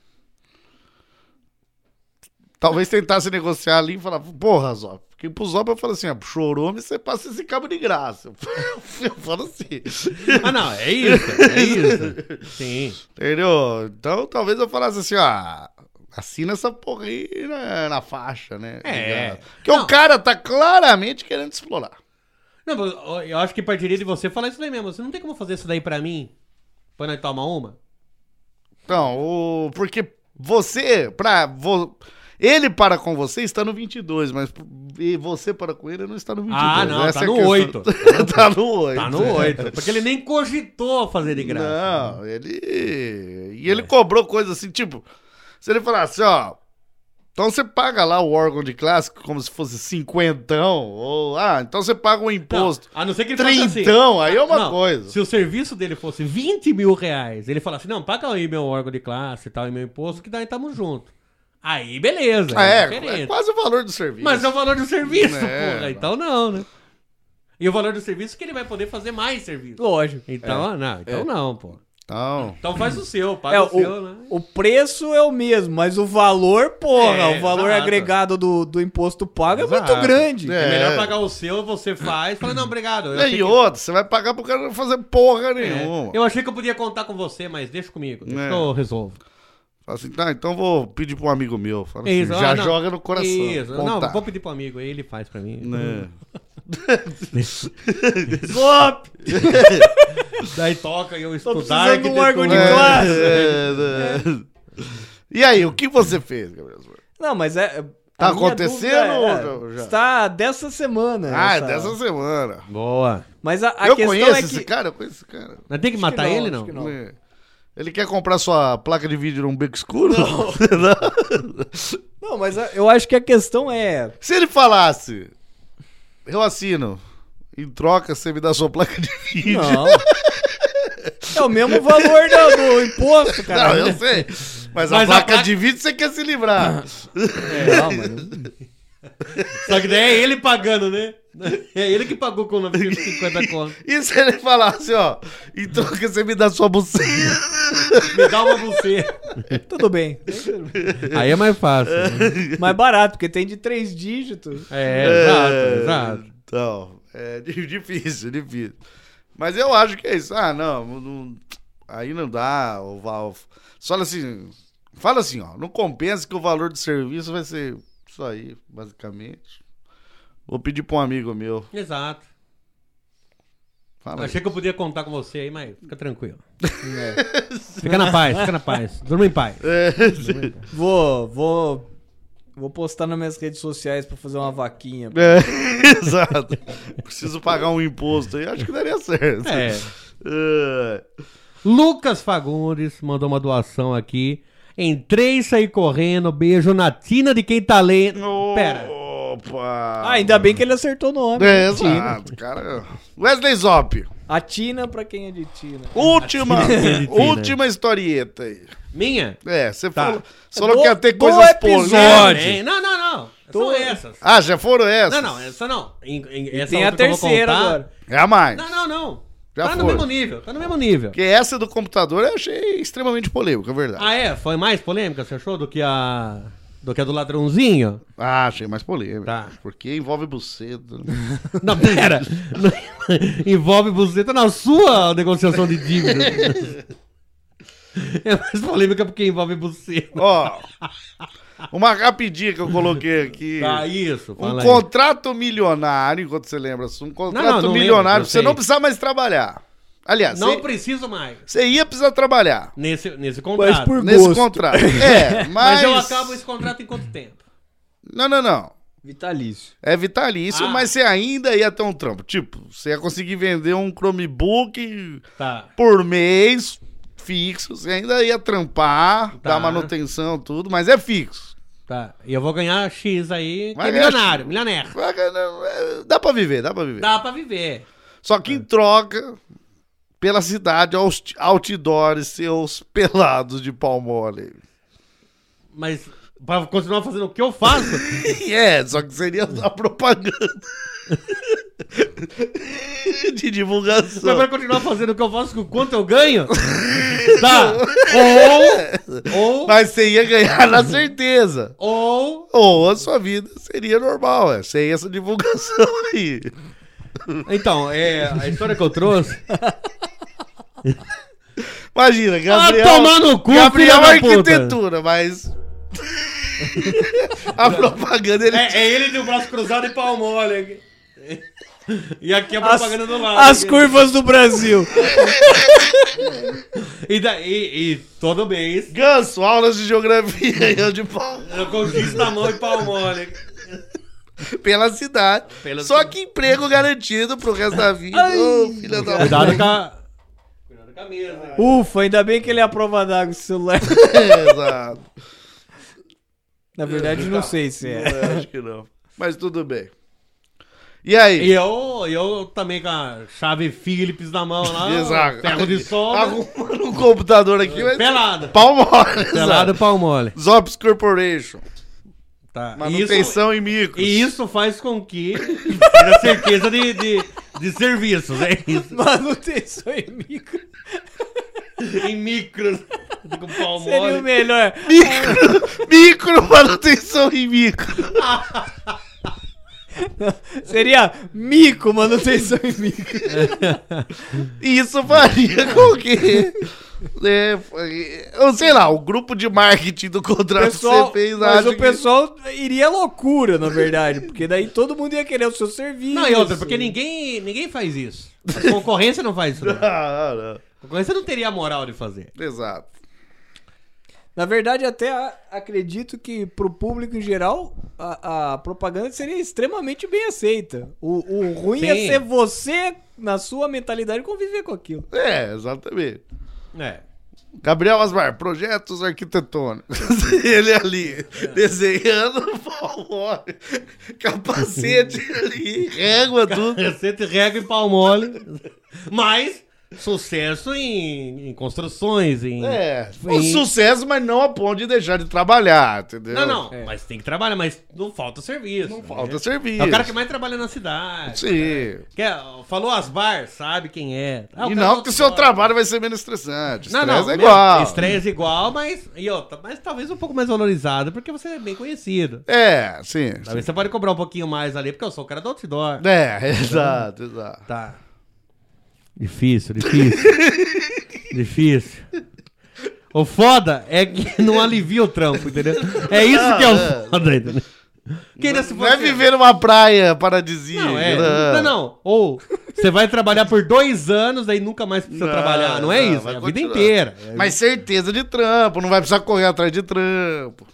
Talvez tentasse negociar ali e falar, porra, Zop. Porque pro Zop eu falo assim, ó, chorume, você passa esse cabo de graça. Eu falo assim. Ah, não, é isso, é isso. Sim. Entendeu? Então talvez eu falasse assim, ó, assina essa porra aí na faixa, né? É. Porque Não. o cara tá claramente querendo explorar. Não, eu acho que partiria de você falar isso daí mesmo. Você não tem como fazer isso daí pra mim? Pra nós tomar uma? Então, porque você, ele para com você está no 22, mas e você para com ele não está no 22. Ah, não, Essa tá é a no questão. 8. Tá no 8. Tá no 8. Porque ele nem cogitou fazer de graça. Não, ele cobrou coisa assim, tipo, se ele falasse, ó, então você paga lá o órgão de classe como se fosse 50, ou, então você paga um imposto. Não, a não ser que ele falasse assim. Trintão, aí é uma Não, coisa. Se o serviço dele fosse 20 mil reais, ele falasse, não, paga aí meu órgão de classe e tal, e meu imposto, que daí tamo junto. Aí, beleza. É diferente. quase o valor do serviço. Mas é o valor do serviço, É, porra. Então não, né? E o valor do serviço é que ele vai poder fazer mais serviço. Lógico. Então, não, pô. Então faz o seu, paga o seu, né? O preço é o mesmo, mas o valor, porra, o valor exato. agregado do imposto pago é Exato. muito grande. É melhor pagar o seu, você faz. Fala, não, obrigado. Eu achei E outro, você vai pagar pro cara não fazer porra nenhuma. Eu achei que eu podia contar com você, mas deixa comigo. Deixa que eu resolvo. Fala assim, tá, então vou pedir pra um amigo meu. Fala assim, Isso, já não, joga no coração. Isso, não, contar. vou pedir pro amigo, aí ele faz pra mim. Né. Zop! Daí toca e eu Tô estudar. precisando de um órgão de classe. E aí, o que você fez, Gabriel? Não, mas Tá a minha acontecendo dúvida ou já? Está dessa semana. Ah, é dessa semana. Boa. Mas a Eu questão conheço é esse que... cara, eu conheço esse cara. Mas tem que matar não, ele, acho não? que não. É. Ele quer comprar sua placa de vídeo num beco escuro? Não, mas eu acho que a questão é... Se ele falasse, eu assino, em troca você me dá sua placa de vídeo. Não. É o mesmo valor do imposto, cara. Não, eu sei. Mas a Mas placa de vídeo você quer se livrar. Não, mano. Só que daí é ele pagando, né? É ele que pagou com 950 conto. E se ele falasse, ó, em troca você me dá sua buceta? Me dá uma você. Tudo bem. Aí é mais fácil. Né? Mais barato, porque tem de 3 dígitos. Exato. Então, é difícil. Mas eu acho que é isso. Ah, não aí não dá. Fala assim, ó, não compensa que o valor do serviço vai ser isso aí, basicamente. Vou pedir pra um amigo meu. Exato. Fala aí. Achei que eu podia contar com você aí, mas fica tranquilo. Fica na paz. Durma em paz. Vou postar nas minhas redes sociais pra fazer uma vaquinha. Exato. Preciso pagar um imposto aí. Acho que daria certo. Lucas Fagundes mandou uma doação aqui. Entrei e saí correndo. Beijo na tina de quem tá lendo. Pera. Opa! Ainda bem que ele acertou o nome. Exato, cara. Wesley Zop. A Tina pra quem é de Tina. Última historieta aí. Minha? Você falou que ia ter do coisas episódio. Não. São essas. Ah, já foram essas? Não, essa não. Essa Tem a outra que eu vou terceira contar- agora. É a mais. Não. Já Tá foi. no mesmo nível. Porque essa do computador eu achei extremamente polêmica, é verdade. Ah, é? Foi mais polêmica, você achou, do que a do ladrãozinho? Ah, achei mais polêmica. Tá. Porque envolve buceta. Não, pera. Envolve buceta na sua negociação de dívida. É mais polêmica porque envolve buceta. Ó, uma rapidinha que eu coloquei aqui. Tá, isso. Um Fala aí. contrato milionário, enquanto você lembra, um contrato não milionário, lembro, você eu não sei. precisa mais trabalhar. Aliás, Não preciso mais. você ia precisar trabalhar Nesse contrato. Mas por nesse gosto. contrato. Mas Mas eu acabo esse contrato em quanto tempo? Não. Vitalício. É vitalício, mas você ainda ia ter um trampo. Tipo, você ia conseguir vender um Chromebook Tá. por mês, fixo. Você ainda ia trampar, Tá. dar manutenção, tudo, mas é fixo. Tá. E eu vou ganhar X aí, que Vai é ganhar milionário. Dá pra viver. Dá pra viver. Só que em troca, pela cidade, outdoors seus pelados de pau mole. Mas pra continuar fazendo o que eu faço, Só que seria a propaganda de divulgação. mas pra continuar fazendo o que eu faço com o quanto eu ganho, tá. Ou Mas você ia ganhar na certeza. ou A sua vida seria normal, sem essa divulgação aí. então, a história que eu trouxe. Imagina, Gabriel. tomar no cu, Gabriel filha da puta. arquitetura, mas. A propaganda ele. É ele de um braço cruzado e pau mole. E aqui a propaganda do lado. As curvas do Brasil. E todo mês Ganso, aulas de geografia e eu de pau. eu conquisto a mão e pau mole. Pela cidade. Só que emprego garantido pro resto da vida. Ô, filha da Cuidado com a mesa. Ufa, ainda bem que ele é a prova d'água esse celular. Exato. Na verdade, não sei se é. Acho que não. Mas tudo bem. E aí? E eu também com a chave Phillips na mão lá, Exato. ferro de solda, Arrumando um computador aqui, mas... pelado. Pau mole. Pelado pau mole. Zops Corporation. Tá. Manutenção em micros. E isso faz com que tenha certeza de serviços, é isso. Manutenção em micro. Em micros. Com pau Seria mole. o melhor. Micro manutenção em micro. Seria mico, manutenção em micro. E isso faria com que... eu sei lá, o grupo de marketing do contrato que você fez... Mas acha o pessoal iria à loucura, na verdade. Porque daí todo mundo ia querer o seu serviço. Não, e outra, porque ninguém faz isso. A concorrência não faz isso. Não. Não. A concorrência não teria a moral de fazer. Exato. Na verdade, até acredito que pro público em geral, a propaganda seria extremamente bem aceita. O ruim Sim. é ser você, na sua mentalidade, conviver com aquilo. É, exatamente. É. Gabriel Asmar, projetos arquitetônicos. Ele ali, desenhando pau mole, capacete ali, régua, tudo. Receita e régua e pau mole. Mas sucesso em construções, Um sucesso, mas não a ponto de deixar de trabalhar, entendeu? Não, mas tem que trabalhar, mas não falta serviço. Não Falta serviço. É o cara que mais trabalha na cidade. Sim. Falou Asbar, sabe quem é. E não que o seu trabalho vai ser menos estressante. Não, Estresse não, é igual. Estresse é igual, mas talvez um pouco mais valorizado, porque você é bem conhecido. É, sim. Talvez você pode cobrar um pouquinho mais ali, porque eu sou o cara do outdoor. É, exato. Tá. Difícil. Difícil. O foda é que não alivia o trampo, entendeu? É isso que é o foda, entendeu? Que ainda se Não é fosse- viver numa praia paradisíaca. Não. Ou você vai trabalhar por 2 anos, daí nunca mais precisa trabalhar. Não é isso, vai é a vida continuar. inteira. Mas certeza de trampo, não vai precisar correr atrás de trampo.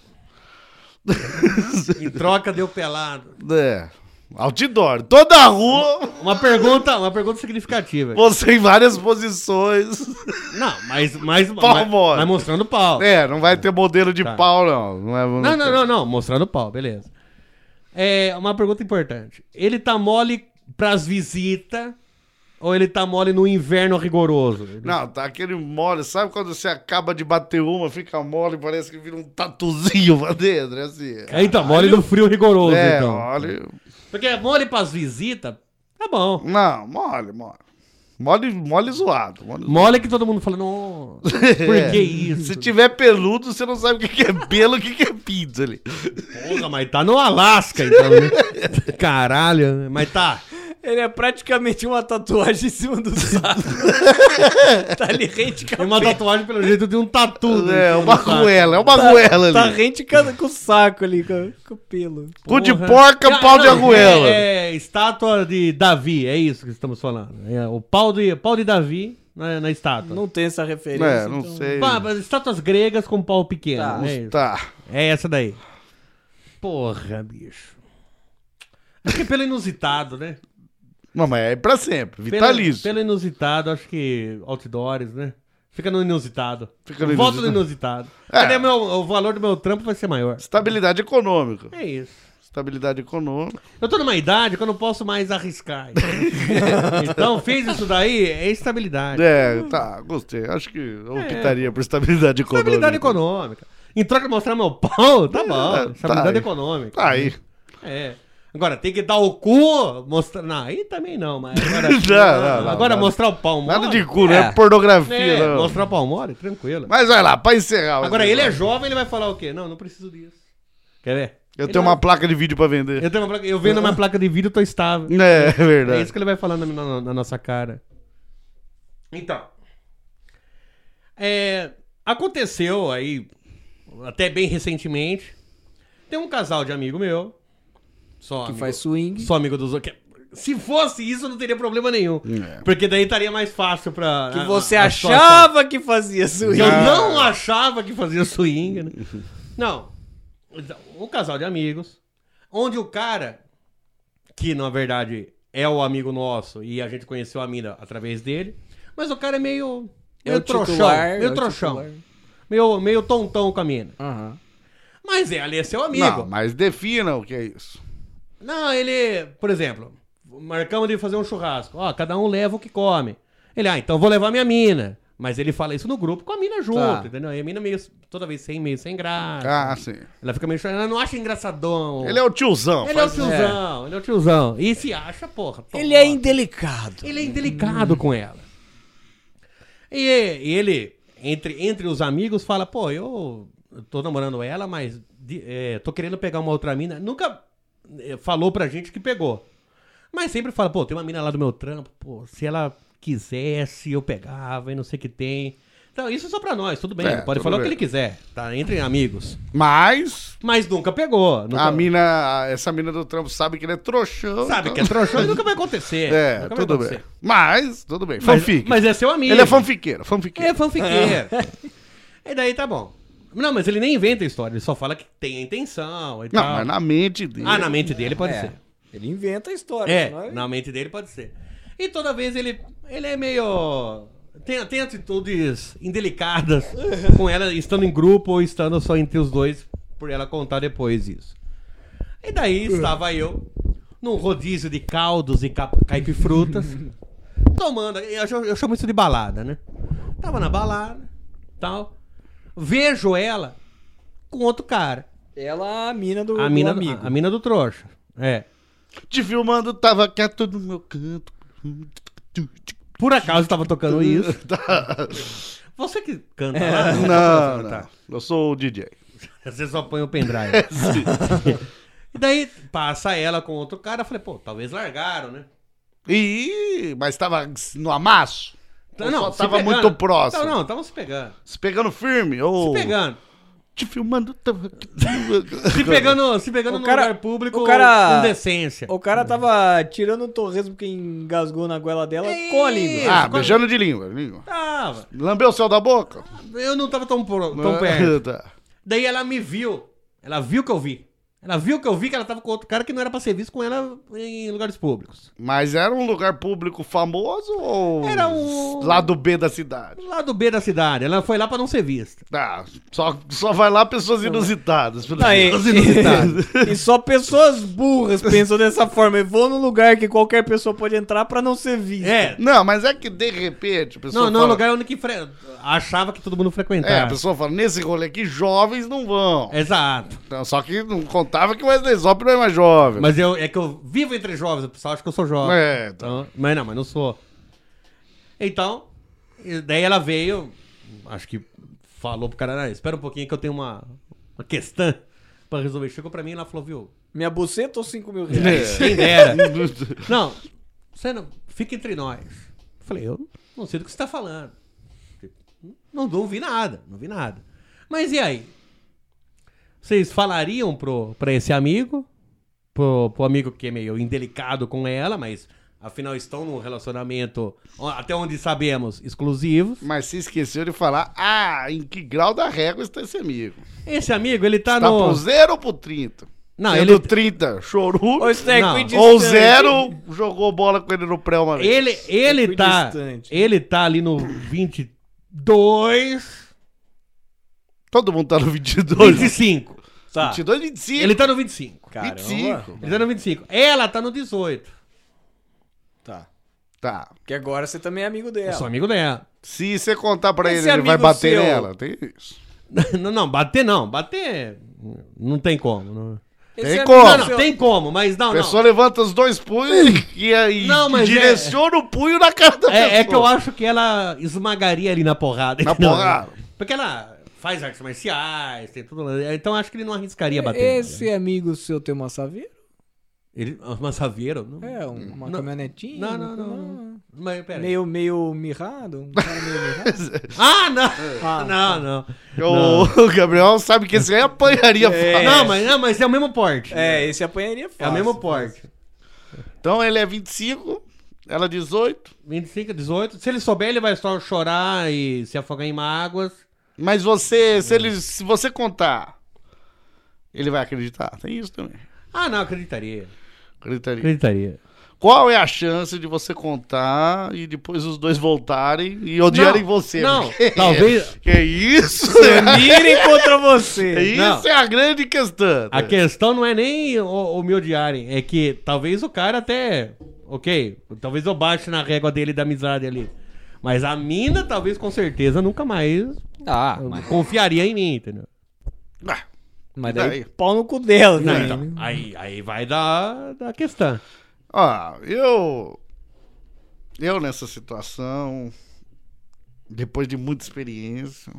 Em troca deu pelado. É. Outdoor. Toda a rua, Uma pergunta significativa. você em várias posições. Não, mas Pau mole. mas mostrando pau. É, não vai ter modelo de Tá. pau, não. Não, mostrando pau, beleza. É uma pergunta importante. Ele tá mole pras visitas ou ele tá mole no inverno rigoroso? Não, tá aquele mole. Sabe quando você acaba de bater uma, fica mole, parece que vira um tatuzinho pra dentro, é assim. Aí tá mole no frio rigoroso, É, então. mole. Porque mole pras visitas, tá bom. Não, mole. Mole zoado. Mole que todo mundo fala, nossa, por que isso? Se tiver peludo, você não sabe o que é pelo e o que é pinto ali. Porra, mas tá no Alasca, então, né? Caralho, mas tá. Ele é praticamente uma tatuagem em cima do saco. Tá ali rente Tem uma tatuagem pelo jeito de um tatu. né? É, uma goela, ali. Tá rente com o saco ali, com o pelo. Cu de Porra. porca, pau de arruela. É estátua de Davi, é isso que estamos falando. É o pau de Davi na estátua. Não tem essa referência. É, não então. sei. Mas estátuas gregas com pau pequeno. Tá. É, isso. Tá. É essa daí. Porra, bicho. Acho que é pelo inusitado, né? Não, mas é pra sempre, vitalício. Pelo inusitado, acho que outdoors, né? Fica no inusitado. Fica no Volta no inusitado. inusitado. É. Cadê o valor do meu trampo vai ser maior. Estabilidade econômica. É isso. Estabilidade econômica. Eu tô numa idade que eu não posso mais arriscar. Então, fez isso daí, é estabilidade. É, tá, gostei. Acho que eu optaria por estabilidade econômica. Estabilidade econômica. Em troca de mostrar meu pau, tá bom. Estabilidade aí. econômica. Tá aí. É. Agora, tem que dar o cu, mostrar... Não, aí também não, mas... Agora, Não, agora nada. mostrar o pau mole... Nada de cu, não é pornografia, não. mostrar o pau mole, tranquilo. Mas vai lá, pra encerrar. Agora, ele é jovem, ele vai falar o quê? Não preciso disso. Quer ver? Eu Ele tenho vai- uma placa de vídeo pra vender. Eu vendo a minha placa de vídeo, tô estável. É É verdade. isso que ele vai falando na nossa cara. Então. Aconteceu aí, até bem recentemente, tem um casal de amigo meu. Só Que amigo, faz swing. Só amigo dos outros. Se fosse isso, não teria problema nenhum. Porque daí estaria mais fácil pra... Que você a situação. achava que fazia swing. Que eu não achava que fazia swing, né? Não. Um casal de amigos, onde o cara, que na verdade é o amigo nosso e a gente conheceu a mina através dele, mas o cara é meio É o trouxão, titular, meio é o trouxão, titular. meio tontão com a mina. Aham. Mas ali é seu amigo. Não, mas defina o que é isso. Não, ele, por exemplo, marcamos de fazer um churrasco. Ó, cada um leva o que come. Ele, então vou levar minha mina. Mas ele fala isso no grupo com a mina junto, Tá. entendeu? E a mina meio, toda vez meio sem graça. Ah, sim. Ela fica meio chorando, ela não acha engraçadão. Ele é o tiozão. Ele é o faz- tiozão, ele é o tiozão. E se acha, porra. Ele é indelicado. Ele é indelicado com ela. E ele, entre os amigos, fala, pô, eu tô namorando ela, mas tô querendo pegar uma outra mina. Nunca falou pra gente que pegou. Mas sempre fala, pô, tem uma mina lá do meu trampo, pô, se ela quisesse, eu pegava e não sei o que tem. Então, isso é só pra nós, tudo bem. É, Ele pode tudo falar o bem. que ele quiser, tá? Entre amigos. Mas Mas nunca pegou. Nunca... essa mina do trampo sabe que ele é trouxão. Sabe então- que é trouxão e nunca vai acontecer. É, Nunca vai tudo bem. acontecer. Mas, tudo bem. Mas, Fanfic. mas é seu amigo. Ele é fanfiqueiro, fanfiqueiro. É fanfiqueiro. E daí tá bom. Não, mas ele nem inventa a história, ele só fala que tem a intenção e Não, tal. mas na mente dele. Ah, na mente dele pode ser. Ele inventa a história. É, senão ele- na mente dele pode ser. E toda vez ele é meio... Tem atitudes indelicadas com ela, estando em grupo ou estando só entre os dois, por ela contar depois isso. E daí estava eu, num rodízio de caldos e caipifrutas, tomando... Eu chamo isso de balada, né? Tava na balada, tal. Vejo ela com outro cara. Ela, a mina do, A do mina, amigo. a mina do trouxa. É. Te filmando, tava quieto no meu canto. Por acaso tava tocando isso. Tá. Você que canta lá? Não, Tá. não. Eu sou o DJ. Você só põe o pendrive. E daí passa ela com outro cara. Eu falei, pô, talvez largaram, né? Mas tava no amasso? Ou só se tava pegando. muito próximo? Não, estavam se pegando. Se pegando firme? Ou... Se pegando. Te filmando, tava... Se pegando no cara- lugar público o cara- com decência. O cara tava tirando o torresmo que engasgou na goela dela com a língua. Ah, beijando de língua. Tava. Lambeu o céu da boca? Eu não tava tão perto. Tá. Daí ela me viu. Ela viu que eu vi. Ela viu que eu vi que ela tava com outro cara que não era pra ser visto com ela em lugares públicos. Mas era um lugar público famoso ou... Era um- Lado B da cidade? Lá do B da cidade. Ela foi lá pra não ser vista. Ah, só vai lá pessoas inusitadas. Pessoas inusitadas. E só pessoas burras pensam dessa forma. Eu vou num lugar que qualquer pessoa pode entrar pra não ser vista. É. Não, mas é que de repente a pessoa Não, fala... lugar onde que achava que todo mundo frequentava. É, a pessoa fala, nesse rolê aqui, jovens não vão. Exato. Então, só que não contava que o Wesley Zop não é mais jovem. Mas é que eu vivo entre jovens, o pessoal acha que eu sou jovem. É, tá. Então, mas não sou. Então, e daí ela veio, acho que falou pro cara, espera um pouquinho que eu tenho uma questão pra resolver. Chegou pra mim e ela falou, viu, Minha buceta ou 5 mil reais? quem dera. Não, você não, fica entre nós. Eu falei, eu não sei do que você tá falando. Não vi nada. Mas e aí? Vocês falariam pra esse amigo, pro amigo que é meio indelicado com ela, mas afinal estão num relacionamento, até onde sabemos, exclusivo. Mas se esqueceu de falar, em que grau da régua está esse amigo? Esse amigo, ele tá Tá no... pro 0 ou pro 30? Não, Sendo ele... 30, chorume. Ou isso é Não. equidistante? Ou 0, jogou bola com ele no pré uma vez. Ele tá... Equidistante. Ele tá ali no 22... Todo mundo tá no 22. 25. Tá. 22, 25. Ele tá no 25. Caramba. 25. Ele tá no 25. Ela tá no 18. Tá. Tá. Porque agora você também é amigo Eu dela. sou amigo dela. Se você contar pra Esse ele, ele vai amigo bater seu- nela. Tem isso. Não, bater não. Bater não tem como. Não. Esse Tem amigo como. Não, seu- tem como, mas não, A pessoa levanta os dois punhos e Não, mas direciona o punho na cara da não. pessoa. É que eu acho que ela esmagaria ali na porrada. Na Não, porrada. Porque ela faz artes marciais, tem tudo lá. Então acho que ele não arriscaria bater. Esse amigo seu tem uma saveira? Ele, uma saveira? Não. É, uma Não. caminhonetinha? Não. Mas pera aí. Meio mirrado? Um cara meio mirrado? Ah, não! Ah, Não. O Gabriel sabe que esse aí apanharia fácil. Não, mas é o mesmo porte. É, esse apanharia fácil. É o mesmo porte. Então ele é 25, ela 18. 25, 18. Se ele souber, ele vai só chorar e se afogar em mágoas. Mas você, se você contar, ele vai acreditar. Tem isso também. Ah, não, acreditaria. Acreditaria. Qual é a chance de você contar e depois os dois voltarem e odiarem você? Não, Porque- talvez... Que isso? Mirem contra você. Isso Não. é a grande questão. A questão não é nem o me odiarem, é que talvez o cara até ok. Talvez eu baixe na régua dele da amizade ali. Mas a mina, talvez, com certeza, nunca mais confiaria em mim, entendeu? Mas daí pau no cu dela, Não, né? então, aí vai da questão. Ó, eu nessa situação, depois de muita experiência,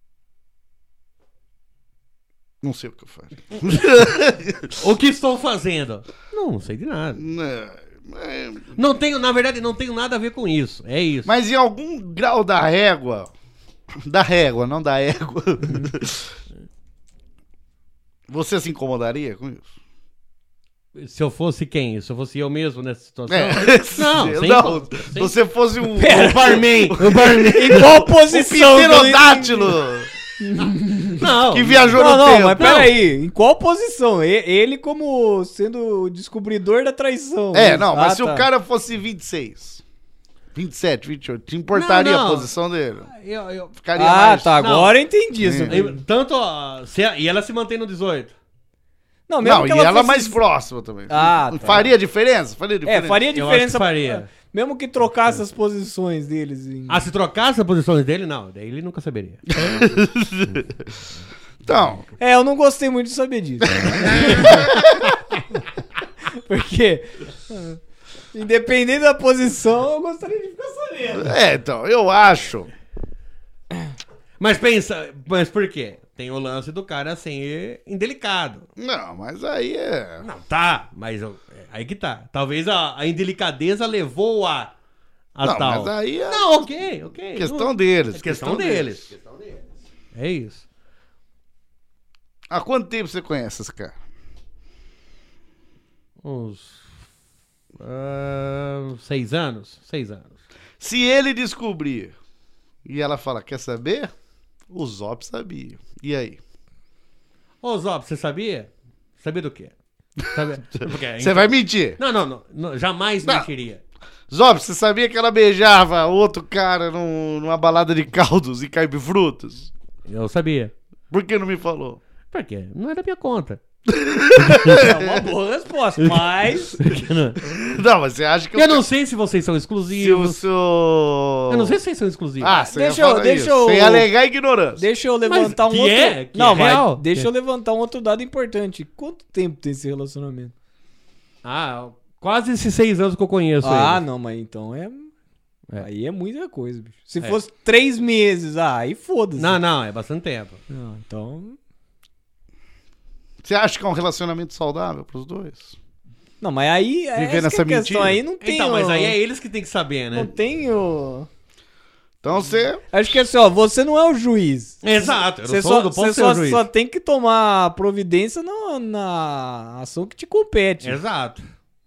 não sei o que eu faria. O que estou fazendo? Não sei de nada. Não tenho, na verdade, não tenho nada a ver com isso. É isso. Mas em algum grau da régua, não da égua, você se incomodaria com isso? Se eu fosse quem? Se eu fosse eu mesmo nessa situação? Se você fosse um barman. Em qual posição? pterodátilo Não. que viajou no Não, tempo. mas peraí. Em qual posição? Ele como sendo o descobridor da traição. Mas se o cara fosse 26, 27, 28, te importaria Não. a posição dele? Eu... Ficaria mais... tá. Agora eu entendi isso. Tanto... E ela se mantém no 18. Não, mesmo Não, que e ela ela fosse... mais próxima também. Tá. Faria diferença? Faria diferença. faria Eu acho diferença. que faria. Mesmo que trocasse as posições deles. Se trocasse as posições dele, não. Daí ele nunca saberia. Então... eu não gostei muito de saber disso. Porque... independente da posição, eu gostaria de ficar sabendo. então, eu acho... Mas pensa... Mas por quê? Tem o lance do cara ser indelicado. Não, mas aí é... Não, tá. Mas aí que tá. Talvez a indelicadeza levou a Não, tal. mas aí é... Não, ok. Questão deles. É questão deles. É isso. Há quanto tempo você conhece esse cara? Uns 6 anos. 6 anos. Se ele descobrir e ela fala, quer saber? O Zop sabia. E aí? Ô, Zop, você sabia? Sabia do quê? Você vai mentir? Não, jamais mentiria. Zop, você sabia que ela beijava outro cara numa balada de caldos e caipifrutas? Eu sabia. Por que não me falou? Por quê? Não é da minha conta. É uma boa resposta, mas... Não, mas você acha que... Eu não sei se vocês são exclusivos. Eu não sei se vocês são exclusivos. deixa eu... Sem alegar ignorância. Deixa eu levantar que outro... é? Que não, é mas real? deixa eu levantar um outro dado importante. Quanto tempo tem esse relacionamento? Quase esses 6 anos que eu conheço ele. Não, mas então aí é muita coisa, bicho. Se fosse 3 meses, aí foda-se. Não, é bastante tempo. Não, então... Você acha que é um relacionamento saudável pros dois? Não, mas aí... Viver nessa questão, mentira? aí não tem... Então, mas aí é eles que tem que saber, né? Não tem o... Então você... Acho que assim, você não é o juiz. Exato, eu Você não posso ser o juiz. só tem que tomar providência na ação que te compete. Exato.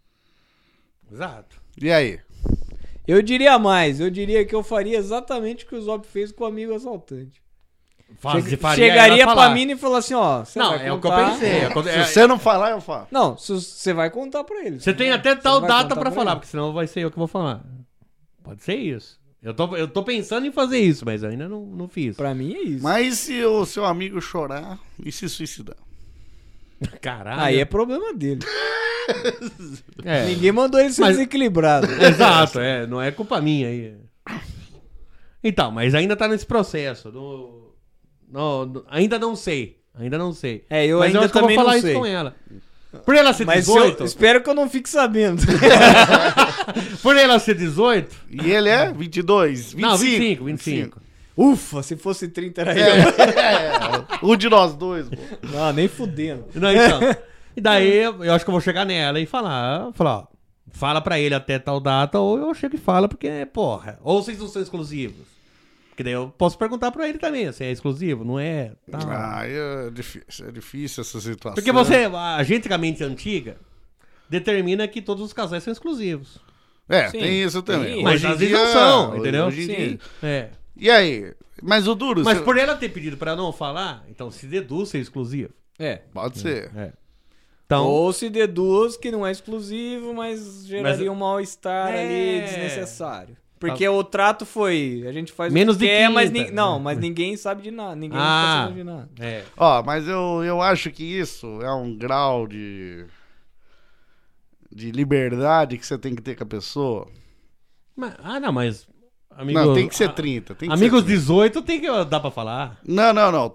E aí? Eu diria mais. Eu diria que eu faria exatamente o que o Zop fez com o amigo assaltante. Chegaria pra mim e falar assim, ó... Não, vai é o que eu contar- pensei. Se você não falar, eu falo. Não, você vai contar pra ele. Você tem até tal vai data contar pra pra falar, ele. porque senão vai ser eu que vou falar. Pode ser isso. Eu tô pensando em fazer isso, mas ainda não fiz. Pra mim é isso. Mas e se o seu amigo chorar e se suicidar? Caralho. Aí é problema dele. É. Ninguém mandou ele ser Mas- desequilibrado. Exato, não é culpa minha aí. Então, mas ainda tá nesse processo. Ainda não sei. Eu mas ainda eu acho que eu vou também falar não isso sei. com ela. Por ela ser Mas 18, eu espero que eu não fique sabendo. por ela ser 18, E ele é 22, 25. não, 25. Ufa, se fosse 30 era eu. Um de nós dois, pô. Não, nem fudendo. Não, então. E daí eu acho que eu vou chegar nela e falar, ó, fala pra ele até tal data, ou eu chego e falo, porque, porra, ou vocês não são exclusivos. Porque daí eu posso perguntar pra ele também, se é exclusivo, não é? Tal. É difícil essa situação. Porque a geneticamente antiga determina que todos os casais são exclusivos. Sim, tem isso também. tem. Mas Hoje em às vezes dia- não são, entendeu? hoje em dia- É. E aí? Mas o duro... Mas você- por ela ter pedido pra não falar, então se deduz ser exclusivo. Pode ser. Então, Ou se deduz que não é exclusivo, mas geraria um mal-estar ali desnecessário. Porque o trato foi, a gente faz Menos o que de quer, mas, 30, mas ninguém sabe de nada. Ninguém fica sabendo de nada. é. Ó, mas eu acho que isso é um grau de liberdade que você tem que ter com a pessoa. Mas... Amigos, não, tem que ser 30. Tem que amigos ser 30. 18 tem que dá pra falar. Não.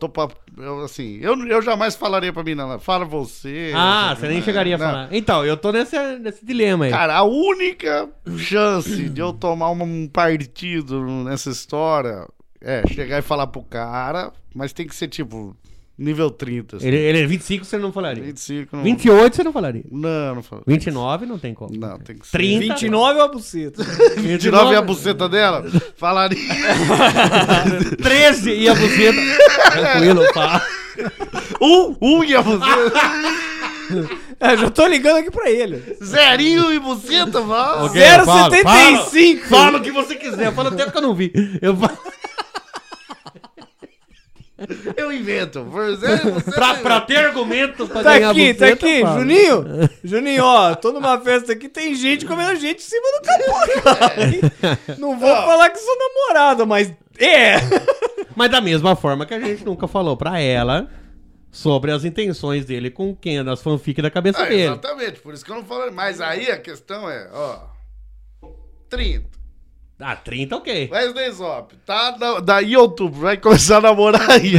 Eu jamais falaria pra mim, não. Fala você. Você nem chegaria a falar. Então, eu tô nesse dilema aí. Cara, a única chance de eu tomar um partido nessa história é chegar e falar pro cara, mas tem que ser tipo nível 30. Assim. Ele é 25, você não falaria. 25 não. 28 você não falaria. Não falaria. 29 não tem como. Não, tem que ser. 30. 29 é a buceta. 29 é a buceta dela? Falaria. 13 e a buceta. Tranquilo, fala. E a buceta. Já tô ligando aqui pra ele. Zerinho e buceta, vá. Ok, 0,75. Fala o que você quiser. Fala até que eu não vi. Eu invento. Pra ter argumentos pra Tá ganhar aqui, buceta, fala. Juninho, ó, tô numa festa aqui, tem gente comendo gente em cima do capô, cara. Não vou falar que sou namorado, mas Mas da mesma forma que a gente nunca falou pra ela sobre as intenções dele com quem é das fanfic da cabeça dele. Exatamente, por isso que eu não falei. Mas aí a questão é, 30. 30 ok. Wesley Zop, tá da YouTube, vai começar a namorar aí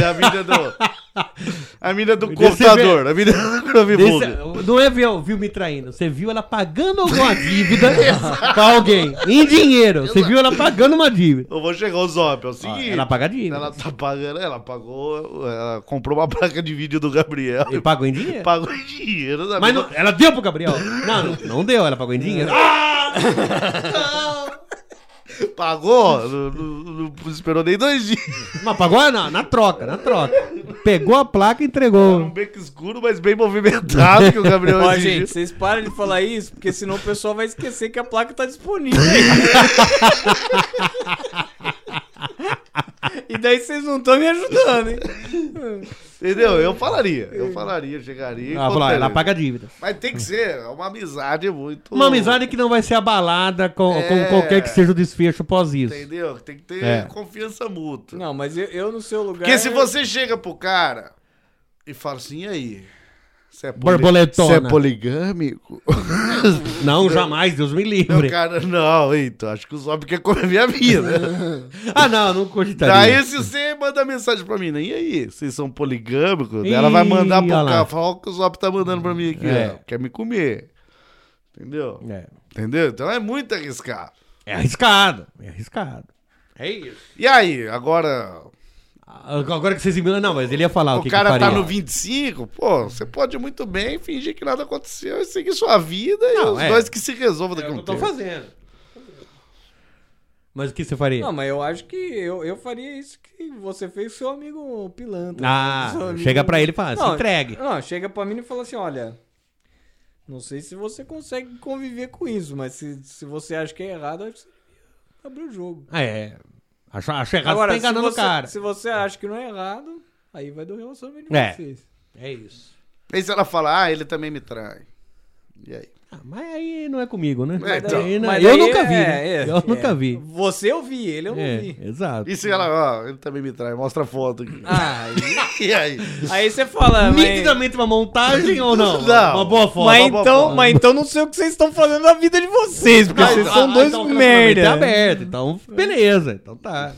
a mina do computador, a mina do Chromebook. Não é viu me traindo, você viu ela pagando alguma dívida pra alguém, em dinheiro, você viu ela pagando uma dívida. Eu vou chegar ao Zop, é o seguinte. Ela paga dívida. Ela tá pagando, ela comprou uma placa de vídeo do Gabriel. E pagou em dinheiro. Pagou em dinheiro. Mas ela deu pro Gabriel? Não deu, ela pagou em dinheiro. Pagou? Não esperou nem 2 dias. Mas pagou na troca. Pegou a placa e entregou. Um beco escuro, mas bem movimentado que o Gabriel Ó, exigiu. gente, vocês param de falar isso, porque senão o pessoal vai esquecer que a placa tá disponível. E daí vocês não estão me ajudando, hein? Entendeu? Eu falaria, chegaria. Ela paga dívidas. Mas tem que ser uma amizade muito. Uma amizade que não vai ser abalada com qualquer que seja o desfecho após isso. Entendeu? Tem que ter confiança mútua. Não, mas eu no seu lugar. Porque se você chega pro cara e fala assim, e aí? Você é Borboletona. Você é poligâmico? Não, jamais, Deus me livre. Não, cara, não, então, acho que o Zop quer comer minha vida. Não cogitaria. Daí se você manda mensagem pra mim, e aí? Vocês são poligâmicos? Ela vai mandar pro cara, falar o que o Zop tá mandando pra mim aqui, ó. Quer me comer. Entendeu? Entendeu? Então é muito arriscado. É arriscado. É isso. E aí, agora que vocês me... Não, mas ele ia falar o que cara que faria. tá no 25, você pode muito bem fingir que nada aconteceu e seguir sua vida e os dois que se resolvam daqui a um tempo. Eu tô fazendo. Mas o que você faria? Não, mas eu acho que eu faria isso que você fez com seu amigo pilantra. Chega pra ele e fala, se entregue. Não, chega pra mim e fala assim, olha, não sei se você consegue conviver com isso, mas se você acha que é errado, acho que você abre o jogo. Acho errado. Agora, você tá enganando o cara. Se você acha que não é errado, aí vai do relacionamento de vocês. É isso. Aí se ela falar, ele também me trai. E aí? Mas aí não é comigo, né? Mas eu daí nunca vi. Eu nunca vi. Você eu vi, ele eu não vi. Exato. E se ela, ele também me trai, mostra a foto aqui. E aí? Aí você fala, nitidamente uma montagem ou não? Não. Uma boa foto. Mas então não sei o que vocês estão fazendo na vida de vocês, porque vocês são dois merda. Tá aberto, então beleza. Então tá.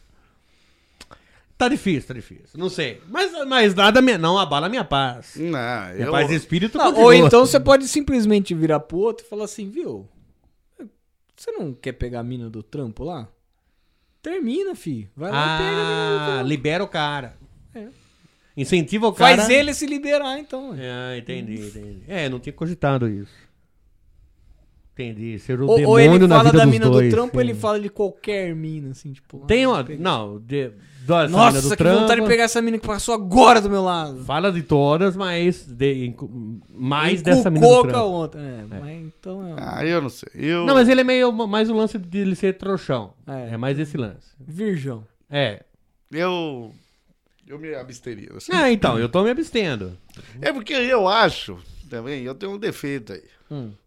Tá difícil. Não sei. Mas nada não abala a minha paz. Não, minha paz de espírito não, continua. ou então você pode simplesmente virar pro outro e falar assim, viu? Você não quer pegar a mina do trampo lá? Termina, fi. Vai lá e pega a mina do trampo. Libera o cara. Incentiva o cara. Faz ele se liberar, então. Entendi. Não tinha cogitado isso. Entendi. Ser o ou demônio ele na fala vida da dos mina dois. do trampo, ou ele fala de qualquer mina, assim, tipo... Tem uma... Não, nossa, que vontade de pegar essa mina que passou agora do meu lado. Fala de todas, mas mais dessa mina do trampo. A outra. Mas então... eu não sei. Não, mas ele é meio mais o lance de ele ser trouxão. É mais esse lance. Virgão. Eu me absteria. Assim. Então, eu tô me abstendo. É porque eu acho, também, eu tenho um defeito aí.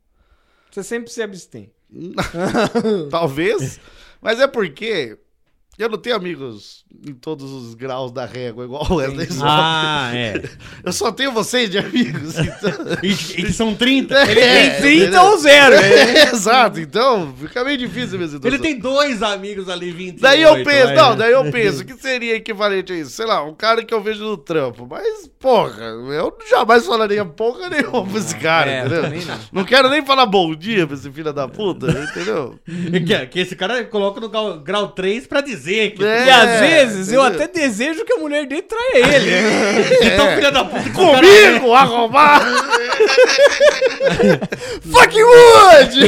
Você sempre se abstém. Talvez, mas é porque Eu não tenho amigos em todos os graus da régua, igual o Wesley Zop. É. Eu só tenho vocês de amigos. Então... E que são 30. Ele tem 30 ou 0. Exato, então fica meio difícil mesmo. Ele tem 2 amigos ali, 28. Daí eu penso, o que seria equivalente a isso? Sei lá, um cara que eu vejo no trampo. Mas, porra, eu jamais falaria porra nenhuma pra esse cara, entendeu? Também Não quero nem falar bom dia pra esse filho da puta, entendeu? Que esse cara coloca no grau 3 pra dizer que... E às vezes eu entendeu? até desejo que a mulher dele traia ele. Então, filha da puta, Comigo, arrombar! Fucking wood!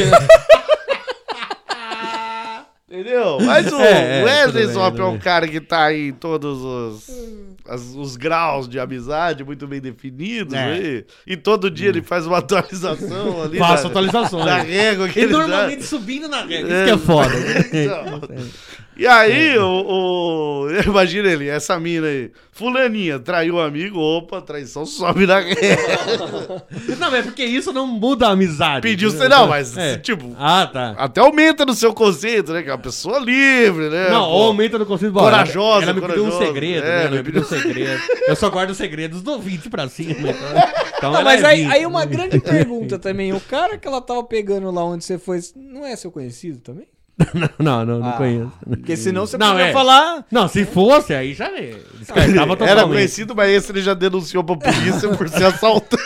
Entendeu? Mas o Wesley Zop é um cara que tá aí em todos os graus de amizade muito bem definidos. Aí, e todo dia ele faz uma atualização ali. Faço atualizações. Da régua que E ele dá. normalmente subindo na régua. Isso que é foda. Então, e aí, imagina ele, essa mina aí, fulaninha, traiu o amigo, opa, traição sobe na régua. Não, é porque isso não muda a amizade. Pediu você não, mas É. tipo, Tá. até aumenta no seu conceito, né? Que é uma pessoa livre, né? Não, pô? ou aumenta no conceito. Corajosa, Ela me pediu um corajosa. segredo, É, né? Ela me me pediu um segredo. Eu só guardo os segredos do 20 pra cima. Então Não, ela mas é aí, 20. aí uma grande pergunta também. O cara que ela tava pegando lá onde você foi, não é seu conhecido também? Não conheço. Porque senão você Não, poderia é. falar... Não, se fosse, aí já descartava totalmente. Era conhecido, mas esse ele já denunciou pra polícia por ser assaltante.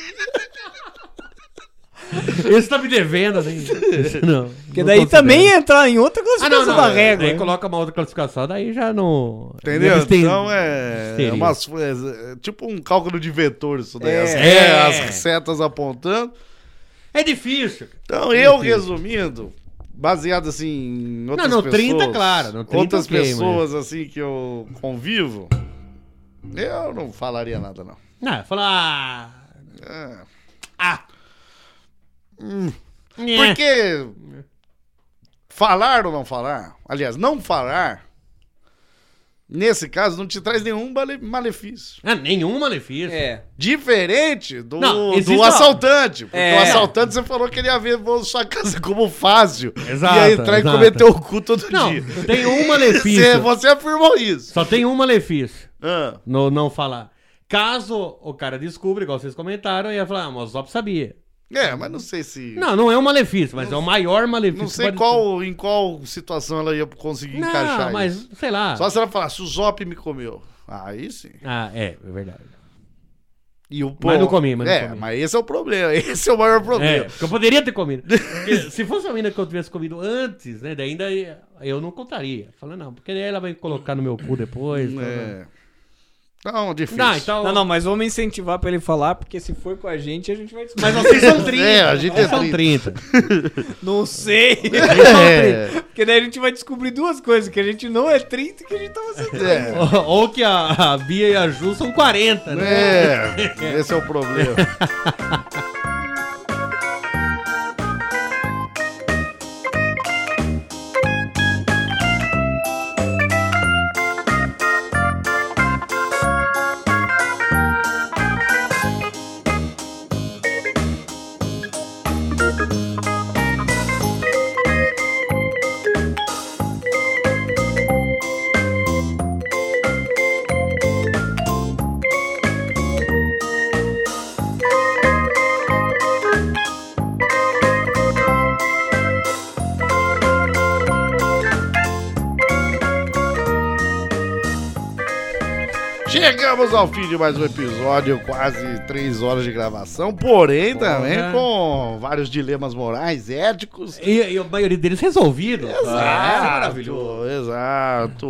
Esse tá me devendo, né? Esse não. Porque Não daí considero. também ia entrar em outra classificação não, da régua. Aí coloca uma outra classificação, daí já não... Entendeu? Eles têm- Então é Seria. tipo um cálculo de vetor isso daí. É. As setas apontando. É difícil. Então eu, resumindo, baseado assim em outras Não, no pessoas... 30, claro, no 30 outras ok, pessoas assim que eu convivo, eu não falaria nada, não. Falar... Porque falar ou não falar, aliás, não falar, nesse caso não te traz nenhum malefício. Nenhum malefício. Diferente do, Não, existe do uma- assaltante. Porque É. o assaltante você falou que ele ia ver sua casa como fácil. Exato, ia entrar exato. e cometer o cu todo Não, dia. tem um malefício. Você afirmou isso. Só tem um malefício Ah. no não falar. Caso o cara descubra, igual vocês comentaram, ia falar, mas o Zop sabia. É, mas não sei se... Não é um malefício, mas é o maior malefício. Não sei que pode em qual situação ela ia conseguir ter. encaixar Não, mas isso. sei lá. Só se ela falasse, o Zop me comeu. Aí sim. É verdade. E o Mas não comi, mas não comi. mas esse é o problema. Esse é o maior problema. Porque eu poderia ter comido. Porque se fosse uma mina que eu tivesse comido antes, né, daí ainda eu não contaria. Falando, não, porque daí ela vai colocar no meu cu depois. É. Não, difícil. Não, então... Não, mas vamos incentivar pra ele falar, porque se for com a gente vai descobrir. Mas vocês são 30. A gente é São 30. Não sei. É. Porque daí a gente vai descobrir duas coisas, que a gente não é 30 e que a gente tava sendo 30. É. Ou que a Bia e a Ju são 40, né? Esse é o problema. Chegamos ao fim de mais um episódio, quase 3 horas de gravação, porém também com vários dilemas morais, éticos. E a maioria deles resolvidos. Exato, exato.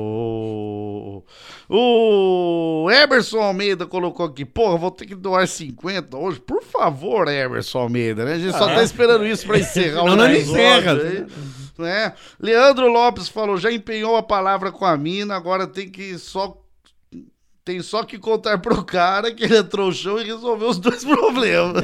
O Emerson Almeida colocou aqui, porra, vou ter que doar 50 hoje. Por favor, Emerson Almeida, né? A gente só tá esperando isso pra encerrar Não, não episódio encerra. aí, né? Leandro Lopes falou, já empenhou a palavra com a mina, agora tem só que contar pro cara que ele é trouxão e resolveu os dois problemas.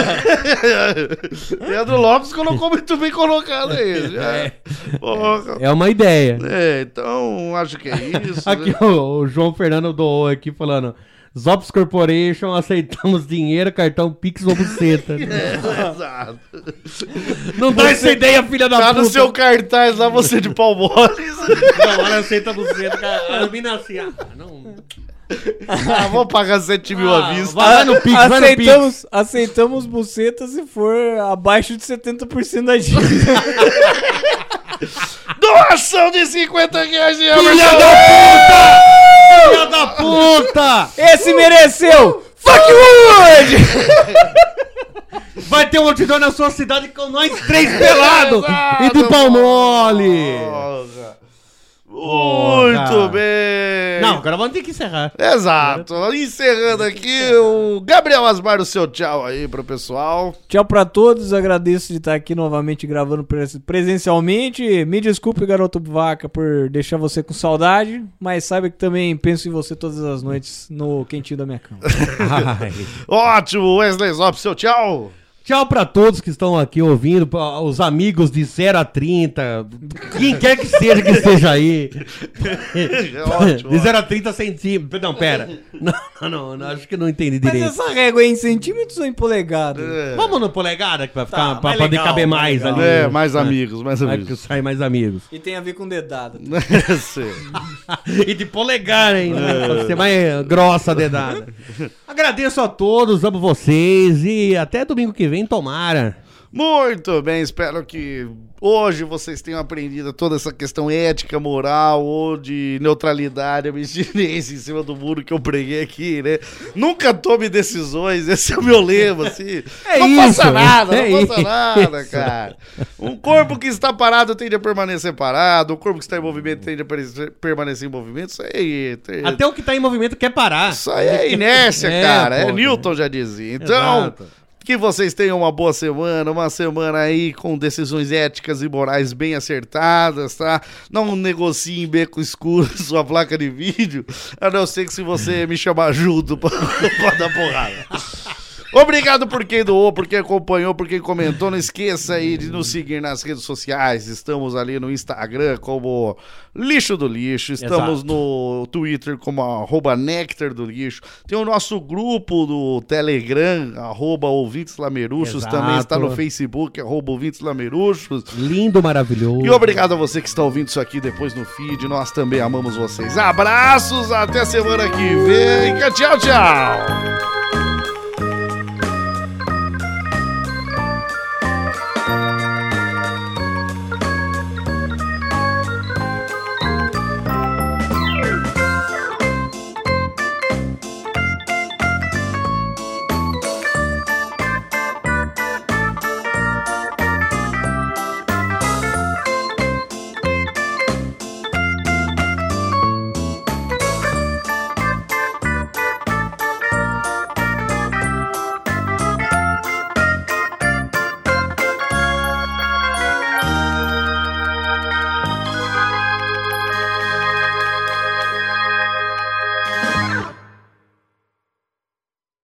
Leandro Lopes colocou muito bem colocado aí. Porra. É uma ideia. Então, acho que é isso. Aqui né? o João Fernando doou aqui falando, Zops Corporation, aceitamos dinheiro, cartão Pix ou buceta. Exato. Não dá essa ideia, filha da Tá puta. no seu cartaz lá, você de pau moles. Não, ela aceita buceta, cara. A mina assim, não... Vou pagar 7 mil à vista. Vai no Pix, vai no Pix. Aceitamos buceta se for abaixo de 70% da dívida. Doação de 50 reais de Filha da puta! Filha da puta! Esse mereceu! Fuck you, Vai ter um outdoor na sua cidade com nós 3 pelados e de pau mole! Muito bem! Não, agora vamos ter que encerrar. Exato. Encerrando aqui, o Gabriel Asmar, o seu tchau aí pro pessoal. Tchau pra todos, agradeço de estar aqui novamente gravando presencialmente. Me desculpe, garoto vaca, por deixar você com saudade, mas saiba que também penso em você todas as noites no quentinho da minha cama. Ótimo, Wesley Zop, seu tchau. Tchau pra todos que estão aqui ouvindo, os amigos de 0 a 30, quem quer que esteja aí. Ótimo. De 0 a 30 centímetros. Não, pera. Não, acho que não entendi Mas direito. essa régua é em centímetros ou em polegada? Vamos no polegada, que vai ficar, pra mais poder legal, caber mais mais ali. legal. Mais amigos, mais Vai amigos. sair mais amigos. E tem a ver com dedada. Sim. E de polegar, hein? Pra ser mais grossa a dedada. Agradeço a todos, amo vocês e até domingo que vem, tomara. Muito bem, espero que hoje vocês tenham aprendido toda essa questão ética, moral ou de neutralidade, abstinência em cima do muro que eu preguei aqui, né? Nunca tome decisões, esse é o meu lema, assim. Não faça nada, cara. Um corpo que está parado tende a permanecer parado, um corpo que está em movimento tende a permanecer em movimento, isso aí. Até o que tá em movimento quer parar. Isso aí é inércia, cara. Newton já dizia. Então... Exato. Que vocês tenham uma boa semana, uma semana aí com decisões éticas e morais bem acertadas, tá? Não negocie em beco escuro sua placa de vídeo, a não ser que se você me chamar junto pra dar porrada. Obrigado por quem doou, por quem acompanhou, por quem comentou. Não esqueça aí de nos seguir nas redes sociais. Estamos ali no Instagram como Lixo do Lixo. Estamos no Twitter como @Nectar do Lixo. Tem o nosso grupo do Telegram, @Ouvintes Lameruxos. Exato. Também está no Facebook, @Ouvintes Lameruxos. Lindo, maravilhoso. E obrigado a você que está ouvindo isso aqui depois no feed. Nós também amamos vocês. Abraços, até semana que vem. Tchau, tchau.